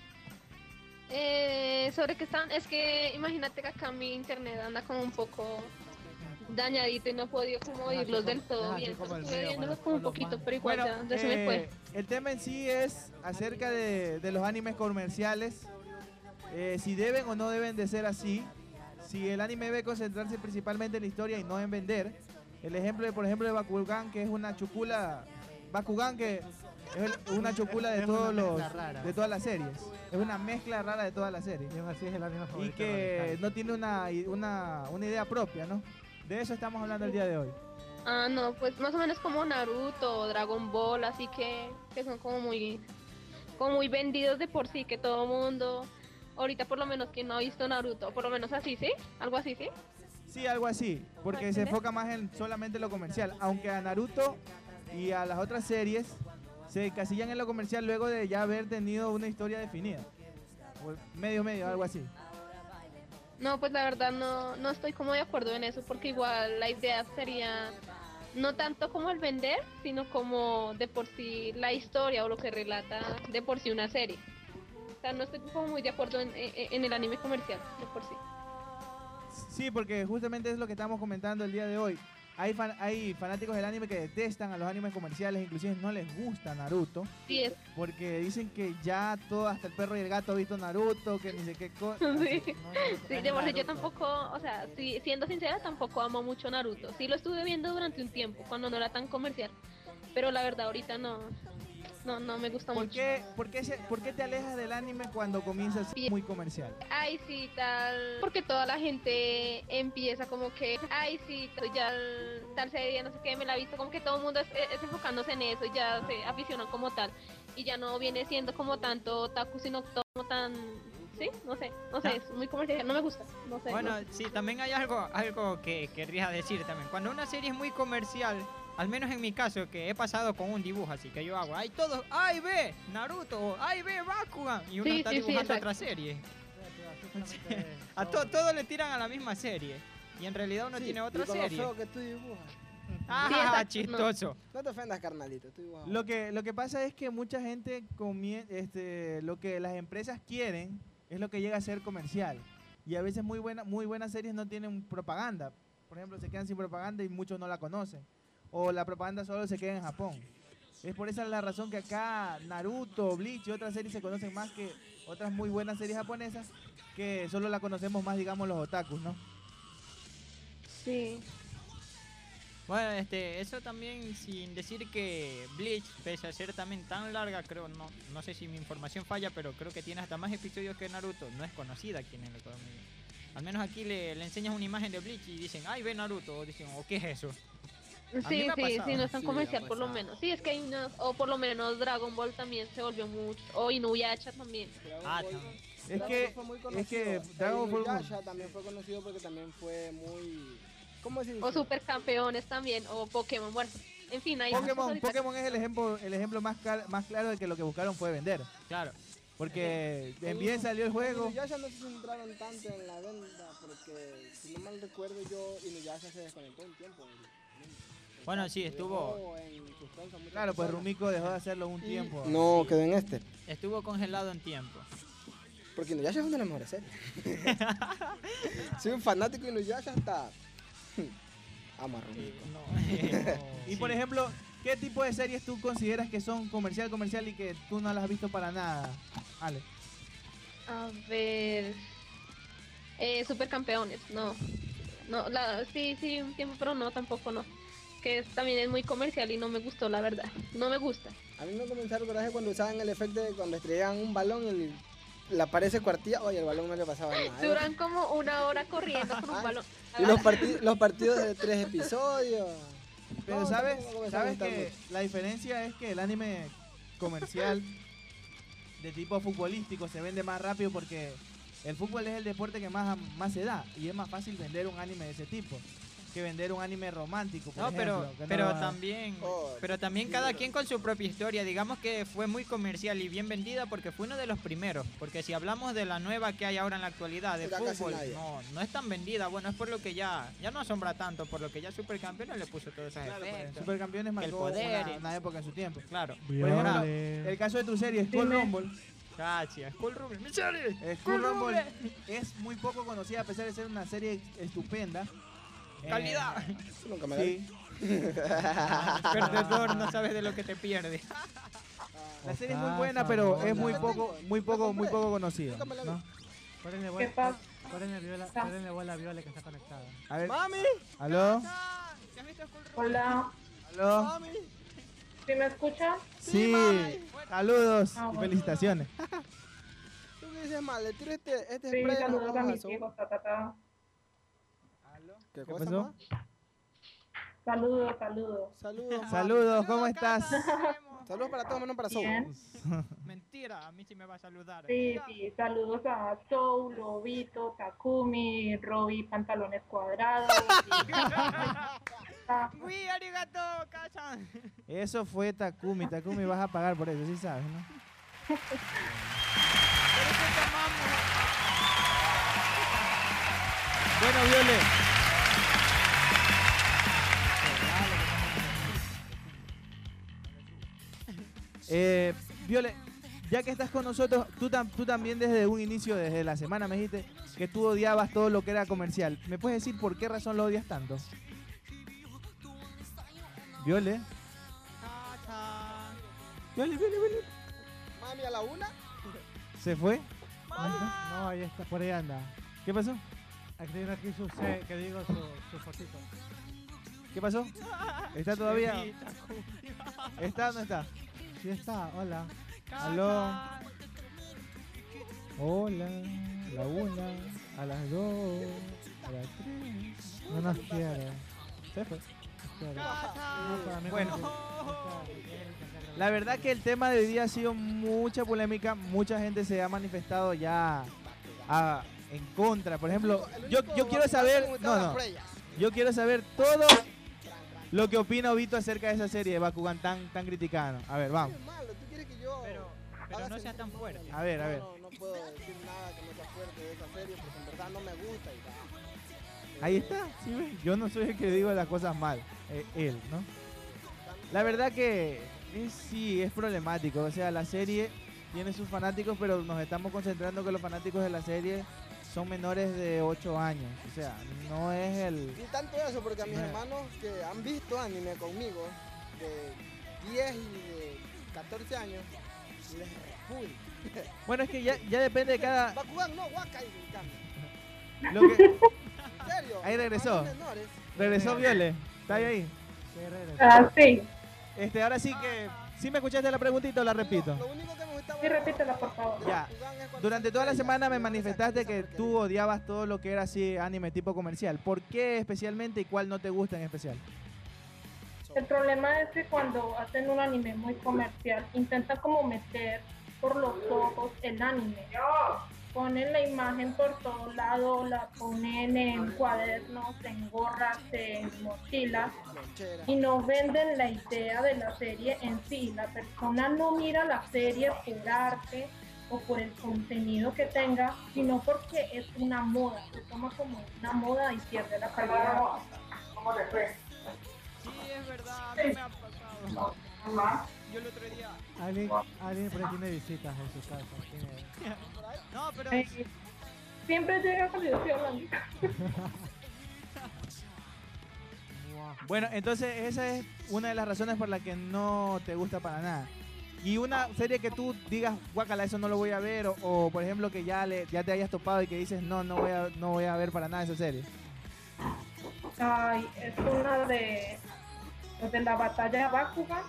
Sobre qué están, es que imagínate que acá mi internet anda como un poco dañadito y no he podido como oírlos del todo bien. Estuve viéndolos como un poquito, pero igual ya se me fue. El tema en sí es acerca de los animes comerciales, si deben o no deben de ser así, si el anime debe concentrarse principalmente en la historia y no en vender. El ejemplo, por ejemplo, de Bakugan, que es una chupula, Bakugan que es una chupula de de todas las series. Es una mezcla rara de todas las series. Y aún así es el anime Y favorito que radical. no tiene una idea propia, ¿no? De eso estamos hablando el día de hoy. Ah, no, pues más o menos como Naruto o Dragon Ball, así que son como muy vendidos de por sí, que todo mundo, ahorita por lo menos quien no ha visto Naruto, por lo menos así, ¿sí? Algo así, ¿sí? Sí, algo así, porque se enfoca más en solamente lo comercial, aunque a Naruto y a las otras series se encasillan en lo comercial luego de ya haber tenido una historia definida. O medio, algo así. No, pues la verdad no estoy como de acuerdo en eso, porque igual la idea sería no tanto como el vender, sino como de por sí la historia o lo que relata de por sí una serie. O sea, no estoy como muy de acuerdo en el anime comercial, de por sí. Sí, porque justamente es lo que estamos comentando el día de hoy. hay fanáticos del anime que detestan a los animes comerciales, inclusive no les gusta Naruto. Sí, porque dicen que ya todo, hasta el perro y el gato ha visto Naruto, que ni sé qué cosa. Sí, sí, de por sí yo tampoco, o sea, siendo sincera, tampoco amo mucho Naruto. Sí lo estuve viendo durante un tiempo, cuando no era tan comercial. Pero la verdad ahorita no me gusta mucho. ¿Por qué te alejas del anime cuando comienzas muy comercial? Ay, sí, tal. Porque toda la gente empieza como que, ay, sí, tal serie, no sé qué, me la he visto, como que todo el mundo es enfocándose en eso y ya se aficionan como tal. Y ya no viene siendo como tanto otaku, sino como tan... Sí, no sé, es muy comercial, no me gusta, no sé. Bueno, no sé. sí, también hay algo que querría decir también. Cuando una serie es muy comercial, al menos en mi caso, que he pasado con un dibujo, así que yo hago, ay, todos, ay, ve, Naruto, o ay, ve, Bakugan, y uno está dibujando otra serie. A todos le tiran a la misma serie, y en realidad uno tiene otra y con serie. lo feo que tú dibujas. Ah, chistoso. No te ofendas, carnalito. Estoy dibujando. Lo que pasa es que mucha gente lo que las empresas quieren es lo que llega a ser comercial. Y a veces muy buenas series no tienen propaganda. Por ejemplo, se quedan sin propaganda y muchos no la conocen. O la propaganda solo se queda en Japón. Es por esa la razón que acá Naruto, Bleach y otras series se conocen más que otras muy buenas series japonesas, que solo la conocemos más, digamos, los otakus, ¿no? Sí. Bueno, eso también sin decir que Bleach, pese a ser también tan larga, creo, no sé si mi información falla, pero creo que tiene hasta más episodios que Naruto. No es conocida aquí en el Ecuador. Al menos aquí le enseñas una imagen de Bleach y dicen, ay, ve Naruto, o dicen, o ¿qué es eso? Sí, no es tan comercial por lo menos. Sí, es que hay unas, o por lo menos Dragon Ball también se volvió mucho, o Inuyasha también. Es que Dragon Ball también fue conocido porque también fue muy... ¿Cómo se dice? O Supercampeones también, o Pokémon, bueno, en fin, hay Pokémon es el ejemplo más claro de que lo que buscaron fue vender. Claro. Porque bien salió el juego. Inuyasha no se centraron tanto en la venta, porque si no mal recuerdo yo, Inuyasha se desconectó un tiempo. Bueno, sí, estuvo... Claro, pues Rumiko dejó de hacerlo un tiempo. No, quedó en este. Estuvo congelado en tiempo. Porque Inuyasha es una de las mejores series. Soy un fanático de Inuyasha hasta... Amo a Rumiko. Y por ejemplo, ¿qué tipo de series tú consideras que son comercial y que tú no las has visto para nada, Ale? A ver... Supercampeones, no. Sí, un tiempo, pero no, tampoco no. Que también es muy comercial y no me gustó, la verdad. No me gusta. A mí me comenzaron coraje cuando usaban el efecto de cuando estrellaban un balón y la pared se cuartilla, y el balón no le pasaba nada. Duran como una hora corriendo con un balón. Y los partidos de 3 episodios. Pero sabes que la diferencia es que el anime comercial de tipo futbolístico se vende más rápido porque el fútbol es el deporte que más se da y es más fácil vender un anime de ese tipo que vender un anime romántico, por ejemplo. Pero también cada quien con su propia historia. Digamos que fue muy comercial y bien vendida porque fue uno de los primeros. Porque si hablamos de la nueva que hay ahora en la actualidad de fútbol, no es tan vendida. Bueno, es por lo que ya no asombra tanto, por lo que ya Supercampeones le puso todos esos efectos. Supercampeones marcó una época en su tiempo. Claro. Por ejemplo, el caso de tu serie, Skull Rumble. Gracias, Skull Rumble, mi serie. Skull Rumble es muy poco conocida a pesar de ser una serie estupenda. Calidad. Nunca me la vi. Perdedor, no sabes de lo que te pierdes. La serie es muy buena, pero es muy poco conocida, ¿no? ¿Qué pasa? Párenle bola a Viola que está conectada. A ver. ¡Mami! ¿Aló? Hola. ¿Aló? ¿Sí me escuchan? Sí. Saludos y felicitaciones. ¿Tú qué dices mal? Le tiro este Sí, spray. saludos a mis hijos, ta. ¿Qué pasó? Saludos. Saludos, ¿cómo estás? Saludos para todos, menos para Soul. Mentira, a mí sí me va a saludar. Sí, saludos a Soul, Lobito, Takumi, Robbie, pantalones cuadrados. Uy, arigato, Kachan. Eso fue Takumi. Takumi vas a pagar por eso, sí sabes, ¿no? Bueno, Viole. Viole, ya que estás con nosotros, tú también desde un inicio, desde la semana me dijiste que tú odiabas todo lo que era comercial. ¿Me puedes decir por qué razón lo odias tanto? Viole. Viole. Mami, a la una. ¿Se fue? No, ahí está, por ahí anda. ¿Qué pasó? Aquí tiene aquí su su fotito. ¿Qué pasó? ¿Está todavía? ¿Está o no está? Sí está, hola. Aló. Hola. A la 1, a las 2, a las 3. No nos quiere. Se fue. Bueno, la verdad que el tema de hoy día ha sido mucha polémica. Mucha gente se ha manifestado ya en contra. Por ejemplo, yo quiero saber. No. Yo quiero saber todo lo que opina Obito acerca de esa serie de Bakugan tan criticada. A ver, vamos. ¿Tú quieres que yo Pero no sea tan fuerte. A ver. No puedo decir nada que no sea fuerte de esa serie porque en verdad no me gusta y tal. Ahí está, ¿sí ves? Yo no soy el que digo las cosas mal, él, ¿no? La verdad que sí, es problemático. O sea, la serie tiene sus fanáticos, pero nos estamos concentrando que los fanáticos de la serie son menores de 8 años. O sea, no es el... Ni tanto eso, porque a mis hermanos que han visto anime conmigo, de 10 y de 14 años, les repudio. Bueno, es que ya depende de cada... Bakugan no, Wakai, en cambio. Lo que... ¿En serio? Ahí regresó. Hermanos menores. Regresó Viole. ¿Está ahí? Sí. Ahora sí que... ¿Sí me escuchaste la preguntita o la repito? Lo único que me gustaba... Sí, repítela, por favor. Ya. Durante toda la semana me manifestaste que tú odiabas todo lo que era así anime tipo comercial. ¿Por qué especialmente y cuál no te gusta en especial? El problema es que cuando hacen un anime muy comercial, intentan como meter por los ojos el anime. Ponen la imagen por todos lados, la ponen en cuadernos, en gorras, en mochilas y no venden la idea de la serie en sí. La persona no mira la serie por arte o por el contenido que tenga, sino porque es una moda. Se toma como una moda y pierde la calidad. ¿Cómo le fue? Sí, es verdad, a mí me ha pasado. Yo el otro día... Alguien por ahí tiene visitas en su casa. No, pero... Siempre llega cuando yo estoy hablando. Bueno, entonces esa es una de las razones por las que no te gusta para nada. Y una serie que tú digas, guácala, eso no lo voy a ver, o por ejemplo que ya te hayas topado y que dices, no voy a ver para nada esa serie. Ay, es una de la batalla de Bakugan.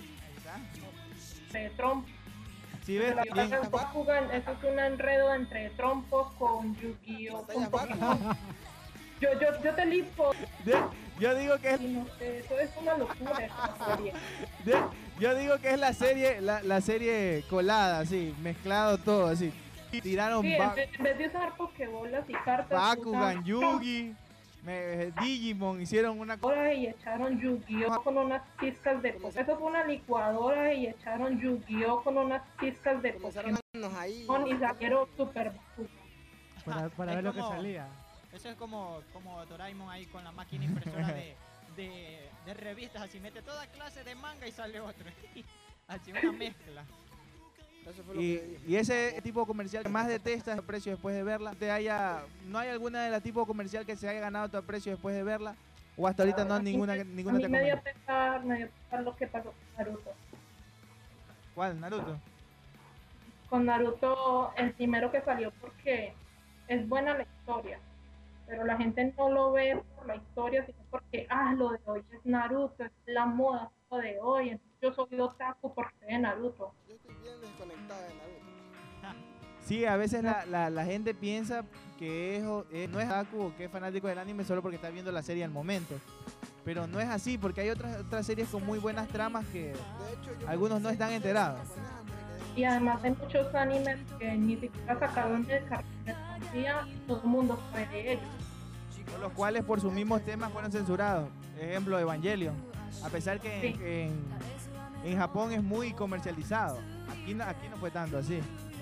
De trompos. ¿Sí ves? La batalla de Bakugan, eso es un enredo entre trompos con Yu-Gi-Oh! Con Pokémon. Yo te lipo. Yo digo que es... No sé, eso es una locura esta serie. Yo digo que es la serie colada, así, mezclado todo, así. Tiraron sí, en vez de usar pokebolas y cartas, Bakugan, Yugi, Digimon, hicieron una cosa y echaron Yu-Gi-Oh! Con unas pizcas de Pokémon. Eso fue una licuadora y echaron Yu-Gi-Oh! Con unas pizcas de Pokémon y salieron super para ver lo que salía. Eso es como Doraemon ahí con la máquina impresora de revistas, así mete toda clase de manga y sale otro. Así una mezcla. Eso fue lo que y ese tipo comercial que más detestas el precio después de verla, ¿no hay alguna de la tipo comercial que se haya ganado tu aprecio después de verla? ¿O hasta ahorita no ninguna a te mí convence? me dio pesar lo que pasó con Naruto. ¿Cuál? ¿Naruto? Con Naruto, el primero que salió porque es buena la historia, pero la gente no lo ve por la historia, sino porque, lo de hoy es Naruto, es la moda lo de hoy, entonces yo soy otaku porque de Naruto. Yo estoy bien desconectada de Naruto. Sí, a veces la gente piensa que no es otaku o que es fanático del anime solo porque está viendo la serie al momento. Pero no es así, porque hay otras series con muy buenas tramas que algunos no están enterados. Y además hay muchos animes que ni siquiera sacaron de cartelería y todo el mundo sabe de ellos. Los cuales por sus mismos temas fueron censurados. Ejemplo, Evangelion. A pesar que en Japón es muy comercializado. Aquí no fue tanto así.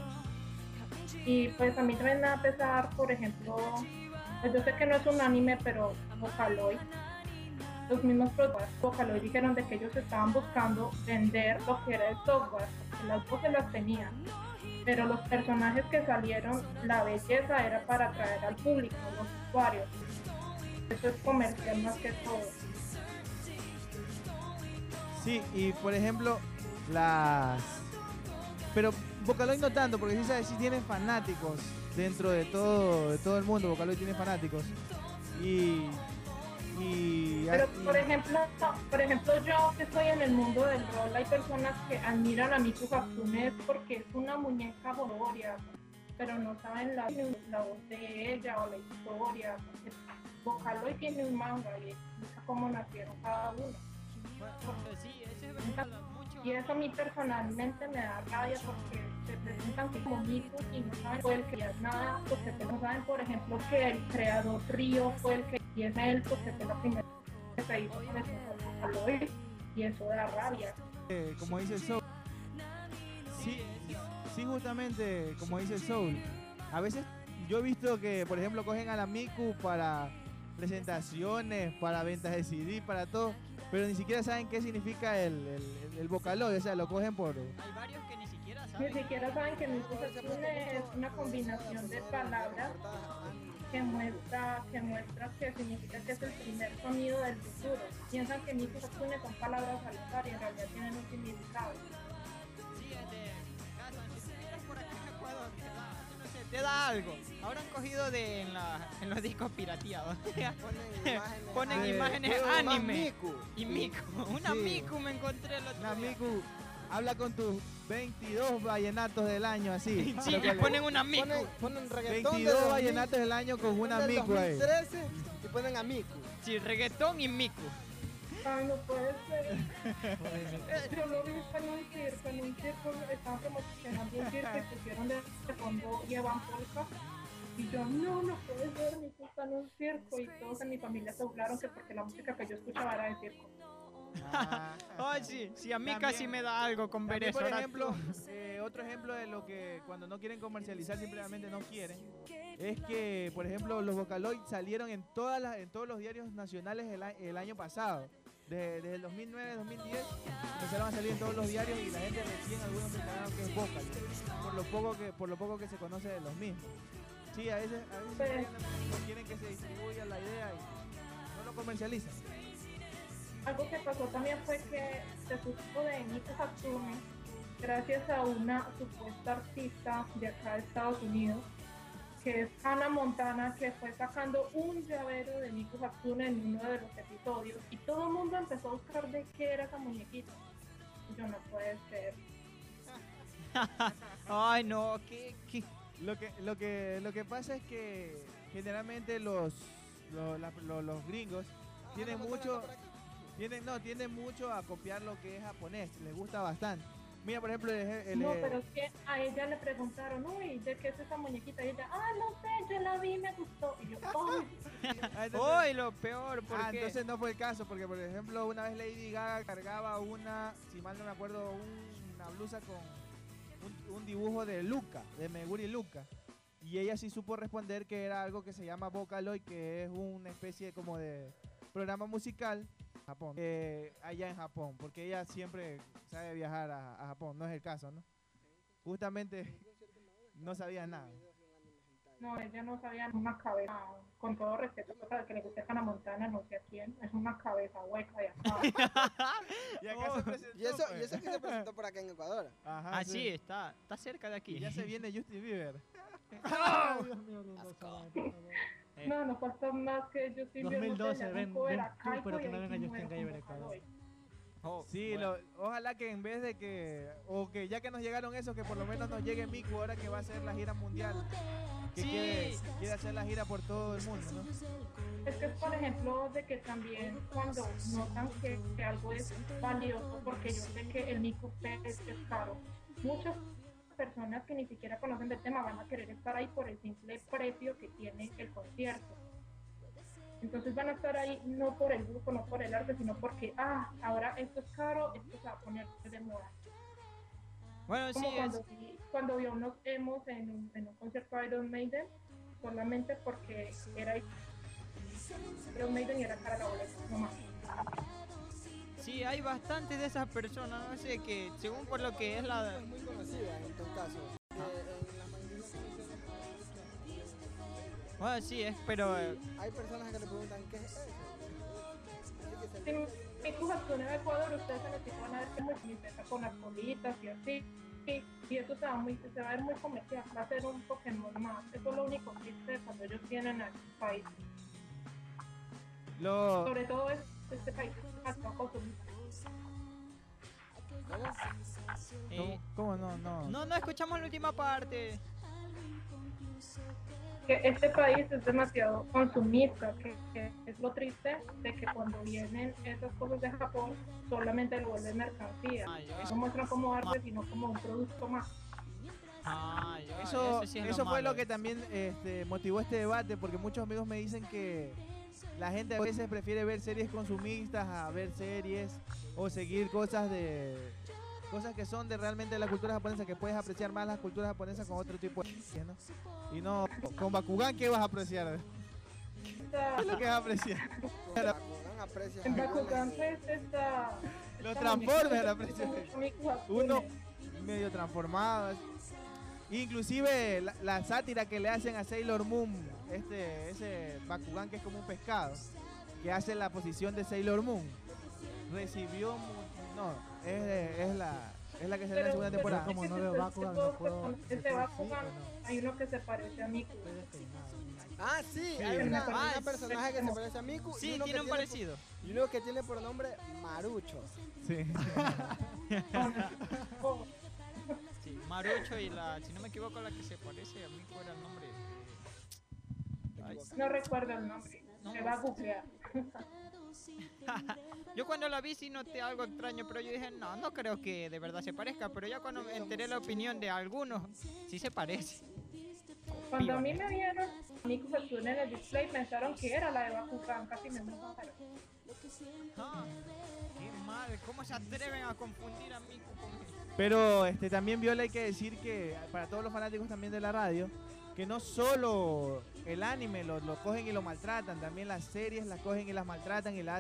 Y pues a mí también me da pesar, por ejemplo, pues yo sé que no es un anime, pero Vocaloid. Los mismos productores de Vocaloid dijeron de que ellos estaban buscando vender lo que era el software, porque las voces las tenían, pero los personajes que salieron, la belleza era para atraer al público, a los usuarios. Eso es comercial más que todo. Sí, y por ejemplo, las... Pero Vocaloid no tanto, porque sí sabes, sí tiene fanáticos dentro de todo el mundo. Vocaloid tiene fanáticos. Pero por ejemplo yo que estoy en el mundo del rol, hay personas que admiran a Miku Hatsune porque es una muñeca boboria, pero no saben la voz de ella o la historia. Vocaloid tiene un manga y explica cómo nacieron cada uno. Sí, eso es verdad. Y eso a mí personalmente me da rabia porque se presentan como Miku y no saben fue el que ya nada, porque no saben, por ejemplo, que el creador Río fue el que y es él porque fue la primera que se hizo con el Vocaloid y eso da rabia. Como dice Soul. Sí, justamente, como dice Soul. A veces yo he visto que, por ejemplo, cogen a la Miku para presentaciones, para ventas de CD, para todo, pero ni siquiera saben qué significa el Vocaloid, o sea, lo cogen por... Hay varios que ni siquiera saben. Ni siquiera saben que Miku Hatsune es una combinación de palabras que muestra que significa que es el primer sonido del futuro. Piensan que Miku Hatsune son palabras al azar y en realidad tienen un significado. Sí, es de casa, si estuvieras por aquí en Ecuador, no sé, te da algo. Ahora han cogido en los discos pirateados. Ponen imágenes anime. Y Miku. Una Miku me encontré el otro día. Una Miku habla con tus 22 vallenatos del año, así. Sí, le ponen una Miku. Ponen reggaetón 22 vallenatos del año con una Miku ahí. 2013 y ponen a Miku. Sí, reggaetón y Miku. Ay, no puede ser. Yo lo vi en un circo, estaban promocionando un circo y pusieron de fondo Llevan Polka. Y yo, no puede ser, Miku está en un circo. Y todos en mi familia se burlaron que porque la música que yo escuchaba era de circo. Sí, a mí casi me da algo con ver eso. Por ejemplo, otro ejemplo de lo que cuando no quieren comercializar simplemente no quieren, es que, por ejemplo, los Vocaloid salieron en todos los diarios nacionales el año pasado. Desde el 2009, 2010 empezaron a salir en todos los diarios y la gente recién algunos se enteraron que es Vocaloid, por lo poco que se conoce de los mismos. Sí, a veces no quieren que se distribuya la idea y no lo comercializan. Algo que pasó también fue que se supo de Miku Hatsune gracias a una supuesta artista de acá de Estados Unidos, que es Hannah Montana, que fue sacando un llavero de Miku Hatsune en uno de los episodios y todo el mundo empezó a buscar de qué era esa muñequita. Yo no puede ser. Ay, no, ¿qué? Lo que pasa es que generalmente los gringos tienden mucho a copiar lo que es japonés, les gusta bastante. Mira, por ejemplo, no, pero es que a ella le preguntaron, uy, ¿de qué es esa muñequita? Y ella, no sé, yo la vi, me gustó. Y yo, ¡ay, lo peor! ¿Por qué? Entonces no fue el caso, porque por ejemplo, una vez Lady Gaga cargaba si mal no me acuerdo, una blusa con un dibujo de Luca, de Meguri Luca. Y ella sí supo responder que era algo que se llama Vocaloid, que es una especie como de programa musical Japón, allá en Japón, porque ella siempre sabe viajar a Japón, no es el caso, ¿no? Justamente no sabía nada. No, ella no sabía una cabeza, con todo respeto para el que le guste Hannah Montana, no sé a quién, es una cabeza hueca de acá. Y eso que se presentó por acá en Ecuador. Ajá, sí, está cerca de aquí. Y ya se viene Justin Bieber. Ay, Dios mío, no falta más que Justin Bieber. 2012, ven tú, pero que no venga Justin Bieber Ecuador. Sí, bueno. Ojalá que en vez de que ya que nos llegaron esos, que por lo menos nos llegue Miku ahora que va a hacer la gira mundial, que quiere hacer la gira por todo el mundo, ¿no? Es que por ejemplo de que también cuando notan que algo es valioso, porque yo sé que el Miku es caro, muchas personas que ni siquiera conocen del tema van a querer estar ahí por el simple precio que tiene el concierto. Entonces van a estar ahí no por el grupo, no por el arte, sino porque, ahora esto es caro, esto se va a poner de moda. Bueno, como sí, cuando vi a unos emos en un concierto de Iron Maiden, solamente porque era Iron Maiden y era cara la boleta, no más. Sí, hay bastantes de esas personas, no sé, que según por lo que es la... Es muy conocida en estos casos. Bueno, sí, pero... Hay personas que le preguntan qué es eso. Si Miku Hatsune va a Ecuador, ustedes se van a ver que es muy princesa con las colitas y así. Y eso se va a ver muy comercial, va a ser un Pokémon más. Eso es lo único triste cuando ellos tienen al país. Sobre todo este país hasta consumista. ¿Cómo? No. No escuchamos la última parte. Que este país es demasiado consumista, que es lo triste de que cuando vienen esas cosas de Japón solamente lo vuelven mercancía. No muestran como arte, sino como un producto más. Eso fue lo que también motivó este debate, porque muchos amigos me dicen que la gente a veces prefiere ver series consumistas a ver series o seguir cosas que son de realmente la cultura japonesa, que puedes apreciar más las culturas japonesas con otro tipo de series, ¿no? Y no con Bakugan. ¿Qué vas a apreciar? ¿Qué es lo que vas a apreciar? En Bakugan los Transformers aprecio. Uno medio transformado. Inclusive la sátira que le hacen a Sailor Moon, ese Bakugan que es como un pescado, que hace la posición de Sailor Moon, recibió es la que se ve en la segunda temporada. Como no veo Bakugan, no puedo. Ese Bakugan hay uno que se parece a Miku. Sí, hay una personaje que se parece a Miku. Sí, tiene un parecido. Y uno que tiene por nombre Marucho. Sí. Sí, Marucho y si no me equivoco, la que se parece a Miku era el nombre. No recuerdo el nombre. Se va a googlear. Yo cuando la vi sí noté algo extraño, pero yo dije, no creo que de verdad se parezca, pero ya cuando me enteré la opinión de algunos, sí se parece. Cuando a mí me vieron Miku Hatsune en el display, pensaron que era la de Bakugan, casi me mataron. Qué mal, ¿cómo se atreven a confundir a Miku con él? Pero también, Viola, hay que decir que para todos los fanáticos también de la radio, que no solo el anime lo cogen y lo maltratan, también las series las cogen y las maltratan y las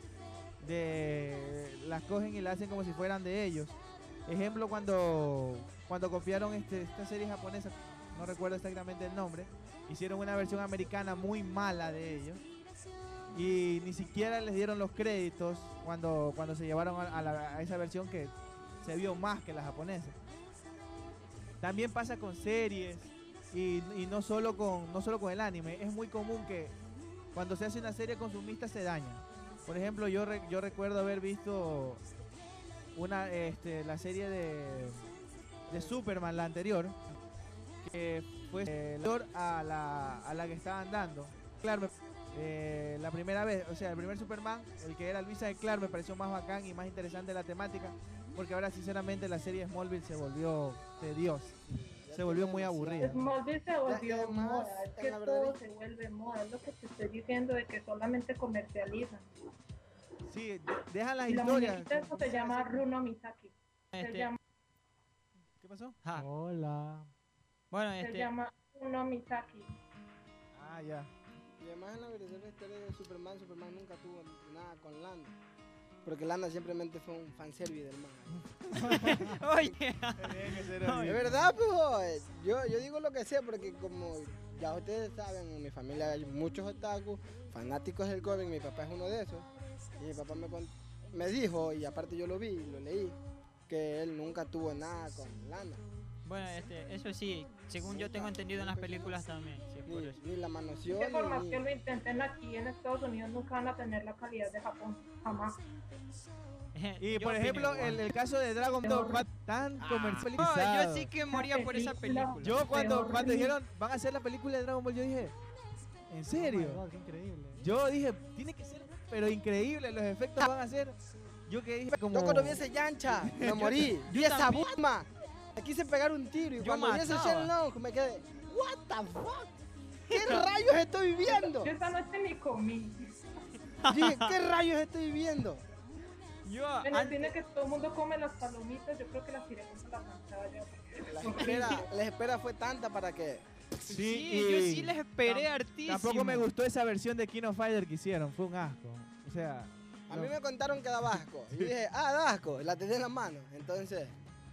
cogen y las hacen como si fueran de ellos. Ejemplo, cuando copiaron esta serie japonesa, no recuerdo exactamente el nombre, hicieron una versión americana muy mala de ellos y ni siquiera les dieron los créditos cuando se llevaron a esa versión que se vio más que la japonesa. También pasa con series y no solo con el anime. Es muy común que cuando se hace una serie consumista se daña. Por ejemplo, yo recuerdo haber visto la serie de Superman, la anterior, que fue a la que estaban dando. Claro, la primera vez, o sea, el primer Superman, el que era Luisa de Clark, me pareció más bacán y más interesante la temática, porque ahora sinceramente la serie Smallville se volvió tediosa, se volvió muy aburrida. Smallville se volvió moda, es que todo se vuelve moda, es lo que te estoy diciendo de que solamente comercializan. Sí, dejan las y historias. La muñequita eso se llama Runo Misaki. ¿Qué pasó? Hola. Bueno, se llama Runo Misaki. Ah, ya. Y además en la versión de la historia de Superman nunca tuvo nada con Landa. Porque Landa simplemente fue un fanservice del manga. Oye, de verdad, pues, yo digo lo que sé, porque como ya ustedes saben, en mi familia hay muchos otaku, fanáticos del cómic, mi papá es uno de esos. Y mi papá me dijo, y aparte yo lo vi, lo leí, que él nunca tuvo nada con Landa. Bueno, eso sí, según yo tengo entendido en las películas también. Sí, por eso. Ni la manoseó. Que por más que lo intenten aquí en Estados Unidos, nunca van a tener la calidad de Japón, jamás. Y por ejemplo, el caso de Dragon Ball tan comercializado. Yo sí que moría por esa película. Yo cuando dijeron van a hacer la película de Dragon Ball, yo dije, ¿en serio? Oh my God, qué increíble. Yo dije, tiene que ser, pero increíble, los efectos van a ser. Yo que dije como. Yo cuando vi ese Yancha, me morí. Vi esa Bulma. Me quise pegar un tiro y cuando vi ese Shenlong me quedé, what the fuck? ¿Qué rayos estoy viendo? Yo esa noche ni comí. Dije, ¿qué rayos estoy viendo? En el cine que todo el mundo come las palomitas, yo creo que las tiré contra la pantalla. La espera fue tanta para que... Sí, yo sí les esperé hartísimo. Tampoco me gustó esa versión de King of Fighter que hicieron, fue un asco. O sea... A mí me contaron que daba asco. Y dije, da asco, la tenía en la mano. Entonces...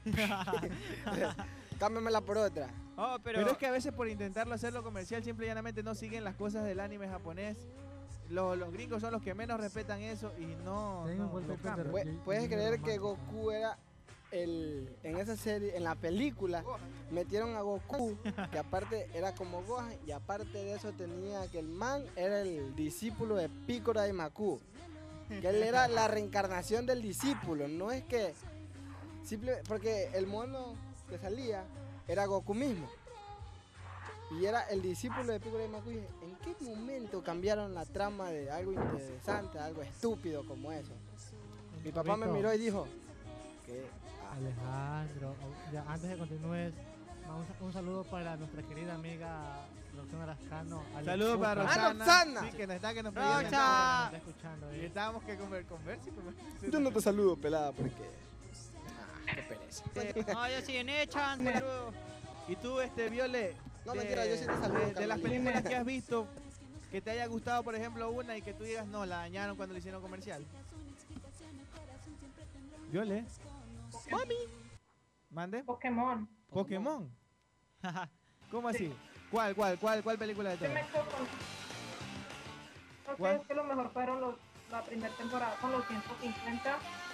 cámbiamela por otra. Pero es que a veces por intentarlo hacerlo comercial, simple y llanamente no siguen las cosas del anime japonés. los gringos son los que menos respetan eso y no lo cambian. ¿Puedes creer que Goku era en esa serie, en la película, metieron a Goku, que aparte era como Gohan, y aparte de eso tenía que el man era el discípulo de Piccolo Daimaku, que él era la reencarnación del discípulo, no es que porque el mono que salía era Goku mismo y era el discípulo de Piccolo Daimaku. Y dije, ¿en qué momento cambiaron la trama de algo interesante a algo estúpido como eso? Mi papá me miró y dijo que Alejandro, ya antes de continúes, un saludo para nuestra querida amiga Roxana Lascano. Saludos para Roxana. Roxana. Sí, que nos está escuchando. Y estábamos que conversar. Yo no te saludo, pelada, porque qué pereza. Ya siguen echan, saludos. Y tú, Viole, no, mentira, yo sí te saludo, de las películas que has visto, que te haya gustado, por ejemplo, una y que tú digas, no, la dañaron cuando le hicieron comercial. Viole. Mami. ¿Mande? Pokémon. ¿Pokémon? ¿Cómo así? ¿Cuál película de todas? No sé, es que lo mejor fueron la primera temporada con los 150.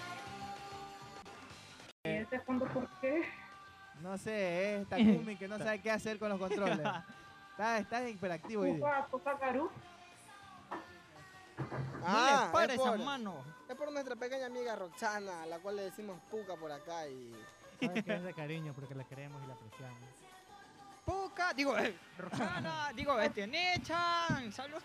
¿Y el segundo por qué? No sé, es Takumi que no sabe qué hacer con los controles. Estás hiperactivo hoy día. Pukakaru. Ah, para esa mano. Es por nuestra pequeña amiga Roxana, a la cual le decimos Puka por acá y... Sabes que es de cariño porque la queremos y la apreciamos. Puka, Roxana, Nechan, salud.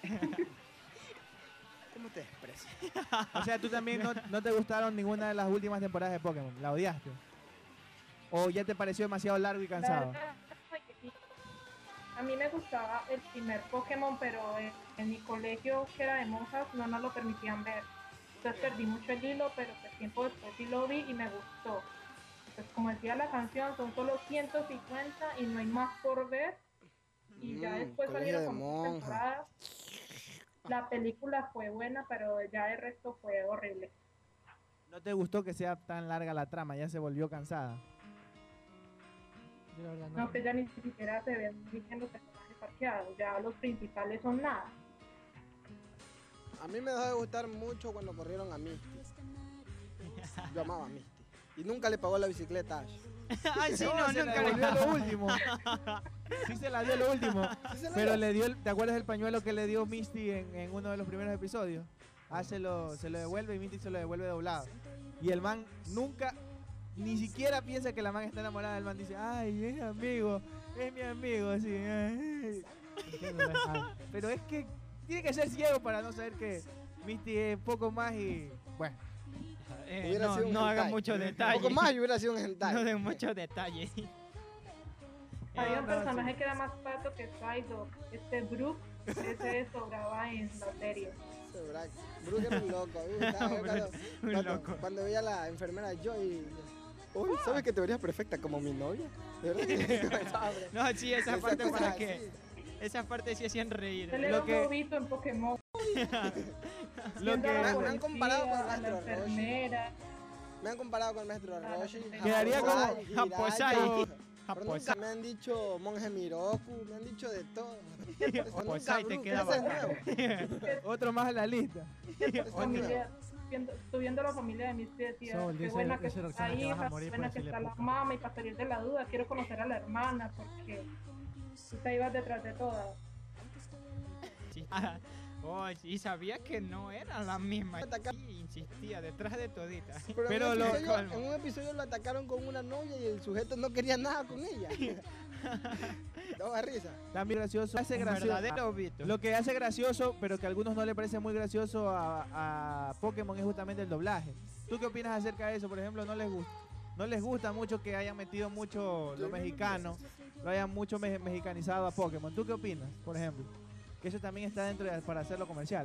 ¿Cómo te expresas? O sea, tú también no te gustaron ninguna de las últimas temporadas de Pokémon, ¿la odiaste? ¿O ya te pareció demasiado largo y cansado? A mí me gustaba el primer Pokémon, pero en mi colegio, que era de monjas, no nos lo permitían ver. Entonces perdí mucho el hilo, pero tiempo después sí lo vi y me gustó. Pues como decía la canción, son solo 150 y no hay más por ver. Y ya después salieron como temporadas. La película fue buena, pero ya el resto fue horrible. ¿No te gustó que sea tan larga la trama? ¿Ya se volvió cansada? No, que ya ni siquiera se ven bien los personajes parqueados, ya los principales son nada. A mí me dejó de gustar mucho cuando corrieron a Misty. Yo amaba a Misty. Y nunca le pagó la bicicleta a Ash. Ay, sí, no, se nunca la dio lo último. Sí se la dio lo último. Pero le dio, ¿te acuerdas del pañuelo que le dio Misty en uno de los primeros episodios? Ash se lo devuelve y Misty se lo devuelve doblado. Y el man nunca, ni siquiera piensa que la man está enamorada. El man dice, ay, es mi amigo, así. Ay. Pero es que tiene que ser ciego para no saber que Misty es poco más y bueno. No hagan muchos detalles. Un poco más y hubiera sido un hentai. No den muchos detalles. Había un personaje que era más pato que Psyduck. Brook, ese sobraba en la serie. Brook era un loco. Cuando veía a la enfermera Joy, uy, ¿sabes que te verías perfecta como mi novia? ¿De verdad? No, sí, esa parte para que... Esa parte sí hacían reír. Él era un bobito en Pokémon. Me han comparado con el maestro Roshi. Me han comparado con el maestro Roshi. Quedaría como Haposai. Pero nunca me han dicho monje Miroku, me han dicho de todo. Haposai te quedaba. Otro más en la lista. Viendo la familia de Misty decía, qué buena que está la hija, buena que está la mamá, y para salir de la duda quiero conocer a la hermana porque usted iba detrás de todas. Sí. Y sabía que no era la misma. Y insistía detrás de toditas. Pero en un episodio lo atacaron con una novia y el sujeto no quería nada con ella. Daba risa. También gracioso. Hace gracioso. Lo que hace gracioso, pero que a algunos no le parece muy gracioso a Pokémon es justamente el doblaje. ¿Tú qué opinas acerca de eso? Por ejemplo, no les gusta mucho que hayan metido mucho lo mexicano, lo hayan mucho mexicanizado a Pokémon. ¿Tú qué opinas, por ejemplo? Que eso también está dentro para hacerlo comercial.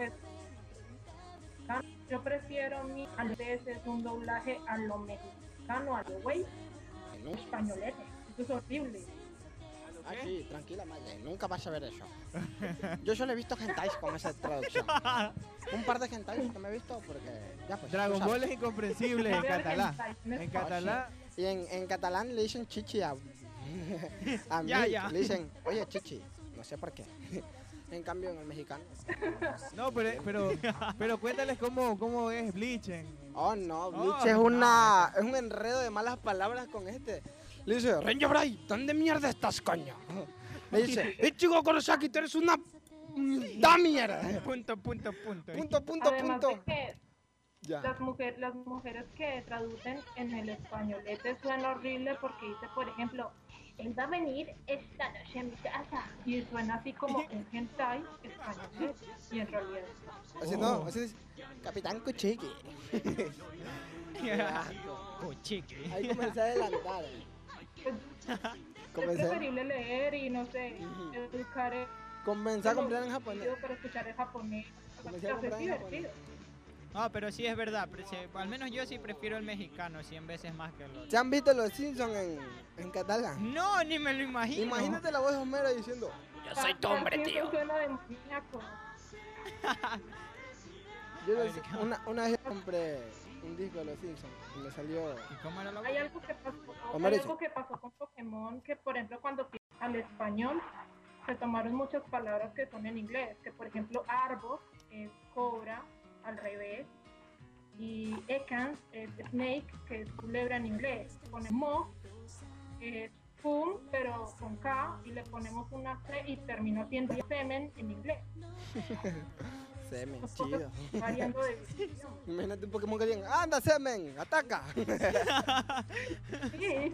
Yo prefiero a veces un doblaje a lo mexicano, a lo güey, españolete. Eso es horrible. Ah, sí, tranquila, Maya, nunca vas a ver eso. Yo solo he visto hentais con esa traducción. Un par de hentais que me he visto porque ya pues. Dragon Ball es incomprensible en catalán. En catalán. Y en catalán le dicen chichi a mí. Le dicen, oye chichi, no sé por qué. En cambio, en el mexicano. No, pero cuéntales cómo es Bleach. Oh, no, Oh, Bleach es es un enredo de malas palabras con este. Le dice, Renjo Bray, ¿dónde mierda estás, coño? Le dice, Ichigo Kurosaki, tú eres una... ¡Da mierda! Punto. Además de que Ya. las mujeres que traducen en el españolete suena horrible porque dice, por ejemplo, él va a venir esta noche a mi casa. Y suena así como un hentai español. Y en realidad Así no, así dice, Capitán Kuchiki. Kuchiki. Ahí comencé a adelantar. es preferible leer y no sé, educar Comencé a comprar en japonés. para escuchar el japonés. Comencé a comprar en japonés. No, pero sí es verdad, al menos yo sí prefiero el mexicano 100 veces más que el otro. ¿Se han visto los Simpsons en catalán? No, ni me lo imagino. Imagínate la voz de Homero diciendo, yo soy tu hombre, tío. Suena demoníaco. Yo una vez compré un disco de los Simpsons y me salió... ¿Cómo era la voz? Hay algo que pasó, Homero hay algo que pasó con Pokémon, que por ejemplo cuando al español se tomaron muchas palabras que son en inglés, que por ejemplo Arbok es cobra al revés, y Ekans es snake, que es culebra en inglés. Ponemos es pum, pero con K, y le ponemos una C y termina siendo semen en inglés. Semen, chido. Variando de visión. Imagínate un Pokémon que diga, anda semen, ataca. Sí.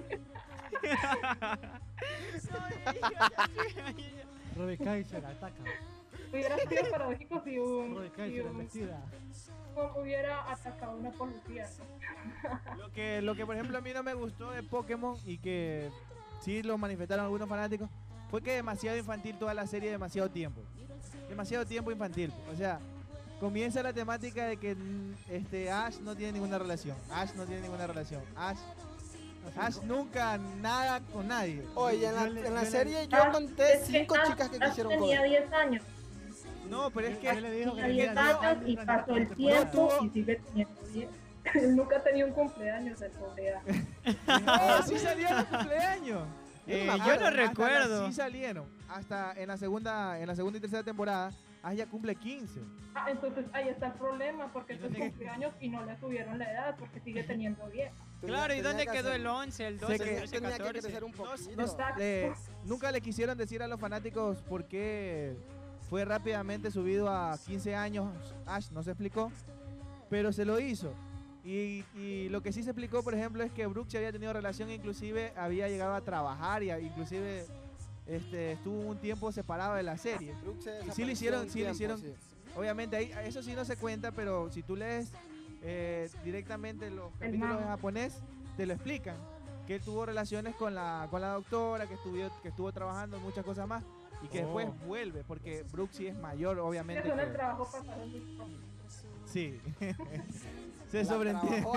Ruby Kaiser ataca. Hubiera sido paradójico si Ruby Kaiser un embestida. hubiera atacado una policía. Lo que por ejemplo a mí no me gustó de Pokémon y que sí lo manifestaron algunos fanáticos fue que demasiado infantil toda la serie, demasiado tiempo infantil. O sea, comienza la temática de que Ash no tiene ninguna relación. Ash nunca nada con nadie. Oye, en la serie yo conté 5 chicas que quisieron con tenía él. 10 años. No, pero es que Tenía 10 años y pasó el tiempo y sigue teniendo 10. Él nunca tenía un cumpleaños, el pobre. No, sí salieron los cumpleaños. Yo no recuerdo. Sí salieron. Hasta en la segunda y tercera temporada, Ash ya cumple 15. Entonces ahí está el problema, porque es su cumpleaños y no le subieron la edad porque sigue teniendo 10. Claro, ¿y dónde quedó el 11, el 12, el 13, Tenía que 14? crecer un poquito. Nunca le quisieron decir a los fanáticos por qué fue rápidamente subido a 15 años. Ash no se explicó, pero se lo hizo. Y lo que sí se explicó, por ejemplo, es que Brooke había tenido relación, inclusive había llegado a trabajar y inclusive estuvo un tiempo separado de la serie. Y sí le hicieron, sí. Obviamente ahí, eso sí no se cuenta, pero si tú lees directamente los capítulos en japonés, te lo explican. Que él tuvo relaciones con la doctora, que estuvo trabajando en muchas cosas más y que después vuelve, porque Brooke sí es mayor, obviamente. Eso en el trabajo pasaron muy poco. Sí. Se sobreentiende.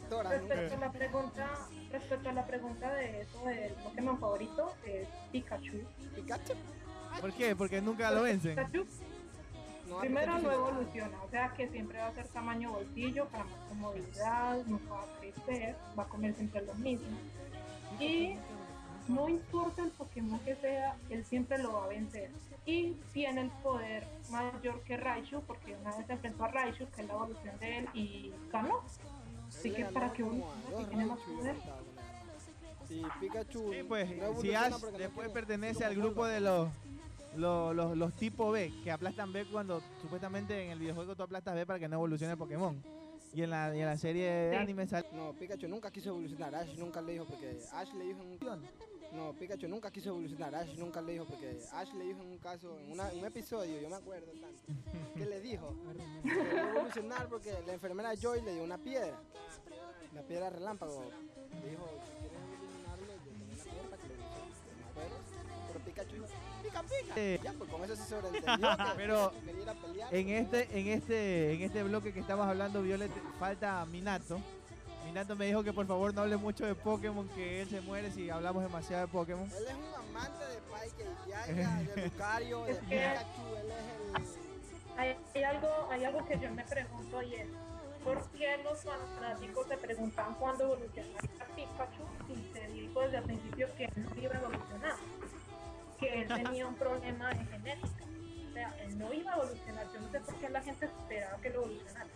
Respecto a la pregunta de eso del Pokémon favorito, es Pikachu. ¿Pikachu? ¿Por qué? Porque nunca lo vencen. Pikachu primero no evoluciona, o sea que siempre va a ser tamaño bolsillo para más comodidad, nunca va a crecer, va a comer siempre lo mismo. Y no importa el Pokémon que sea, él siempre lo va a vencer. Y tiene el poder mayor que Raichu, porque una vez se enfrentó a Raichu, que es la evolución de él, y ganó. Así que para que uno tiene más poder. Y Pikachu. Sí, pues, no si evoluciona Ash porque no después tiene- pertenece al grupo de los tipo B, que aplastan B cuando supuestamente en el videojuego tú aplastas B para que no evolucione Pokémon. Y en la serie de anime sale. No, Pikachu nunca quiso evolucionar. Ash nunca le dijo porque Ash le dijo en un... No, Pikachu nunca quiso evolucionar. Ash nunca le dijo porque Ash le dijo en un caso, en un episodio, yo me acuerdo tanto, que le dijo que quería evolucionar porque la enfermera Joy le dio una piedra. La piedra relámpago. Le dijo, si quieres evolucionarlo, yo tengo una piedra para que lo evolucione. No me acuerdo. Pero Pikachu dijo, pica, pica. Ya, pues con eso se sobreentendió que Pero quería ir a pelear. en este bloque que estamos hablando, Violet, falta Minato. Minato me dijo que por favor no hable mucho de Pokémon, que él se muere si hablamos demasiado de Pokémon. Él es un amante de Pike y Yaya, de Lucario, de Es que- Pikachu, él es Hay algo que yo me pregunto y es, ¿por qué los fanáticos se preguntan cuándo evolucionar a Pikachu y se dijo desde el principio que él no iba a evolucionar? Que él tenía un problema de genética. sea, él no iba a evolucionar. Yo no sé por qué la gente esperaba que lo evolucionara.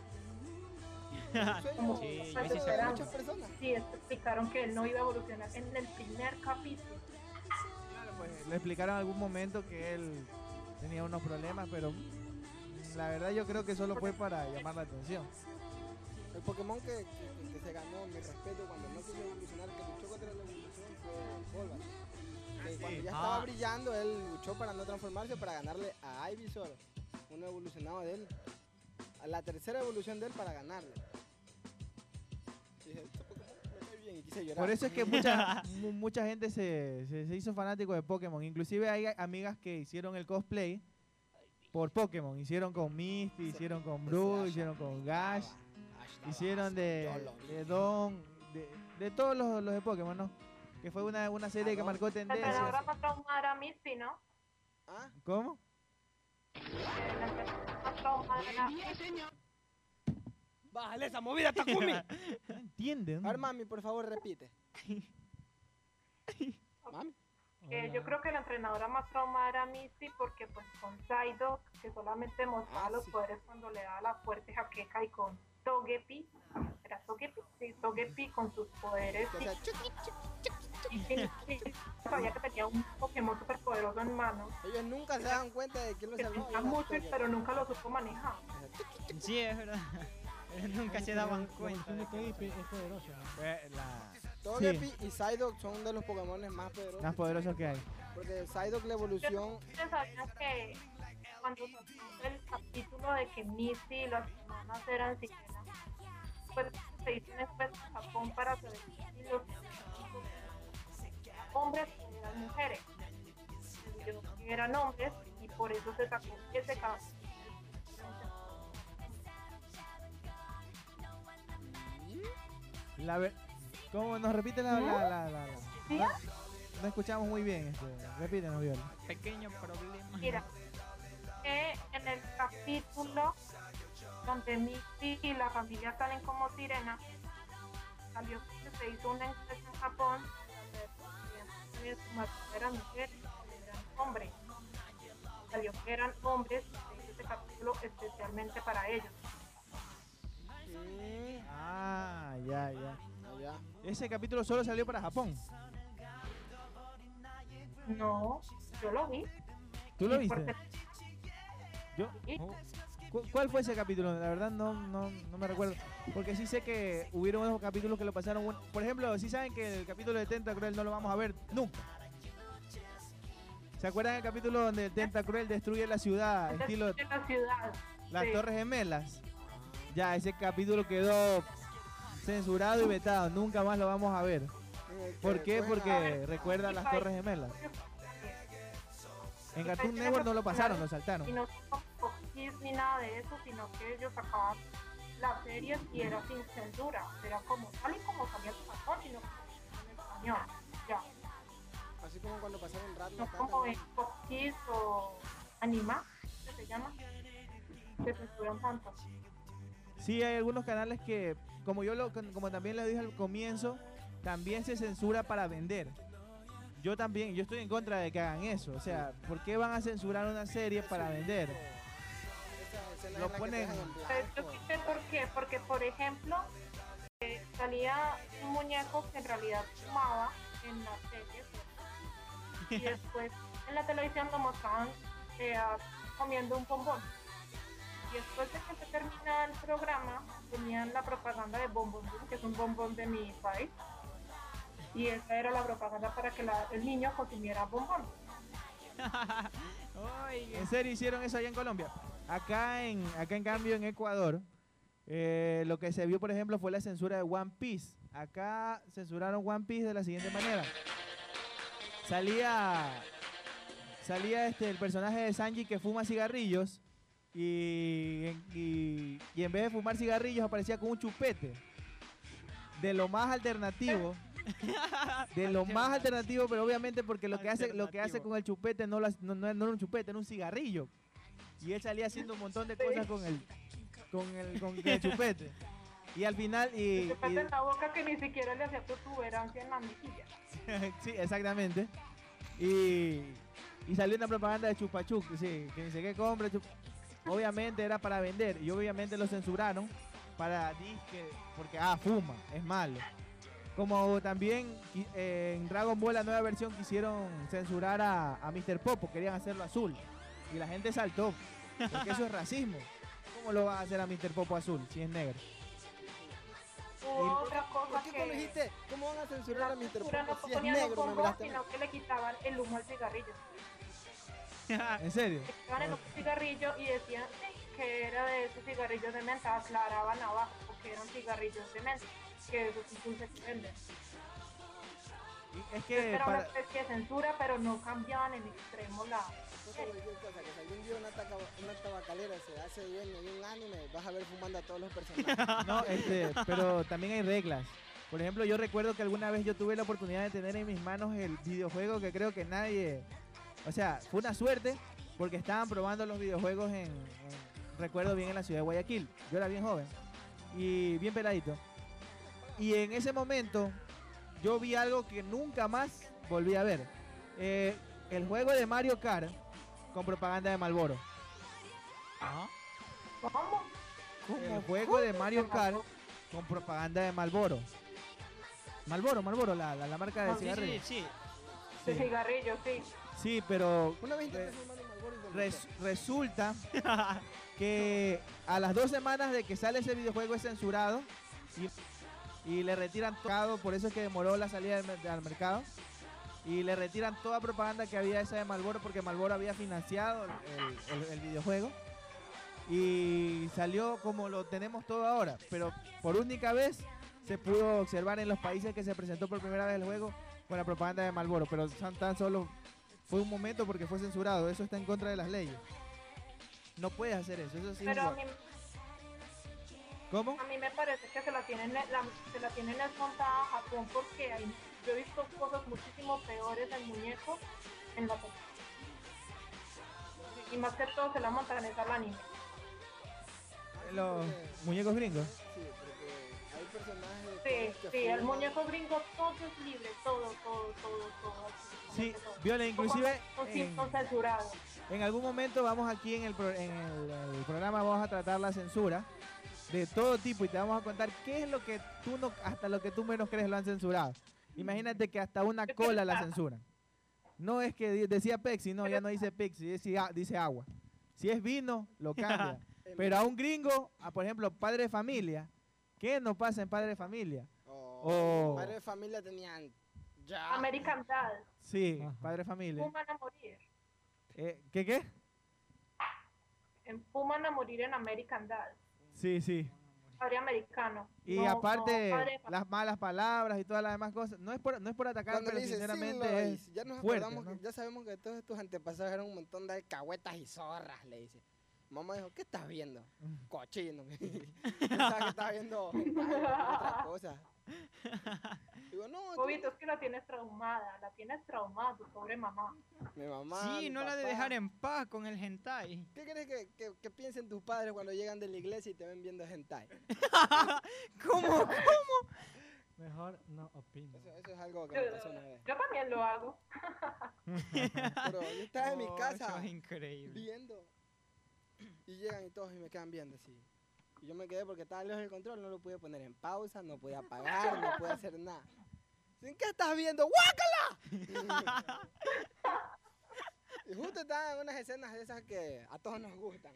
Como Sí, pues, yo sí sé. esperaban. Muchas personas. Sí, explicaron que él no iba a evolucionar en el primer capítulo. Claro, pues le explicaron en algún momento que él tenía unos problemas, pero la verdad yo creo que solo fue para llamar la atención. El Pokémon que se ganó mi respeto cuando no quiso evolucionar, que luchó contra la evolución, fue Bulbasaur. Que cuando ya estaba brillando, él luchó para no transformarse, para ganarle a Ivysaur, uno evolucionado de él, a la tercera evolución de él para ganarle. Y dije, este Pokémon me cae bien y quise llorar. Por eso es que mucha gente se hizo fanático de Pokémon. Inclusive hay amigas que hicieron el cosplay por Pokémon. Hicieron con Misty, hicieron con Bruce, hicieron con Gash, hicieron de Don, de todos los de Pokémon, ¿no? Que fue una serie que marcó La tendencia. entrenadora más traumada era Misty, ¿no? ¿Cómo? La entrenadora más traumada era Misty. ¡Bájale esa movida, Takumi! No entienden. A ver, mami, por favor, repite. Mami. Yo creo que la entrenadora más traumada era Misty porque pues con Psyduck, que solamente mostraba los poderes cuando le daba la fuerte jaqueca, y con Togepi, ¿era Togepi? Sí, Togepi con sus poderes. Y sabía que tenía un Pokémon súper poderoso en mano. Ellos nunca se dan cuenta de quién lo Que salvó. tenía mucho, pero nunca lo supo manejar. Sí, es verdad. Nunca se daban cuenta. La Togepi es poderoso, ¿no? Togepi y Psyduck son de los Pokémon más poderosos. Más poderosos que hay. Porque Psyduck la evolución... ¿Ustedes sabían que cuando salió el capítulo de que Misty y las hermanas eran sirenas, pues se hizo una encuesta en Japón para saber si los hombres o eran mujeres? Yo que eran hombres y por eso se sacó ese capítulo. ¿Cómo nos repite la? No escuchamos muy bien. Repítenos, Viola. Pequeño problema. Mira, en el capítulo donde Misty y la familia salen como sirena, salió que se hizo una encuesta en Japón para ver si eran mujeres o eran hombres. Salió que eran hombres, se hizo ese capítulo especialmente para ellos. Ah, ya. Ese capítulo solo salió para Japón. No, yo lo vi. ¿Tú lo ¿Y por viste? qué? Yo. ¿Cuál fue ese capítulo? La verdad no me recuerdo. Porque sí sé que hubieron unos capítulos que lo pasaron. Por ejemplo, sí saben que el capítulo de Tentacruel no lo vamos a ver nunca. ¿Se acuerdan del capítulo donde Tentacruel destruye la ciudad? Estilo La ciudad. las Sí. Torres Gemelas. Ya, ese capítulo quedó censurado y vetado. Nunca más lo vamos a ver. ¿Por qué? Porque recuerda las Torres Gemelas. En Cartoon Network no lo pasaron, lo saltaron. Y no son Kids ni nada de eso, sino que ellos sacaban las series y era sin censura. Era como tal y como salía en Japón, sino que en español. Ya. Así como cuando pasaron Ratman. No como en Fox Kids o Anima, que se llama, que censuran tanto. Sí, hay algunos canales que, como también les dije al comienzo, también se censura para vender. Yo estoy en contra de que hagan eso. O sea, ¿por qué van a censurar una serie para vender? Lo ponen. Yo sé por qué, porque por ejemplo, salía un muñeco que en realidad fumaba en las series y después en la televisión lo mostraban comiendo un bombón. Y después de que se termina el programa, tenían la propaganda de Bombón, que es un bombón de mi país. Y esa era la propaganda para que el niño consumiera bombón. ¿En serio hicieron eso allá en Colombia? Acá en cambio en Ecuador, lo que se vio, por ejemplo, fue la censura de One Piece. Acá censuraron One Piece de la siguiente manera. Salía el personaje de Sanji que fuma cigarrillos y en vez de fumar cigarrillos aparecía con un chupete. De lo más alternativo. Pero obviamente porque lo que hace con el chupete no era un chupete, era un cigarrillo. Y él salía haciendo un montón de cosas con el chupete. Y al final El chupete en la boca que ni siquiera le hacía protuberancia en la mejilla. sí, exactamente. Y Y salió una propaganda de Chupachuc, sí, que dice que compre obviamente era para vender y obviamente lo censuraron para disque, porque fuma, es malo. Como también en Dragon Ball la nueva versión quisieron censurar a Mr. Popo, querían hacerlo azul y la gente saltó, porque eso es racismo. ¿Cómo lo vas a hacer a Mr. Popo azul si es negro? Otra cosa ¿Por qué cuando que dijiste cómo van a censurar a Mr. censura Popo no si es ponían negro? los Me bombos, miraste. sino que le quitaban el humo al cigarrillo. ¿En serio? Le quitaban el humo al cigarrillo y decían que era de esos cigarrillos de menta, aclaraban abajo porque eran cigarrillos de menta, que esos dulces se venden. Es que Era una especie de censura, pero no cambiaban en extremo la... No sé cualquier cosa, que si algún día una tabacalera se hace dueña de un anime, vas a ver fumando a todos los personajes. No, pero también hay reglas. Por ejemplo, yo recuerdo que alguna vez yo tuve la oportunidad de tener en mis manos el videojuego que creo que nadie... O sea, fue una suerte porque estaban probando los videojuegos recuerdo bien, en la ciudad de Guayaquil. Yo era bien joven y bien peladito. Y en ese momento yo vi algo que nunca más volví a ver. El juego de Mario Kart con propaganda de Marlboro. ¿Cómo? El juego de Mario Kart con propaganda de Marlboro. Marlboro, la marca de cigarrillos. Sí. De cigarrillos, sí. Sí, pero Una vez intenté fumar un Marlboro y vomité. resulta que a las 2 semanas de que sale ese videojuego es censurado y le retiran todo, por eso es que demoró la salida al mercado. Y le retiran toda propaganda que había esa de Marlboro porque Marlboro había financiado el videojuego. Y salió como lo tenemos todo ahora. Pero por única vez se pudo observar en los países que se presentó por primera vez el juego con la propaganda de Marlboro. Pero tan solo fue un momento porque fue censurado. Eso está en contra de las leyes. No puedes hacer eso. Eso sí. Pero a mí, ¿Cómo? a mí me parece que se la tienen escontada a Japón porque yo he visto cosas muchísimo peores en muñecos en la tele. Y más que todo se la montan es al anime. Los muñecos gringos. Sí, porque hay personajes Sí, que el fuman. muñeco gringo todo es libre, todo. Sí, Viola, inclusive Son censurados. en algún momento vamos aquí en el programa vamos a tratar la censura de todo tipo y te vamos a contar qué es lo que tú no, hasta lo que tú menos crees lo han censurado. Imagínate que hasta una cola la censuran. No es que decía Pepsi, no, ya no dice Pepsi, dice agua. Si es vino, lo cambia. Pero a un gringo, por ejemplo, Padre de Familia, ¿qué no pasa en Padre de Familia? Padre de Familia tenían ya. American Dad. Sí, Padre de Familia. Fuman a morir. ¿Qué? Fuman a morir en American Dad. Sí. Padre americano. Y No, aparte, padre de las malas palabras y todas las demás cosas. No es por atacar, Cuando pero le dice, sinceramente "Sí, es Lois", ya nos fuerte, acordamos, ¿no? ya sabemos que todos tus antepasados eran un montón de alcahuetas y zorras, le dice. Mamá dijo, ¿qué estás viendo? Cochino. Pensaba que estaba viendo otra cosa. Digo, no, Bobito, es que la tienes traumada, tu pobre mamá. mi mamá. Sí, mi no la de papá. dejar en paz con el hentai. ¿Qué crees que piensen tus padres cuando llegan de la iglesia y te ven viendo hentai? ¿Cómo? Mejor no opino. Eso es algo que me pasó una vez. Yo también lo hago. Pero yo estaba en mi Oh, casa eso es increíble. viendo y llegan y todos y me quedan viendo así. Y yo me quedé porque estaba lejos del control, no lo pude poner en pausa, no podía apagar, no podía hacer nada. ¿En qué estás viendo? ¡Guácala! Y justo estaban unas escenas de esas que a todos nos gustan.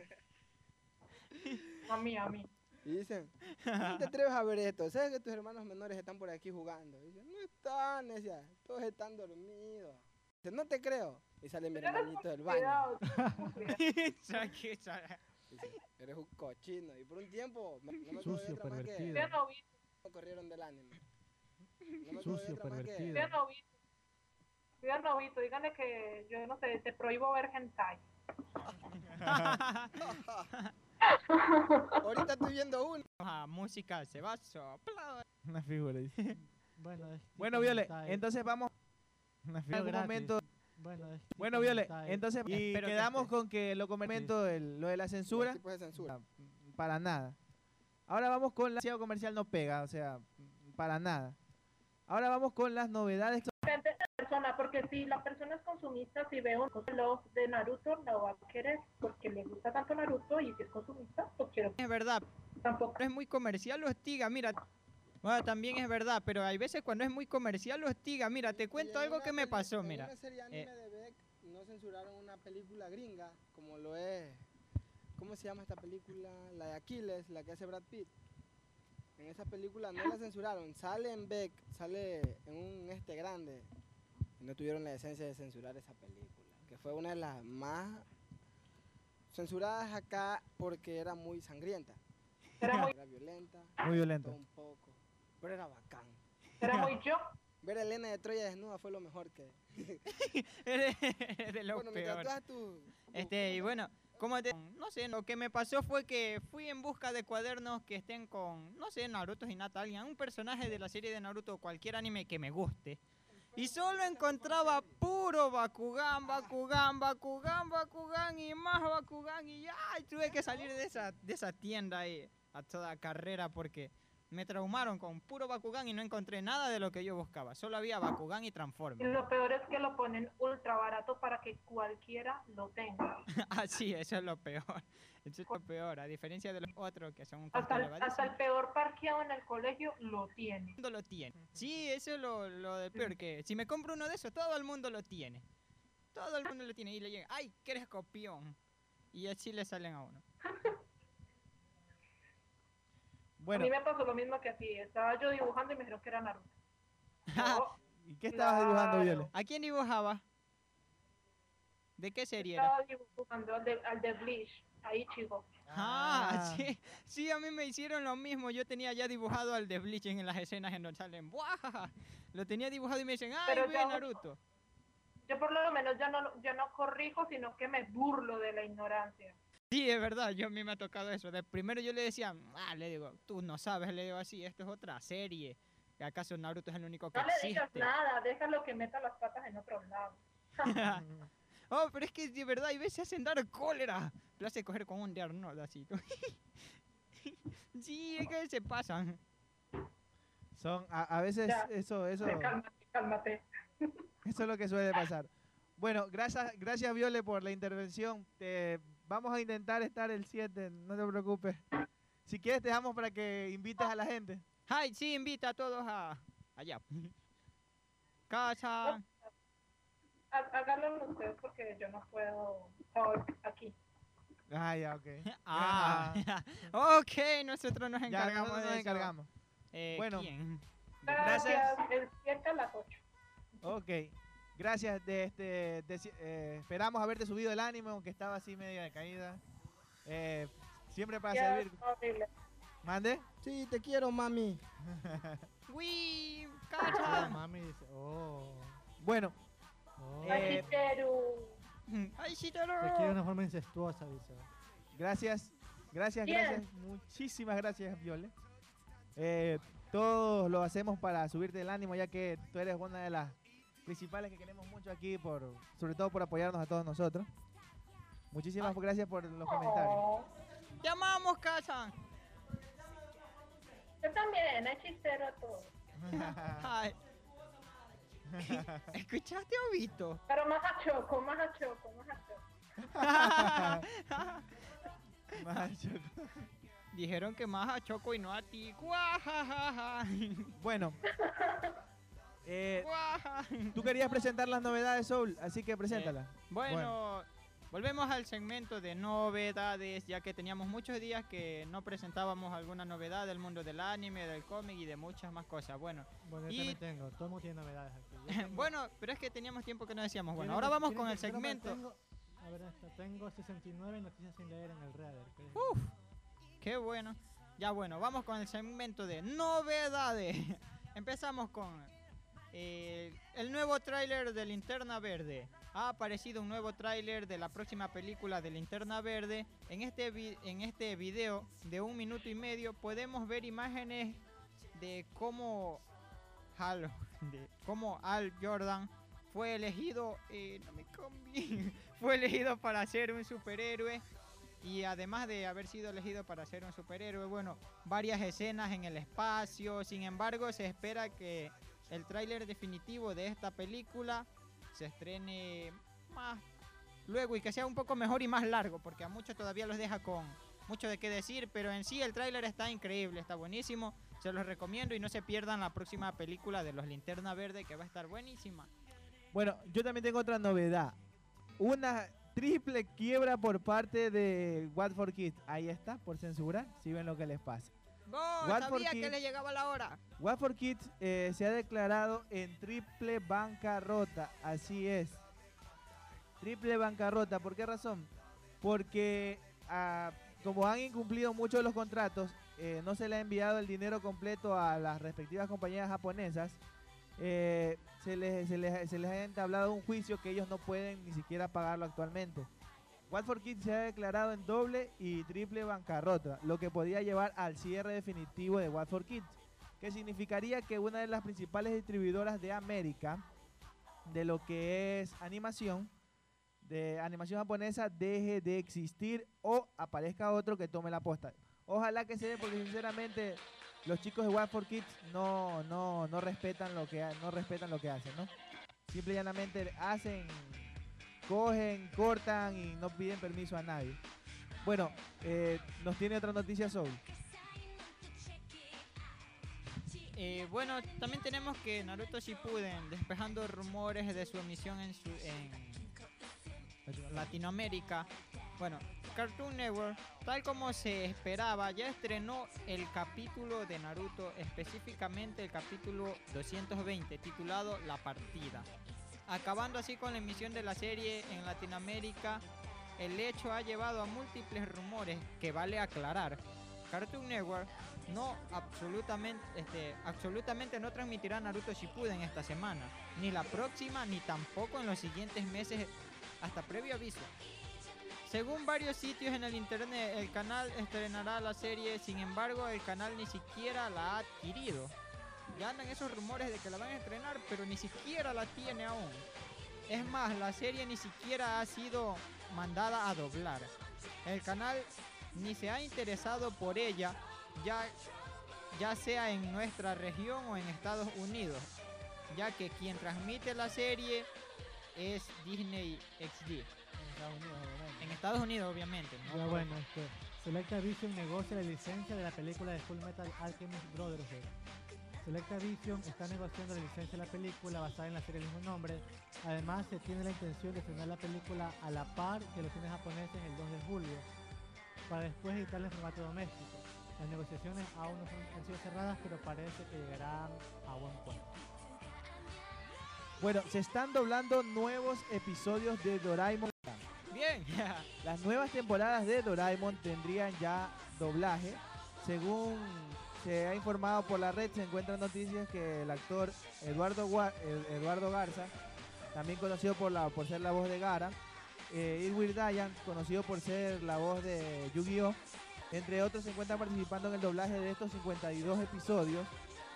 A mí. Y dicen, ¿cómo te atreves a ver esto? ¿Sabes que tus hermanos menores están por aquí jugando? Y dicen, no están, decía, todos están dormidos. Dice, no te creo. Y sale mi hermanito del baño. Dice, eres un cochino. Y por un tiempo, no me quedó de Sucio, otra más que pervertido. me corrieron del anime. No me quedó de Sucio, otra más que... pervertido. Cuida novito, díganle que yo no sé, te prohíbo ver hentai. Ahorita estoy viendo uno. Música se va a soplar. Una figura, dice. Bueno, Bueno, Viole, entonces vamos. En algún momento. Bueno, Viole, entonces y Espero que quedamos estés. con que lo comento lo de la censura. Los tipos de censura. Para nada. Ahora vamos con la comercial no pega, o sea, para nada. Ahora vamos con las novedades. Diferentes personas persona, porque si la persona es consumista, si ve un reloj de Naruto, lo va a querer porque le gusta tanto Naruto y si es consumista, lo quiero. Es verdad. Tampoco. Es muy comercial, lo hostiga. Mira, bueno, también es verdad, pero hay veces cuando es muy comercial, lo hostiga. Mira, te cuento algo que me pasó, En mira. una serie anime de Beck no censuraron una película gringa, como lo es. ¿Cómo se llama esta película? La de Aquiles, la que hace Brad Pitt. En esa película no la censuraron. Sale en Beck, sale en un grande. Y no tuvieron la decencia de censurar esa película. Que fue una de las más censuradas acá porque era muy sangrienta. Era violenta. Muy violenta. Un poco. Pero era bacán. Era muy yo. Ver a Elena de Troya desnuda fue lo mejor que. De lo bueno, peor. mientras tú Y bueno, no sé, lo que me pasó fue que fui en busca de cuadernos que estén con, no sé, Naruto y Natalia, un personaje de la serie de Naruto, cualquier anime que me guste. Y solo encontraba puro Bakugan, Bakugan, Bakugan, Bakugan y más Bakugan. Y ya tuve que salir de esa tienda ahí a toda carrera porque me traumaron con puro Bakugan y no encontré nada de lo que yo buscaba. Solo había Bakugan y Y Transformers. lo peor es que lo ponen ultra barato para que cualquiera lo tenga. Ah, sí, eso es lo peor. Eso es lo peor, a diferencia de los otros que son un costo Hasta elevadísimo. el peor parqueado en el colegio lo tiene. Todo el mundo lo tiene. Sí, eso es lo de peor, que si me compro uno de esos, todo el mundo lo tiene. Todo el mundo lo tiene y le llega, ¡ay, que eres copión! Y así le salen a uno. Bueno, A mí me pasó lo mismo que a ti. Estaba yo dibujando y me dijeron que era Naruto. ¿y qué estabas dibujando, Viole? ¿A quién dibujaba? ¿De qué serie Estaba era? dibujando al de Bleach. Ahí, chico. Sí, sí, a mí me hicieron lo mismo. Yo tenía ya dibujado al de Bleach en las escenas en donde salen. ¡Buah! Lo tenía dibujado y me dicen, ¡ay, Pero ve yo- Naruto! Yo por lo menos ya no corrijo, sino que me burlo de la ignorancia. Sí, es verdad, a mí me ha tocado eso. De primero yo le decía, le digo, tú no sabes, le digo así, esto es otra serie. ¿Acaso Naruto es el único que No le digas existe? nada, déjalo que meta las patas en otro lado. Oh, pero es que de verdad, hay veces hacen dar cólera. Lo hace coger con un de Arnold así. Sí, es que se pasan. Son, a veces Ya, eso, Cálmate. eso es lo que suele pasar. Bueno, gracias Viole por la intervención. Vamos a intentar estar el 7, no te preocupes. Si quieres te dejamos para que invites a la gente. Ay, sí, invita a todos allá. Casa. Háganlo ustedes porque yo no puedo estar aquí. Ah, ya, ok. Ok, nosotros nos Ya, encargamos nosotros de nos eso. encargamos. Bueno, ¿quién? Gracias. El 7 a las 8. Ok, gracias. Esperamos haberte subido el ánimo, aunque estaba así medio de caída. Siempre para servir. Horrible. ¿Mande? Sí, te quiero, mami. ¡Uy! Ah, ¡Cacha! mami dice, oh. Bueno, Ay, Shigeru. ¡Ay, Te quiere de una forma incestuosa, dice. gracias. Bien. Muchísimas gracias, Viole. Todos lo hacemos para subirte el ánimo, ya que tú eres una de las principales que queremos mucho aquí, sobre todo por apoyarnos a todos nosotros. Muchísimas gracias por los comentarios. ¡Te amamos, Cacha! Yo también, hay chistero a todos. Ay. ¿Escuchaste, Obito? Pero más a Choco, más a Choco, más a Choco. Macho. Dijeron que más a Choco y no a ti. ¡Guajajaja! Bueno, tú querías presentar las novedades, Soul, así que preséntalas. Bueno, volvemos al segmento de novedades, ya que teníamos muchos días que no presentábamos alguna novedad del mundo del anime, del cómic y de muchas más cosas. Bueno, Bueno, yo y también tengo. Todo el mundo tiene novedades aquí. Yo tengo- bueno, pero es que teníamos tiempo que no decíamos. Bueno, ¿Quieren ahora que- vamos quieren con que- el creo que segmento. A ver, tengo 69 noticias sin leer en el Reader. Uf, qué bueno. Ya bueno, vamos con el segmento de novedades. Empezamos con el nuevo tráiler de Linterna Verde. Ha aparecido un nuevo tráiler de la próxima película de Linterna Verde. En este video de 1 minuto y medio podemos ver imágenes de cómo Hal Jordan fue elegido, fue elegido para ser un superhéroe. Y además de haber sido elegido para ser un superhéroe, bueno, varias escenas en el espacio. Sin embargo, se espera que el tráiler definitivo de esta película se estrene más luego y que sea un poco mejor y más largo, porque a muchos todavía los deja con mucho de qué decir, pero en sí el tráiler está increíble, está buenísimo, se los recomiendo y no se pierdan la próxima película de los Linterna Verde, que va a estar buenísima. Bueno, yo también tengo otra novedad. Una triple quiebra por parte de What for Kids. Ahí está, por censurar, si ven lo que les pasa. Sabía que le llegaba la hora. What for Kids se ha declarado en triple bancarrota, así es. Triple bancarrota, ¿por qué razón? Porque como han incumplido muchos de los contratos, no se le ha enviado el dinero completo a las respectivas compañías japonesas. Se les ha entablado un juicio que ellos no pueden ni siquiera pagarlo actualmente. What for Kids se ha declarado en doble y triple bancarrota, lo que podría llevar al cierre definitivo de What for Kids, que significaría que una de las principales distribuidoras de América de lo que es animación japonesa deje de existir o aparezca otro que tome la posta. Ojalá que se dé, porque sinceramente los chicos de What for Kids no respetan lo que hacen, ¿no? Simple y llanamente cogen, cortan y no piden permiso a nadie. Bueno, nos tiene otra noticia Soul. Bueno, también tenemos que Naruto Shippuden, despejando rumores de su emisión en Latinoamérica. Bueno, Cartoon Network, tal como se esperaba, ya estrenó el capítulo de Naruto, específicamente el capítulo 220, titulado La Partida. Acabando así con la emisión de la serie en Latinoamérica, el hecho ha llevado a múltiples rumores que vale aclarar. Cartoon Network absolutamente no transmitirá Naruto Shippuden esta semana, ni la próxima, ni tampoco en los siguientes meses hasta previo aviso. Según varios sitios en el internet, el canal estrenará la serie, sin embargo el canal ni siquiera la ha adquirido. Ya andan esos rumores de que la van a estrenar, pero ni siquiera la tiene aún. Es más, la serie ni siquiera ha sido mandada a doblar. El canal ni se ha interesado por ella, ya sea en nuestra región o en Estados Unidos, ya que quien transmite la serie es Disney XD. En Estados Unidos, obviamente, ¿no? Ya bueno, Selecta Vision negocia la licencia de la película de Full Metal Alchemist Brotherhood. Selecta Vision está negociando la licencia de la película basada en la serie del mismo nombre. Además, se tiene la intención de estrenar la película a la par que los cines japoneses el 2 de julio, para después editarla en formato doméstico. Las negociaciones aún no han sido cerradas, pero parece que llegarán a buen puerto. Bueno, se están doblando nuevos episodios de Doraemon. Bien. Las nuevas temporadas de Doraemon tendrían ya doblaje. Según se ha informado por la red, se encuentran noticias que el actor Eduardo Garza, también conocido por ser la voz de Gaara, Irwin Dayan, conocido por ser la voz de Yu-Gi-Oh!, entre otros, se encuentran participando en el doblaje de estos 52 episodios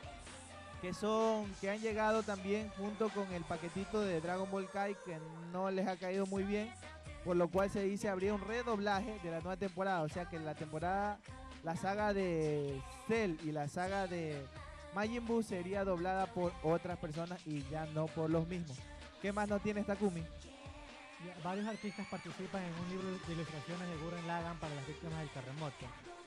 que han llegado también junto con el paquetito de Dragon Ball Kai, que no les ha caído muy bien, por lo cual se dice habría un redoblaje de la nueva temporada. O sea que la saga de Cell y la saga de Majin Buu sería doblada por otras personas y ya no por los mismos. ¿Qué más no tiene Takumi? Varios artistas participan en un libro de ilustraciones de Gurren Lagann para las víctimas del terremoto.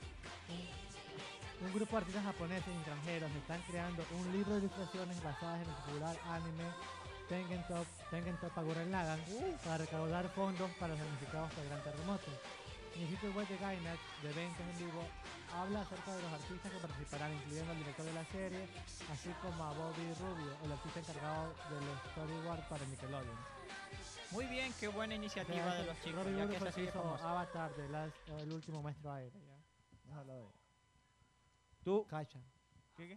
Un grupo de artistas japoneses y extranjeros están creando un libro de ilustraciones basadas en el popular anime Tengen Toppa Gurren Lagann para recaudar fondos para los damnificados por el gran terremoto. En el sitio web de Gainax, de eventos en vivo, habla acerca de los artistas que participarán, incluyendo al director de la serie, así como a Bobby Rubio, el artista encargado del storyboard para Nickelodeon. Muy bien, qué buena iniciativa de los chicos. Bobby Ya Rubio que fue se hizo Avatar, el último maestro aire. Ya. Déjalo de. ¿Tú? Cacha. ¿Qué?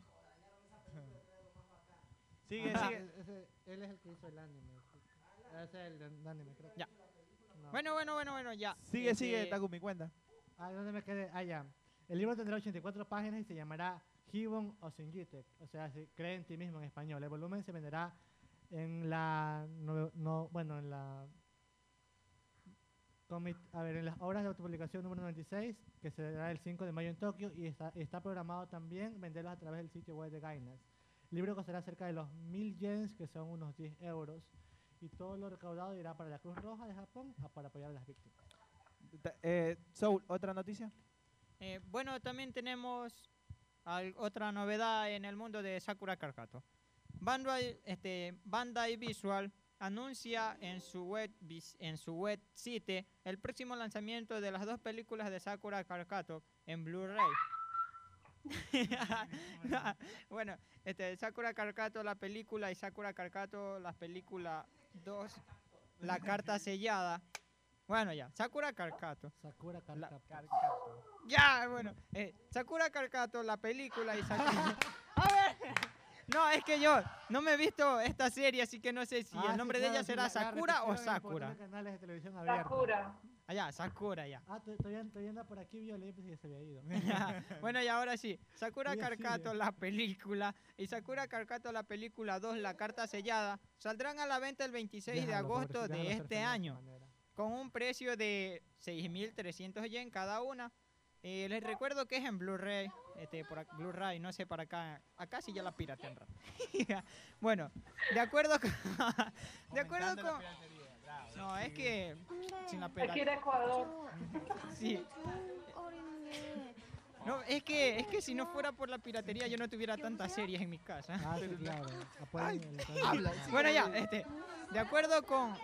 Sigue. Él es el que hizo el anime. Ese es el anime, creo. Ya. No. Bueno, ya. Sigue, Takumi, cuenta. ¿Dónde me quedé? Ya. El libro tendrá 84 páginas y se llamará Hibon o Senjitek, o sea, cree en ti mismo en español. El volumen se venderá en las horas de autopublicación número 96, que se dará el 5 de mayo en Tokio, y está programado también venderlos a través del sitio web de Gainax. El libro costará cerca de los 1000 yens, que son unos 10 euros. Y todo lo recaudado irá para la Cruz Roja de Japón para apoyar a las víctimas. Soul, ¿otra noticia? Bueno, también tenemos otra novedad en el mundo de Sakura Card Bandai Visual anuncia en su web site el próximo lanzamiento de las 2 películas de Sakura Card Captor en Blu-ray. Bueno, Sakura Card Captor la película y Sakura Card Captor la película 2, la carta sellada. Bueno, ya, Sakura Card Captor. Sakura Card Captor. Ya, bueno, Sakura Card Captor la película y Sakura... A ver. No, es que yo no me he visto esta serie, así que no sé si el nombre de ella será Sakura o Sakura. Canales de televisión abierta. Sakura. Allá, Sakura ya. Todavía anda por aquí Violet, pues ya se había ido. Bueno, y ahora sí, Sakura Card Captor la película y Sakura Card Captor la película 2, la carta sellada, saldrán a la venta el 26 de agosto de este año, con un precio de 6.300 yen cada una. Les recuerdo que es en Blu-ray, Blu-ray, no sé para acá sí ya la piratean. Bueno, de acuerdo con... No, es que... sin la Hay que ir a Ecuador. Sí. No, es que si no fuera por la piratería yo no tuviera tantas series en mi casa. Sí, claro. Habla, bueno, ya, de acuerdo con...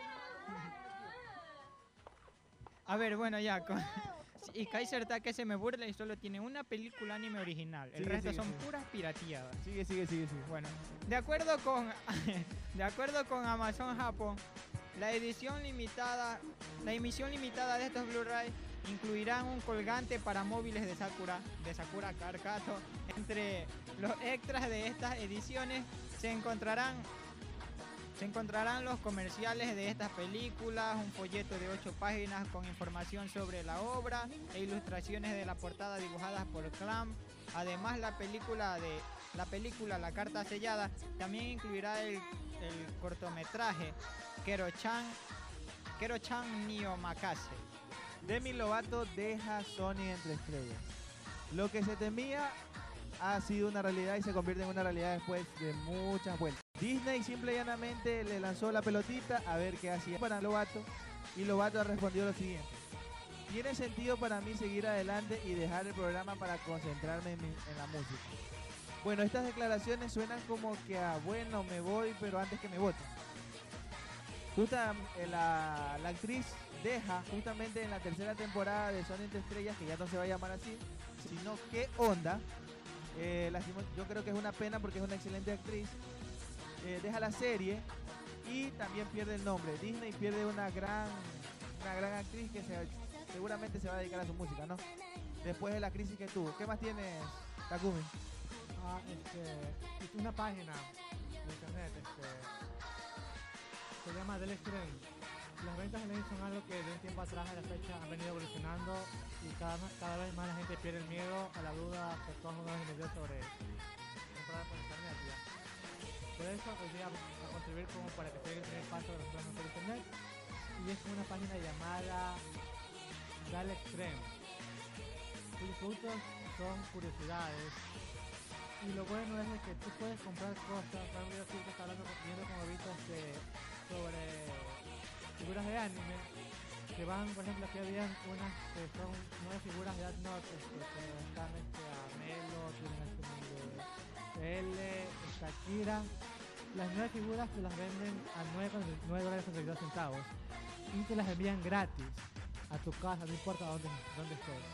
A ver, bueno, ya, y Kaiser Take se me burla y solo tiene una película anime original. El resto son puras pirateadas. Sigue. Bueno, de acuerdo con Amazon Japón, la emisión limitada de estos Blu-ray incluirán un colgante para móviles de Sakura Card Captor. Entre los extras de estas ediciones se encontrarán los comerciales de estas películas, un folleto de 8 páginas con información sobre la obra e ilustraciones de la portada dibujadas por Clamp. Además, la película La Carta Sellada también incluirá el cortometraje Kero-chan Niomakase. Demi Lovato deja Sony entre estrellas. Lo que se temía ha sido una realidad y se convierte en una realidad después de muchas vueltas. Disney simple y llanamente le lanzó la pelotita a ver qué hacía para Lovato y Lovato ha respondido lo siguiente: tiene sentido para mí seguir adelante y dejar el programa para concentrarme en la música. Bueno, estas declaraciones suenan como que bueno, me voy, pero antes que me voten. La actriz deja justamente en la tercera temporada de Sony entre estrellas, que ya no se va a llamar así, sino ¿Qué onda? Yo creo que es una pena porque es una excelente actriz. Deja la serie y también pierde el nombre. Disney pierde una gran actriz que seguramente se va a dedicar a su música, ¿no? Después de la crisis que tuvo. ¿Qué más tienes, Takumi? Una página de internet se llama Del Stream. Las ventas online son algo que de un tiempo atrás a la fecha han venido evolucionando y cada vez más la gente pierde el miedo a la duda que todos nos hemos sobre comprar por internet. ¿Ya? Por eso hoy día vamos a contribuir como para que se dé el primer paso de los planes por internet, y es una página llamada Dal Extreme, cuyos productos son curiosidades, y lo bueno es que tú puedes comprar cosas. Por ejemplo, yo estoy viendo como vistas sobre figuras de anime que van, por ejemplo, aquí habían unas que son 9 figuras de Death Note, que están a Melo, tienen L, Shakira. Las 9 figuras te las venden a $9.32 y te las envían gratis a tu casa, no importa dónde estés.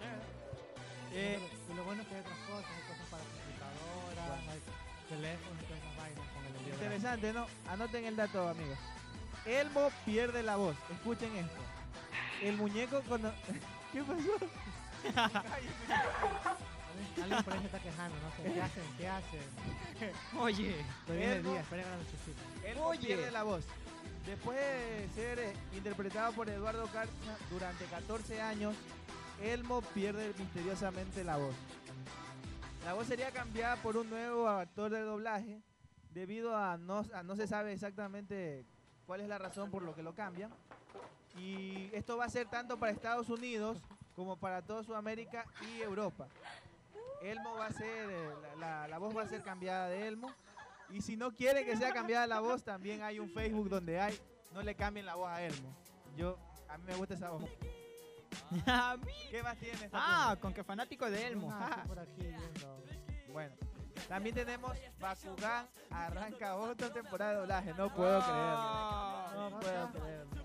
Y lo bueno es que hay otras cosas, hay cosas para computadoras, hay teléfonos y todas esas vainas con el envío. Interesante, ¿no? Anoten el dato, amigos. Elmo pierde la voz. Escuchen esto. El muñeco cuando... ¿Qué pasó? Alguien por ahí se está quejando, no sé. ¿Qué hacen? Oye. Elmo pierde la voz. Después de ser interpretado por Eduardo Carza durante 14 años, Elmo pierde misteriosamente la voz. La voz sería cambiada por un nuevo actor de doblaje debido a no se sabe exactamente cuál es la razón por lo que lo cambian. Y esto va a ser tanto para Estados Unidos como para toda Sudamérica y Europa. Elmo va a ser, la voz va a ser cambiada de Elmo. Y si no quiere que sea cambiada la voz, también hay un Facebook donde hay, no le cambien la voz a Elmo. A mí me gusta esa voz. ¿Qué más tienes? Con que fanático de Elmo. Por aquí viendo. Bueno, también tenemos Bakugan, arranca otra temporada de doblaje. No puedo creerlo. No puedo creerlo.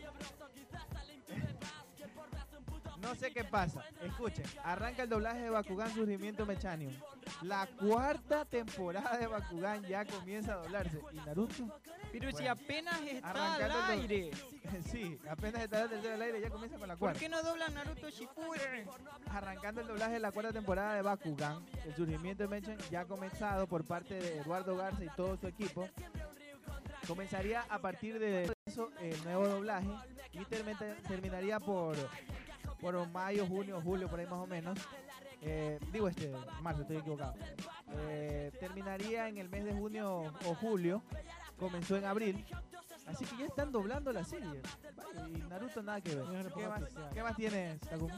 No sé qué pasa. Escuchen, arranca el doblaje de Bakugan Surgimiento Mechanium. La cuarta temporada de Bakugan ya comienza a doblarse. ¿Y Naruto? Pero si apenas está al arrancando el aire. Sí, apenas está el tercero al aire, ya comienza con la cuarta. ¿Por qué no doblan Naruto Shippuden? Arrancando el doblaje de la cuarta temporada de Bakugan, el surgimiento de Mechan ya ha comenzado por parte de Eduardo Garza y todo su equipo. Comenzaría a partir de eso el nuevo doblaje y terminaría por mayo, junio, julio, por ahí más o menos. Marzo, estoy equivocado. Terminaría en el mes de junio o julio. Comenzó en abril. Así que ya están doblando la serie. Vaya, y Naruto nada que ver. ¿Qué más tienes, Takumi?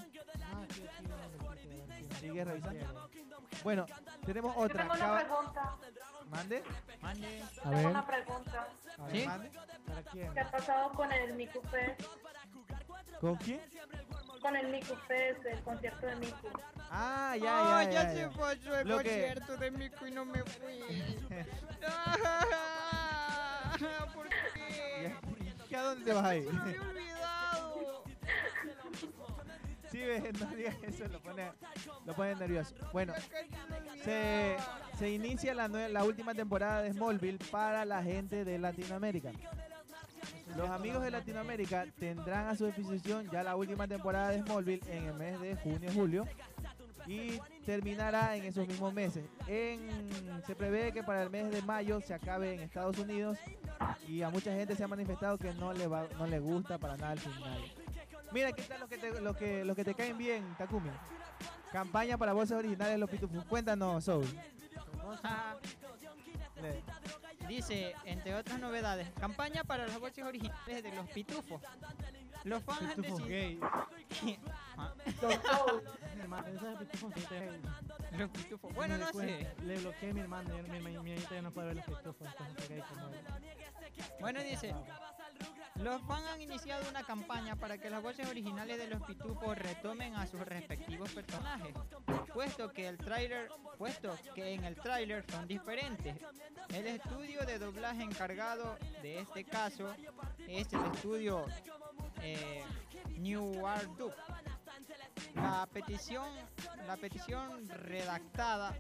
¿Sigues revisando? Bueno, tenemos otra. Tengo una pregunta. ¿Mande? A Tengo ver. una pregunta. ¿Sí? ¿Para quién? ¿Qué ha pasado con el Miku Fest? ¿Con quién? Con el Miku Fest, el concierto de Miku. Ah, ya. Se pasó el Lo que- concierto de Miku y no me fui. ¿Por qué? ¿Y a dónde te vas a ir? Se me había olvidado. Sí, no digas eso, lo pone nervioso. Bueno, se inicia la última temporada de Smallville para la gente de Latinoamérica. Los amigos de Latinoamérica tendrán a su disposición ya la última temporada de Smallville en el mes de junio-julio y terminará en esos mismos meses. Se prevé que para el mes de mayo se acabe en Estados Unidos y a mucha gente se ha manifestado que no le gusta para nada el final. Mira, ¿qué tal los que te caen bien, Takumi? Campaña para voces originales de los Pitufos. Cuéntanos, Soul. Dice, entre otras novedades, campaña para las voces originales de los pitufos. Los fans han Pitufos decidido... Los pitufos. Bueno, no sé. Le bloqueé a mi hermano, mi hermanita ya no puede ver los pitufos, entonces se gay como él. Bueno, dice, los fans han iniciado una campaña para que las voces originales de los pitufos retomen a sus respectivos personajes, puesto que en el tráiler son diferentes. El estudio de doblaje encargado de este caso es el estudio New Art Dub. La petición redactada.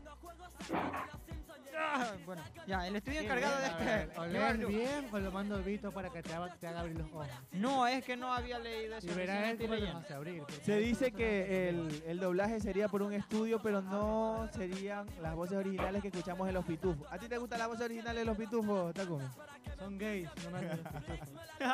Bueno, ya, el estudio encargado de este. ¿O lees bien o lo mando a Vito para que te haga abrir los ojos? No, es que no había leído eso. Y verás recién él estoy cómo te leyendo. hace abrir. Se dice que el doblaje sería por un estudio, pero no serían las voces originales que escuchamos en los Pitufos. ¿A ti te gustan las voces originales de los Pitufos, Takumi? Son gays, no me los pitufos.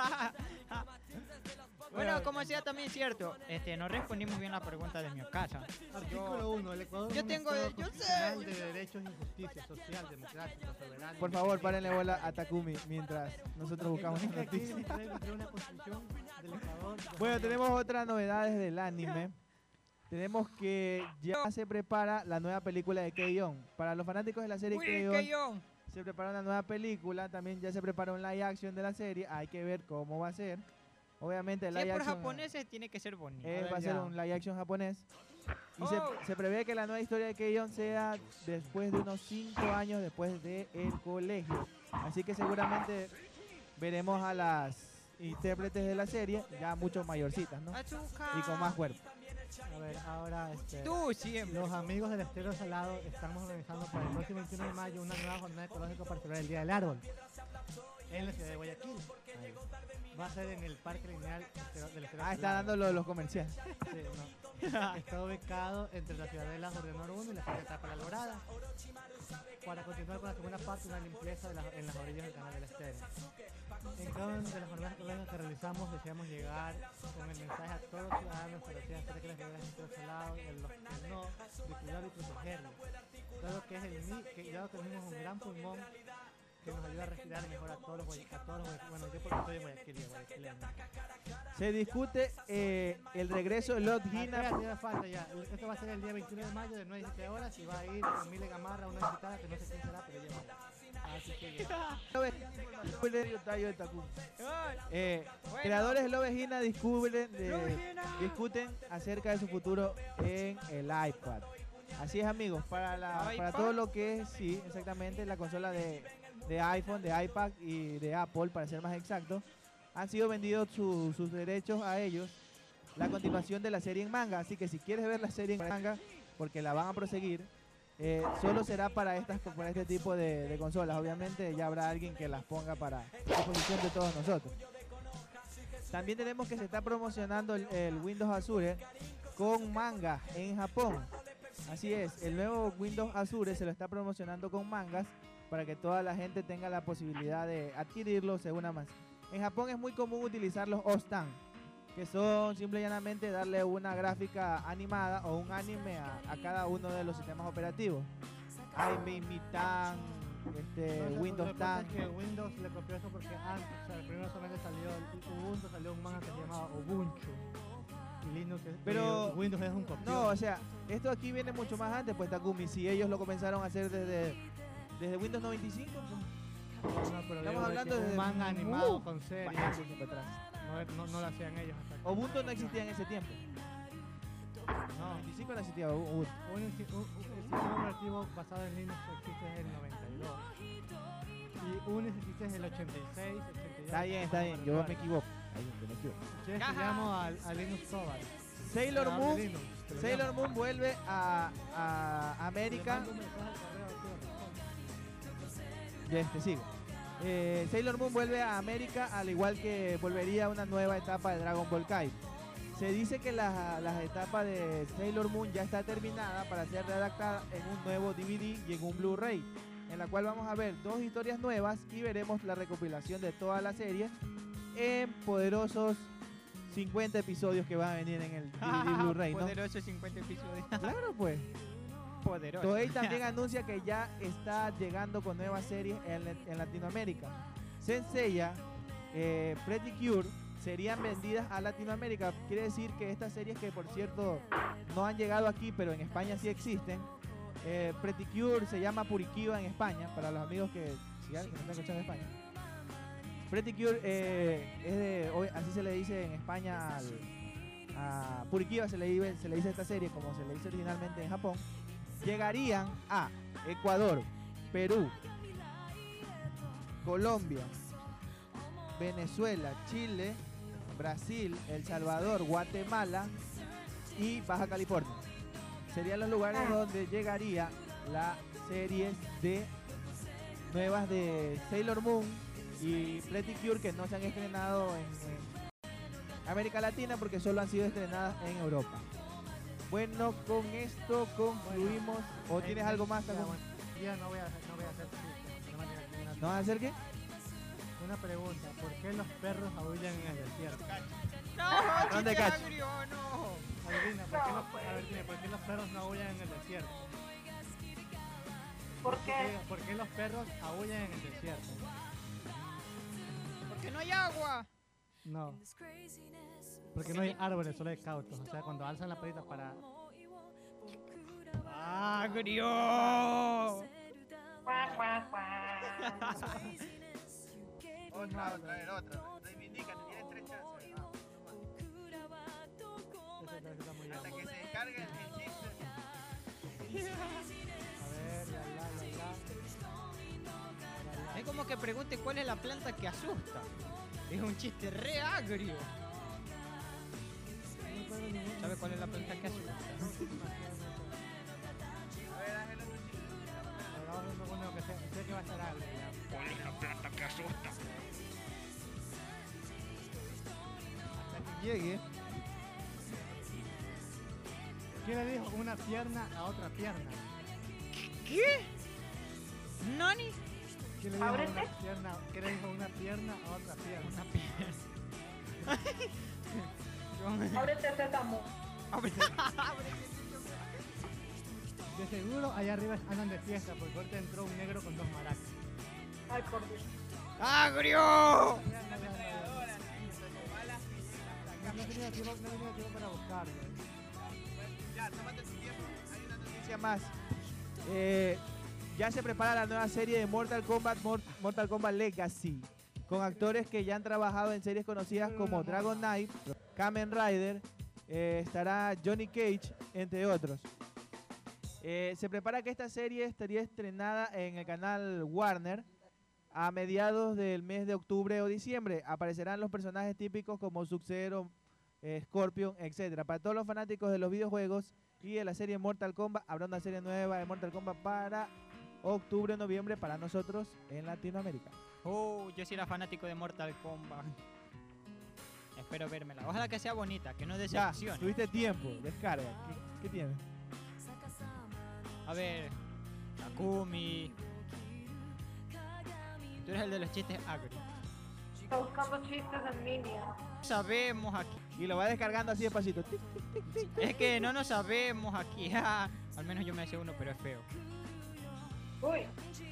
Bueno, como sea también cierto, no respondimos bien la pregunta de mi casa. Artículo 1. El Ecuador es Yo un tengo, Estado yo constitucional sé. de derechos y justicia social, democrático, soberano. Por favor, párenle bola a Takumi mientras nosotros buscamos una noticia. Una constitución del Ecuador. Bueno, tenemos otras novedades del anime. Tenemos que ya se prepara la nueva película de Keion. Para los fanáticos de la serie Keion, se prepara una nueva película. También ya se prepara un live action de la serie. Hay que ver cómo va a ser. Obviamente el Si es live por action japoneses tiene que ser bonito. va a ser un live action japonés. Y se prevé que la nueva historia de Keion sea después de unos 5 años después del colegio. Así que seguramente veremos a las intérpretes de la serie ya mucho mayorcitas, ¿no? Y con más cuerpo. A ver, ahora Tú siempre. los amigos del Estero Salado estamos organizando para el próximo 21 de mayo una nueva jornada ecológica para celebrar el Día del Árbol en la ciudad de Guayaquil. Ahí. Va a ser en el Parque Lineal del Estero Está dando los comerciales. Sí, no. Está ubicado entre la ciudadela Jorge 1 y la ciudad de Tapa La Alborada para continuar con la segunda parte de una limpieza en las orillas del canal del Estero. En cada una de las jornadas ecológicas que realizamos deseamos llegar con el mensaje a todos los ciudadanos para que hacer que las ciudades del Estero Salado y los que no, de cuidar y protegerlo. Dado que es dado que tenemos un gran pulmón que nos ayuda a respirar mejor a todos los bueno, yo porque estoy en Guayaquil. Se discute el regreso de Lord Hina. Ya falta ya. Esto va a ser el día 21 de mayo de 9 a 17 horas y va a ir con Mile Gamarra, una invitada que no sé quién será, pero ya va. Así que creadores de Love Hina discuten acerca de su futuro en el iPad. Así es, amigos, para todo lo que es, sí, exactamente, la consola de iPhone, de iPad y de Apple, para ser más exacto, han sido vendidos sus derechos a ellos, la continuación de la serie en manga. Así que si quieres ver la serie en manga, porque la van a proseguir, solo será para este tipo de consolas. Obviamente ya habrá alguien que las ponga para disposición de todos nosotros. También tenemos que se está promocionando el Windows Azure con manga en Japón. Así es, el nuevo Windows Azure se lo está promocionando con mangas para que toda la gente tenga la posibilidad de adquirirlo según más. En Japón es muy común utilizar los OSTAN, que son simple y llanamente darle una gráfica animada o un anime a cada uno de los sistemas operativos. Aime, Mitan, Windows Tan. Que Windows le copió eso porque antes, o sea, primero solamente salió Ubuntu, salió un manga que se llamaba Ubuntu. Y Linux, pero Windows es un copión. No, o sea, esto aquí viene mucho más antes, pues Takumi, si ellos lo comenzaron a hacer desde Windows 95, pues, pero estamos hablando de un manga animado con series. Bastante tiempo atrás. No lo hacían ellos hasta aquí. Ubuntu no existía en ese tiempo. No, 95 no existía Ubuntu. Un sistema operativo basado en Linux existe desde el 92. Y Unix existe desde el 86, 82. Está bien, yo me equivoco. Yo llamo a Linux Tobal. Sailor Moon vuelve a América. Sigo. Sailor Moon vuelve a América, al igual que volvería a una nueva etapa de Dragon Ball Kai. Se dice que las etapas de Sailor Moon ya está terminada para ser redactada en un nuevo DVD y en un Blu-ray, en la cual vamos a ver 2 historias nuevas y veremos la recopilación de toda la serie en poderosos 50 episodios que van a venir en el DVD Blu-ray, ¿no? Poderosos 50 episodios. Claro, pues. Poderoso. Toei también anuncia que ya está llegando con nuevas series en Latinoamérica. Senseiya, Pretty Cure serían vendidas a Latinoamérica. Quiere decir que estas series, que por cierto no han llegado aquí, pero en España sí existen. Pretty Cure se llama Purikiva en España, para los amigos que no están escuchando en España. Pretty Cure así se le dice en España a Purikiva, se le dice esta serie como se le dice originalmente en Japón. Llegarían a Ecuador, Perú, Colombia, Venezuela, Chile, Brasil, El Salvador, Guatemala y Baja California. Serían los lugares donde llegaría las series nuevas de Sailor Moon y Pretty Cure, que no se han estrenado en América Latina porque solo han sido estrenadas en Europa. Bueno, con esto concluimos. ¿O tienes algo más? Ya no voy a hacer chistes. ¿No vas a hacer qué? Una pregunta, ¿por qué los perros aullan en el desierto? No, ¿Dónde chiste cacho? agrio, no. Adivina, ¿por qué los perros no aullan en el desierto? ¿Por qué? ¿Por qué los perros aullan en el desierto? Porque no hay agua. No. Porque no hay árboles, solo hay cautos. O sea, cuando alzan la patita para... ¡Agrio! Otra. Reivindica, tienes 3 chances. Hasta que se descargue el chiste. A ver, Es como que pregunte cuál es la planta que asusta. Es un chiste re agrio. ¿Sabe cuál es la planta que asusta? Sé que va a ser algo. ¿Cuál es la planta que asusta? Hasta que llegue. ¿Qué le dijo una pierna a otra pierna? ¿Qué? ¿Nani? ¿Qué le dijo una pierna a otra pierna? Una pierna. Ábrete ese tamo. De seguro allá arriba andan de fiesta porque ahorita entró un negro con 2 maracas. Ay, por Dios. ¡Agrio! No tenía tiempo para buscarlo. Ya, tómate tu tiempo. Hay una noticia más. Ya se prepara la nueva serie de Mortal Kombat Legacy, con actores que ya han trabajado en series conocidas como Dragon Knight, Kamen Rider, estará Johnny Cage, entre otros. Se prepara que esta serie estaría estrenada en el canal Warner a mediados del mes de octubre o diciembre. Aparecerán los personajes típicos como Sub-Zero, Scorpion, etc. Para todos los fanáticos de los videojuegos y de la serie Mortal Kombat, habrá una serie nueva de Mortal Kombat para octubre o noviembre para nosotros en Latinoamérica. Yo sí era fanático de Mortal Kombat. Espero vérmela. Ojalá que sea bonita, que no Ya, decepcione. tuviste tiempo, descarga. ¿Qué tienes? A ver, Takumi. Tú eres el de los chistes agri. Está buscando chistes en línea. Sabemos aquí. Y lo va descargando así despacito. Tic, tic, tic, tic. Es que no nos sabemos aquí. Al menos yo me sé uno, pero es feo. Uy,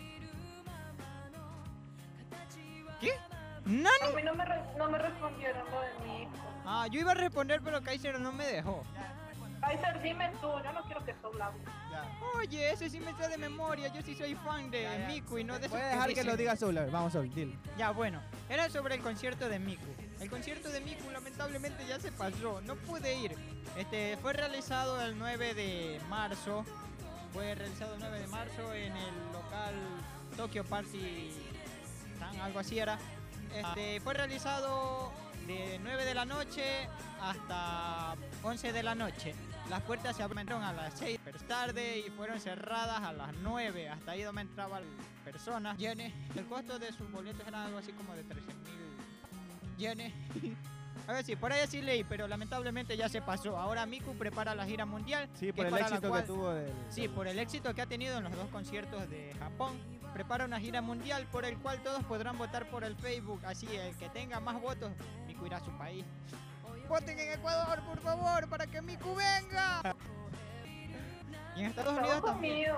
¿Qué? ¡Nani! a mí no me respondieron lo de mi hijo. Yo iba a responder, pero Kaiser no me dejó. Kaiser, dime tú, yo no quiero que tú hables. Oye, ese sí me sé de memoria. Yo sí soy fan de Miku y no de esos Puedes dejar que dicen. lo diga Soul. A ver, vamos, Soul, dile. Ya, bueno, era sobre el concierto de Miku. El concierto de Miku lamentablemente ya se pasó, no pude ir. Fue realizado el 9 de marzo. Fue realizado el 9 de marzo en el local Tokyo Party, algo así era. Fue realizado de 9 de la noche hasta 11 de la noche. Las puertas se abrieron a las 6 tarde y fueron cerradas a las 9. Hasta ahí donde entraban personas. Yenes. El costo de sus boletos era algo así como de 13.000 yenes. A ver, sí, por ahí sí leí, pero lamentablemente ya se pasó. Ahora Miku prepara la gira mundial. Sí, por que el para la éxito cual- que tuvo del... Sí, por el éxito que ha tenido en los dos conciertos de Japón. Prepara una gira mundial por el cual todos podrán votar por el Facebook. Así, el que tenga más votos, Miku irá a su país. Voten en Ecuador, por favor, para que Miku venga. Y en Estados Unidos también.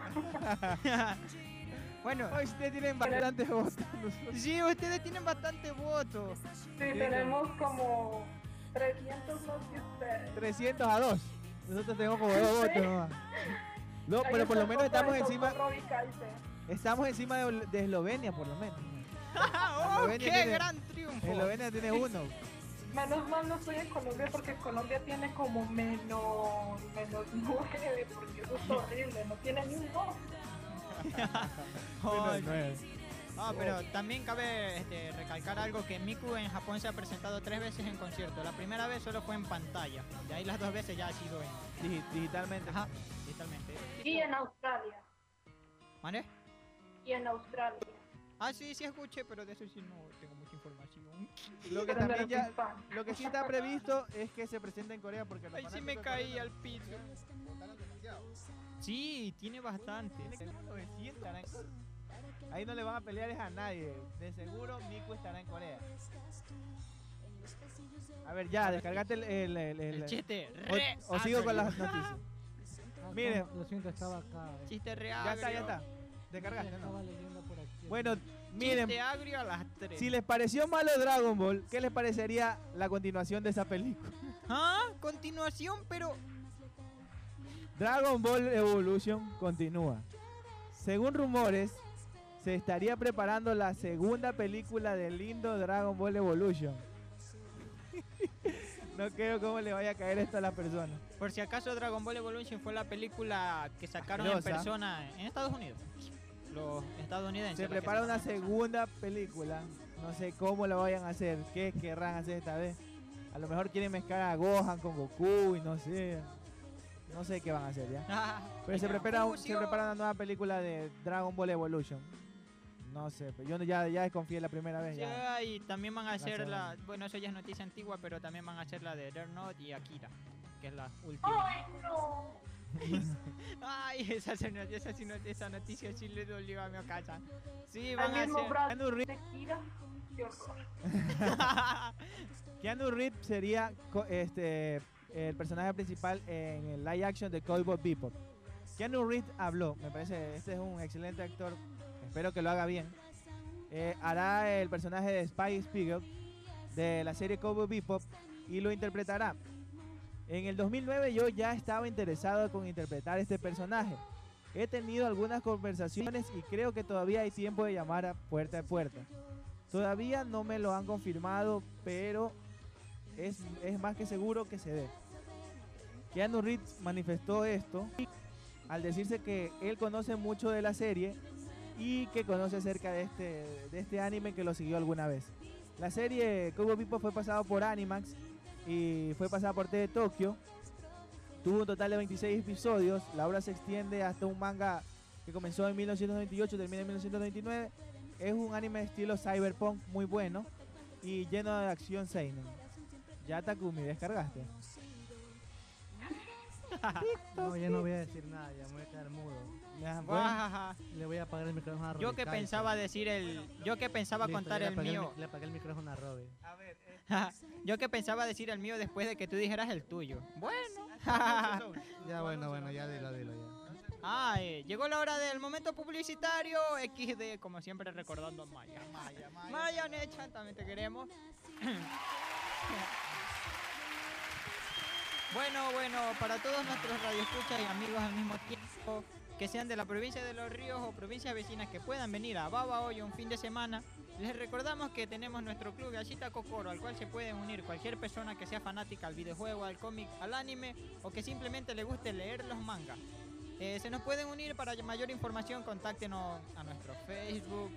Bueno, hoy ustedes tienen bastantes votos. Sí, ustedes tienen bastante votos. Sí, tenemos como 300 más que ustedes. 300 a 2. Nosotros tenemos como 2 votos nomás. No, pero por lo menos estamos encima. Estamos encima de Eslovenia, por lo menos. ¡Oh, Eslovenia qué tiene- gran triunfo! Eslovenia tiene 1. Menos mal no estoy en Colombia porque Colombia tiene como menos 9, porque eso es horrible, no tiene ni un 2. Ay, nueve. pero también cabe recalcar algo, que Miku en Japón se ha presentado 3 veces en concierto. La primera vez solo fue en pantalla, de ahí las 2 veces ya ha sido en digitalmente. Ajá, digitalmente. Y en Australia. ¿Mane? Y en Australia. Sí escuché, pero de eso sí no tengo mucha información. Lo que también ya, lo que sí está previsto es que se presente en Corea porque los Ay, sí me fanáticos caí coreanos al piso. votaron demasiado. Sí, tiene bastante. Tiene como 900 estará en Corea. Ahí no le van a pelear es a nadie. De seguro Miku estará en Corea. A ver, ya, descargate el chiste. O sigo con las noticias. Miren. Lo siento, estaba acá. Chiste real. Ya está. Descargaste, ¿no? Estaba leyendo por aquí. Bueno, miren. Chiste agrio a las 3. Si les pareció malo Dragon Ball, ¿qué les parecería la continuación de esa película? Continuación, pero... Dragon Ball Evolution continúa. Según rumores, se estaría preparando la segunda película del lindo Dragon Ball Evolution. No creo cómo le vaya a caer esto a las personas. Por si acaso, Dragon Ball Evolution fue la película que sacaron Asquerosa. en persona en Estados Unidos. Los estadounidenses. Se la que prepara una sacaron. segunda película. No sé cómo la vayan a hacer. ¿Qué querrán hacer esta vez? A lo mejor quieren mezclar a Gohan con Goku y no sé. No sé qué van a hacer ya. Pero se prepara una nueva película de Dragon Ball Evolution. No sé, pero yo ya desconfié la primera vez. Ya. Sí, y también van a hacer segunda. bueno, eso ya es noticia antigua, pero también van a hacer la de Death Note y Akira, que es la última. ¡Ay, no! Ay, esa noticia sí le dolió a mi casa. Sí, El van a mismo hacer... Brad Keanu Reeves. de Kira. Qué horror. Keanu Reeves sería el personaje principal en el live action de Cowboy Bebop. Keanu Reeves habló, me parece, este es un excelente actor, espero que lo haga bien. hará el personaje de Spike Spiegel de la serie Cowboy Bebop y lo interpretará. En el 2009 yo ya estaba interesado con interpretar este personaje. He tenido algunas conversaciones y creo que todavía hay tiempo de llamar a puerta. Todavía no me lo han confirmado, pero es más que seguro que se dé. Keanu Reeves manifestó esto al decirse que él conoce mucho de la serie y que conoce acerca de este anime, que lo siguió alguna vez. La serie Cowboy Bebop fue pasada por Animax y fue pasada por TV Tokyo. Tuvo un total de 26 episodios. La obra se extiende hasta un manga que comenzó en 1998 y termina en 1999. Es un anime de estilo cyberpunk muy bueno y lleno de acción seinen. Ya, Takumi, ¿descargaste? No, ya no voy a decir nada, ya me voy a quedar mudo. Ya, Guajaja. Le voy a apagar el micrófono a Robbie. Yo que pensaba Listo, contar ya el le apagué mío. Le apagué el micrófono a Robbie. Yo que pensaba decir el mío después de que tú dijeras el tuyo. Bueno. Ya, bueno, ya dilo ya. Llegó la hora del momento publicitario. XD, como siempre, recordando a Maya. Maya Nechan, también te queremos. Bueno, para todos nuestros radioescuchas y amigos al mismo tiempo, que sean de la provincia de Los Ríos o provincias vecinas que puedan venir a Babahoyo un fin de semana, les recordamos que tenemos nuestro club Gallita Kokoro, al cual se pueden unir cualquier persona que sea fanática al videojuego, al cómic, al anime o que simplemente le guste leer los mangas. Se nos pueden unir. Para mayor información, contáctenos a nuestro Facebook.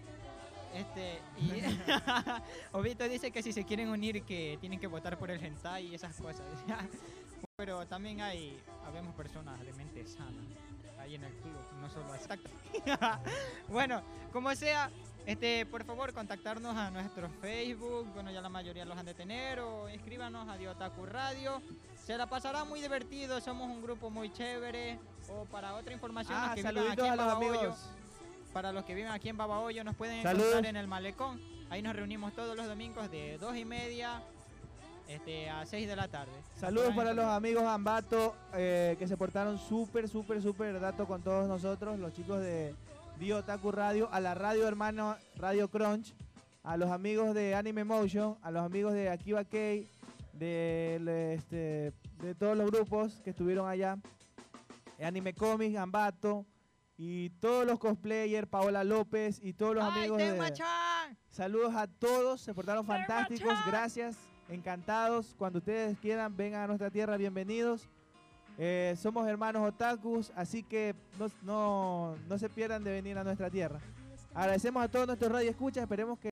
Obito dice que si se quieren unir que tienen que votar por el hentai y esas cosas. Pero también habemos personas de mente sana ahí en el club, no solo exacto. Bueno, como sea, por favor contactarnos a nuestro Facebook. Bueno, ya la mayoría los han de tener, o escríbanos a Diotaku Radio. Se la pasará muy divertido, somos un grupo muy chévere. O para otra información, los que vivan aquí en Babahoyo, para los que viven aquí en Babahoyo, nos pueden encontrar en el Malecón. Ahí nos reunimos todos los domingos de 2:30 a 6 de la tarde. Saludos para los amigos Ambato, que se portaron súper dato con todos nosotros, los chicos de Diotaku Radio, a la radio hermano Radio Crunch, a los amigos de Anime Motion, a los amigos de Akiba Kei, de todos los grupos que estuvieron allá, Anime Comics, Ambato y todos los cosplayers, Paola López y todos los amigos de... Saludos a todos, se portaron fantásticos, gracias, encantados. Cuando ustedes quieran, vengan a nuestra tierra, bienvenidos. Somos hermanos otakus, así que no se pierdan de venir a nuestra tierra. Agradecemos a todos nuestros radioescuchas, esperemos que